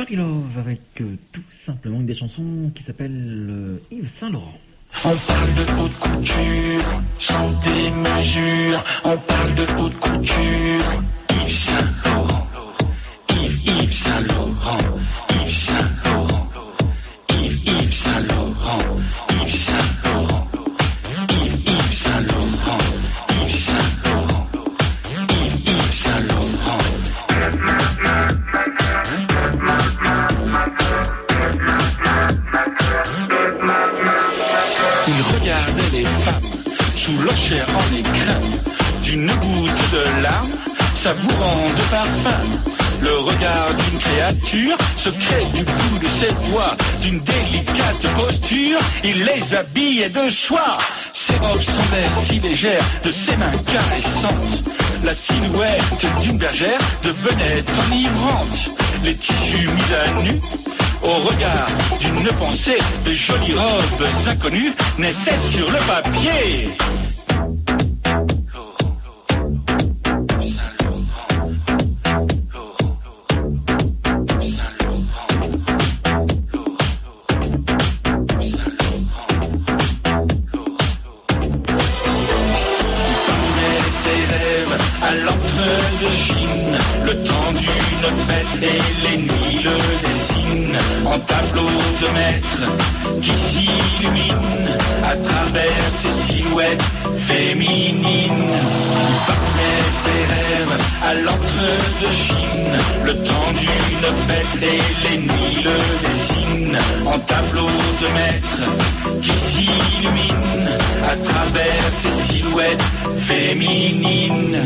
Papy Love avec tout simplement une des chansons qui s'appelle Yves Saint-Laurent. On parle de haute couture, sans démesure. On parle de haute couture. Yves Saint-Laurent, Yves Saint-Laurent, Yves Saint-Laurent, Yves Saint-Laurent, Yves Saint-Laurent, Yves Saint-Laurent, Yves Saint-Laurent, Yves Saint-Laurent. Il regardait les femmes sous leur chair en écrin, d'une goutte de larmes, savourant de parfum. Le regard d'une créature, secret du bout de ses doigts, d'une délicate posture, il les habillait de soie. Ses robes semblaient si légères, de ses mains caressantes. La silhouette d'une bergère devenait enivrante. Les tissus mis à nu, au regard d'une pensée, de jolies robes inconnues naissaient sur le papier. À l'encre de Chine, le temps d'une fête et les nuits le dessinent en tableau de maître qui s'illumine à travers ses silhouettes féminines. Il partait ses rêves à l'encre de Chine, le temps d'une fête et les nuits le dessinent en tableau de maître qui s'illumine à travers ses silhouettes féminines.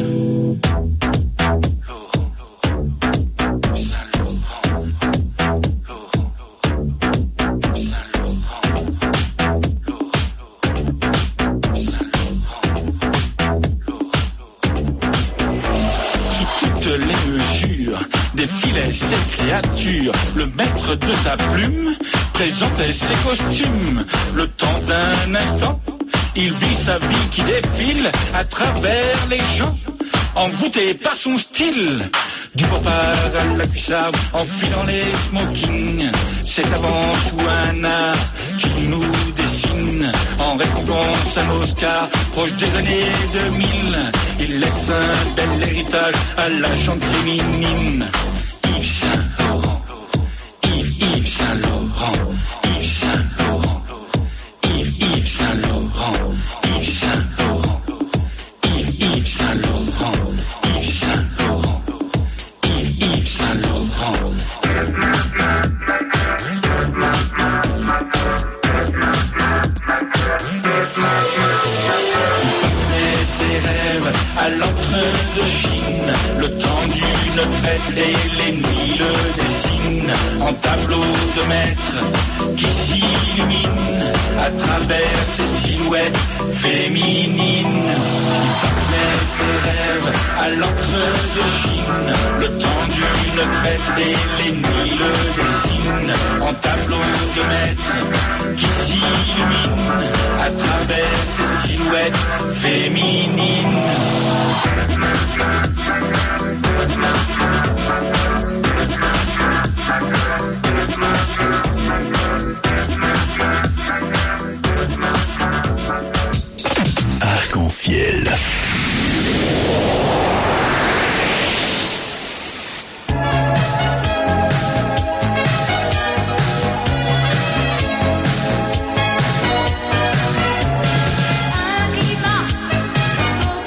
Défilait ses créatures, le maître de sa plume présentait ses costumes. Le temps d'un instant, il vit sa vie qui défile à travers les gens, envoûté par son style. Du pop-art à la cuissarde, enfilant les smokings, c'est avant tout un art qui nous dessine. En récompense un Oscar, proche des années 2000, il laisse un bel héritage à la chante féminine. Yves Saint-Laurent, Yves Saint-Laurent, Yves Saint-Laurent, Yves Saint-Laurent, Yves Saint-Laurent, Yves Saint-Laurent, Yves Saint-Laurent, Yves Saint-Laurent. À l'encre de Chine, le temps d'une fête et les nuits le dessinent en tableau de maître qui s'illumine à travers ses silhouettes féminines. Il partait ses rêves à l'encre de Chine, le temps d'une fête et les nuits le dessinent en tableau de maître qui s'illumine à travers ses silhouettes féminines. Arc-en-ciel. Arriva,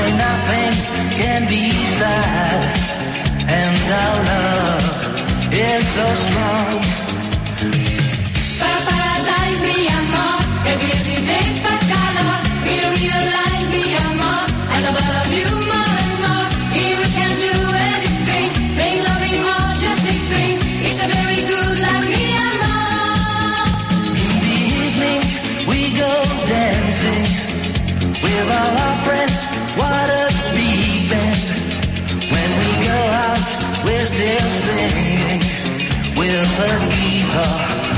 where nothing can be said, and our love is so strong. Para paradise, mi amor, every day for calor. We realize, mi amor, I love you more and more. If we can do anything, make loving more just a thing. It's a very good life, mi amor. In the evening, we go dancing with all our friends. What a big band. When we go out, we're still singing with a guitar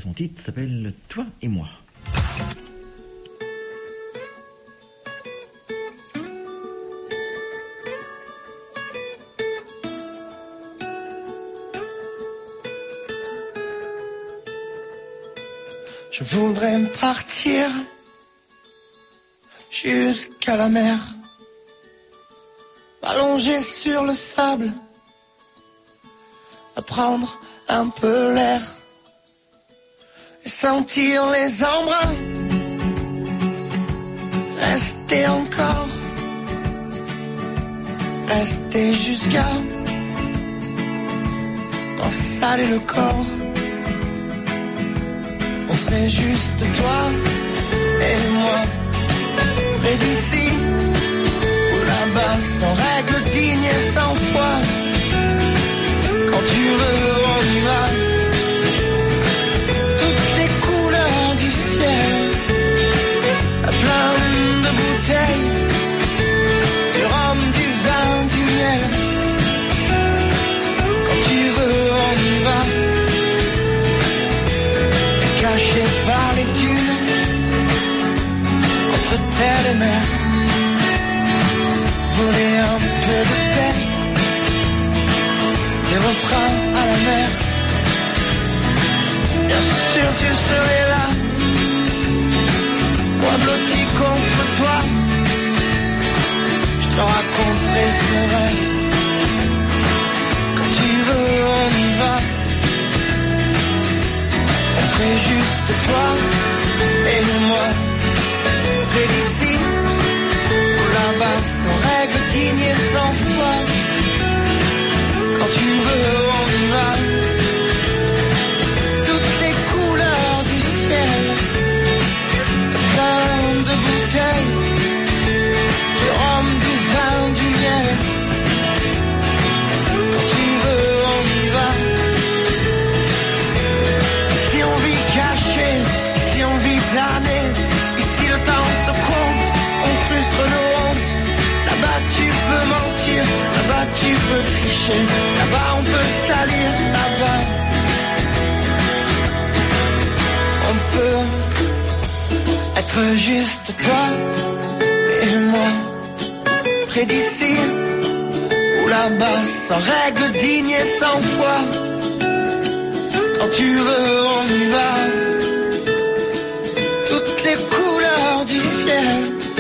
son titre s'appelle Toi et moi. Je voudrais partir jusqu'à la mer, m'allonger sur le sable, à prendre un peu l'air et sentir les embruns, rester encore, rester jusqu'à m'en saler le corps. On serait juste toi et moi, près d'ici ou là-bas, sans règles dignes et sans foi. Quand tu veux, on y va. Toutes les couleurs du ciel, plein de bouteilles, du rhum, du vin, du miel. Quand tu veux, on y va. Caché par les dunes, entre terre et mer, voler un peu de paix, des refrains à la mer. Bien sûr tu serais là, moi blotti contre toi, je te raconterai ce rêve. Quand tu veux on y va. C'est juste toi et moi, près d'ici ou là-bas, sans règles dignes et sans foi. Quand tu veux, on y va. Toutes les couleurs du ciel, plein de bouteilles, du rhum, du vin, du miel. Quand tu veux, on y va. Si on vit d'années, ici le temps se compte, on frustre nos hontes. Là-bas tu peux mentir, là-bas tu peux tricher, là-bas on peut salir, là-bas on peut être juste toi et moi, près d'ici ou là-bas, sans règles dignes et sans foi. Quand tu veux on y va. Toutes les couleurs du ciel,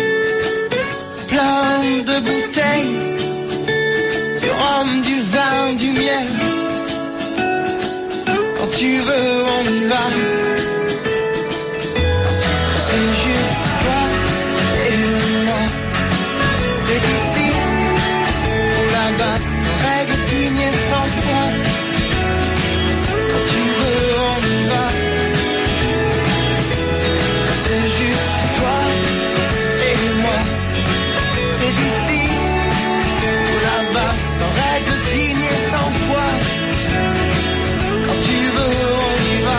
plein de bouteilles, du rhum, du vin, du miel. Quand tu veux, on y va. C'est juste toi et moi, près d'ici ou là-bas, sans règles dignes et sans foi. Quand tu veux, on y va. C'est juste toi et moi, près d'ici ou là-bas, sans règles dignes et sans foi. Quand tu veux, on y va.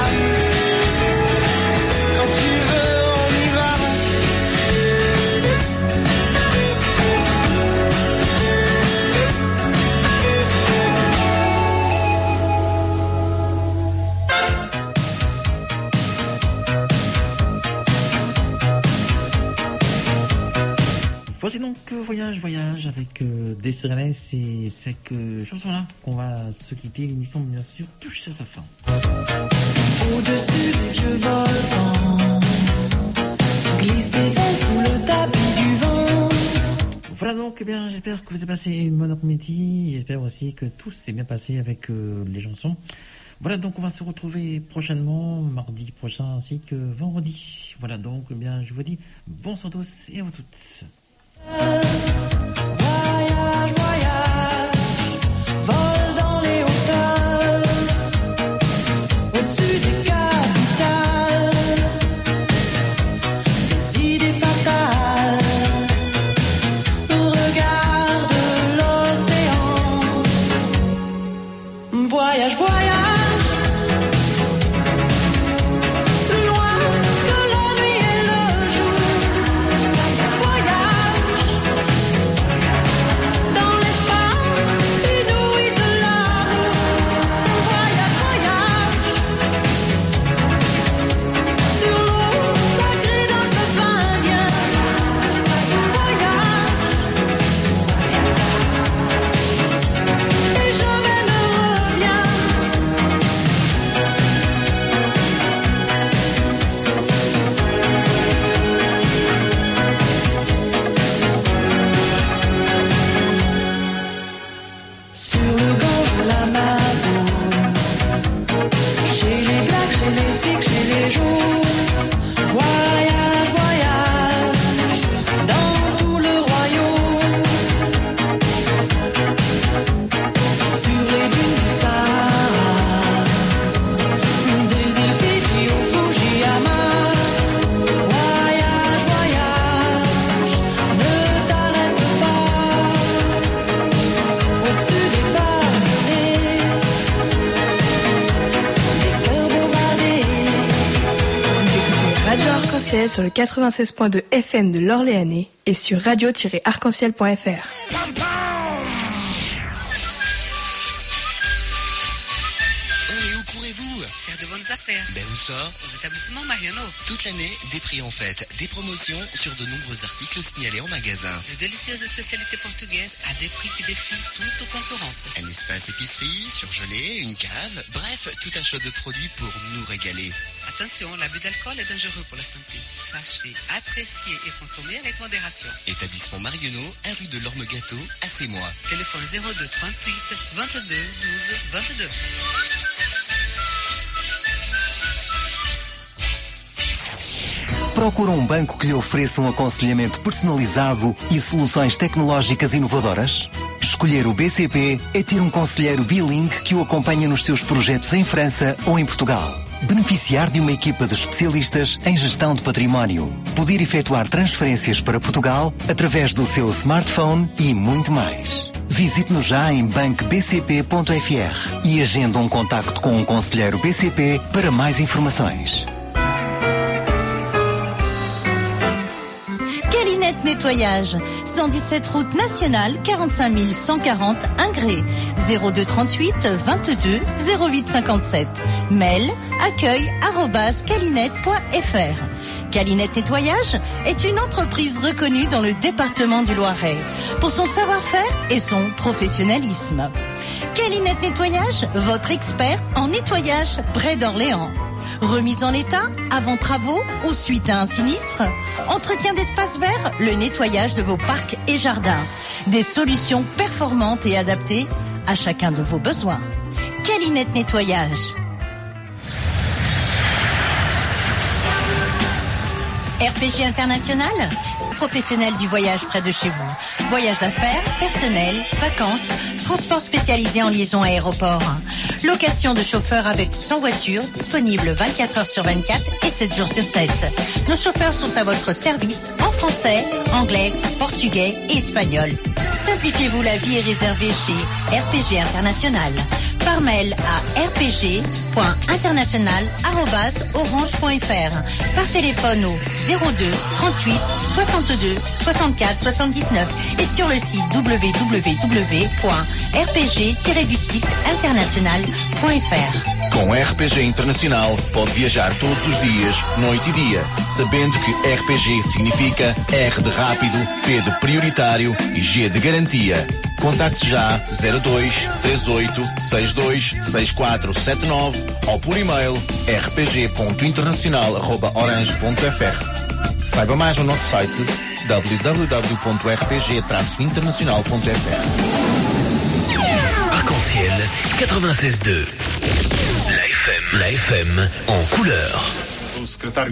Quand tu veux, on y va. Voici donc Voyage avec Desirelais, c'est cette chanson-là qu'on va se quitter. L'émission, bien sûr, touche à sa fin. Au-dessus des vieux volcans, glisse tes ailes sous le tapis du vent. Voilà donc, eh bien, j'espère que vous avez passé une bonne après-midi. J'espère aussi que tout s'est bien passé avec les chansons. Voilà donc, on va se retrouver prochainement, mardi prochain ainsi que vendredi. Voilà donc, eh bien, je vous dis bonsoir à tous et à vous toutes. Voyage, voyage, vole dans les hauteurs, au-dessus des capitales, des idées fatales, regarde l'océan. Voyage, voyage. Loin de la nuit et le jour, voyage. sur le 96.2 FM de l'Orléanais et sur radio-arc-en-ciel.fr. Ben où ça? Aux établissements Mariano. Toute l'année, des prix en fête, des promotions sur de nombreux articles signalés en magasin. De délicieuses spécialités portugaises à des prix qui défient toute concurrence. Un espace épicerie, surgelé, une cave, bref, tout un choix de produits pour nous régaler. Attention, l'abus d'alcool est dangereux pour la santé. Sachez, apprécier et consommer avec modération. Établissement Marionneau, 1 rue de l'Orme-Gâteau, à Sémois. Téléphone 02 38 22 12 22. Procura banco que lhe ofereça aconselhamento personalizado e soluções tecnológicas inovadoras? Escolher o BCP é ter conselheiro bilingue que o acompanha nos seus projetos em França ou em Portugal. Beneficiar de uma equipa de especialistas em gestão de património. Poder efetuar transferências para Portugal através do seu smartphone e muito mais. Visite-nos já em bancobcp.fr e agenda contacto com conselheiro BCP para mais informações. Calinette Nettoyage, 117 route nationale, 45 140 Ingré, 02 38 22 08 57. Mail accueil@calinette.fr. Calinette Nettoyage est une entreprise reconnue dans le département du Loiret pour son savoir-faire et son professionnalisme. Calinette Nettoyage, votre expert en nettoyage près d'Orléans. Remise en état, avant travaux ou suite à un sinistre. Entretien d'espaces verts, le nettoyage de vos parcs et jardins. Des solutions performantes et adaptées à chacun de vos besoins. Calinette Nettoyage. RPG International, professionnel du voyage près de chez vous. Voyage d'affaires, personnel, vacances, transport spécialisé en liaison aéroport. Location de chauffeurs avec ou sans voiture, disponible 24 heures sur 24 et 7 jours sur 7. Nos chauffeurs sont à votre service en français, anglais, portugais et espagnol. Simplifiez-vous la vie et réservez chez RPG International. Par mail à rpg.international@orange.fr. Par téléphone au 02 38 62 64 79 et sur le site www.rpg-international.fr. Com RPG Internacional pode viajar todos os dias, noite e dia, sabendo que RPG significa R de rápido, P de prioritário e G de garantia. Contacte já 02 38 62 6479 ou por e-mail rpg.internacional@orange.fr. Saiba mais no nosso site www.rpg-internacional.fr. Arc-en-ciel 96.2. La FM en couleur. O secretário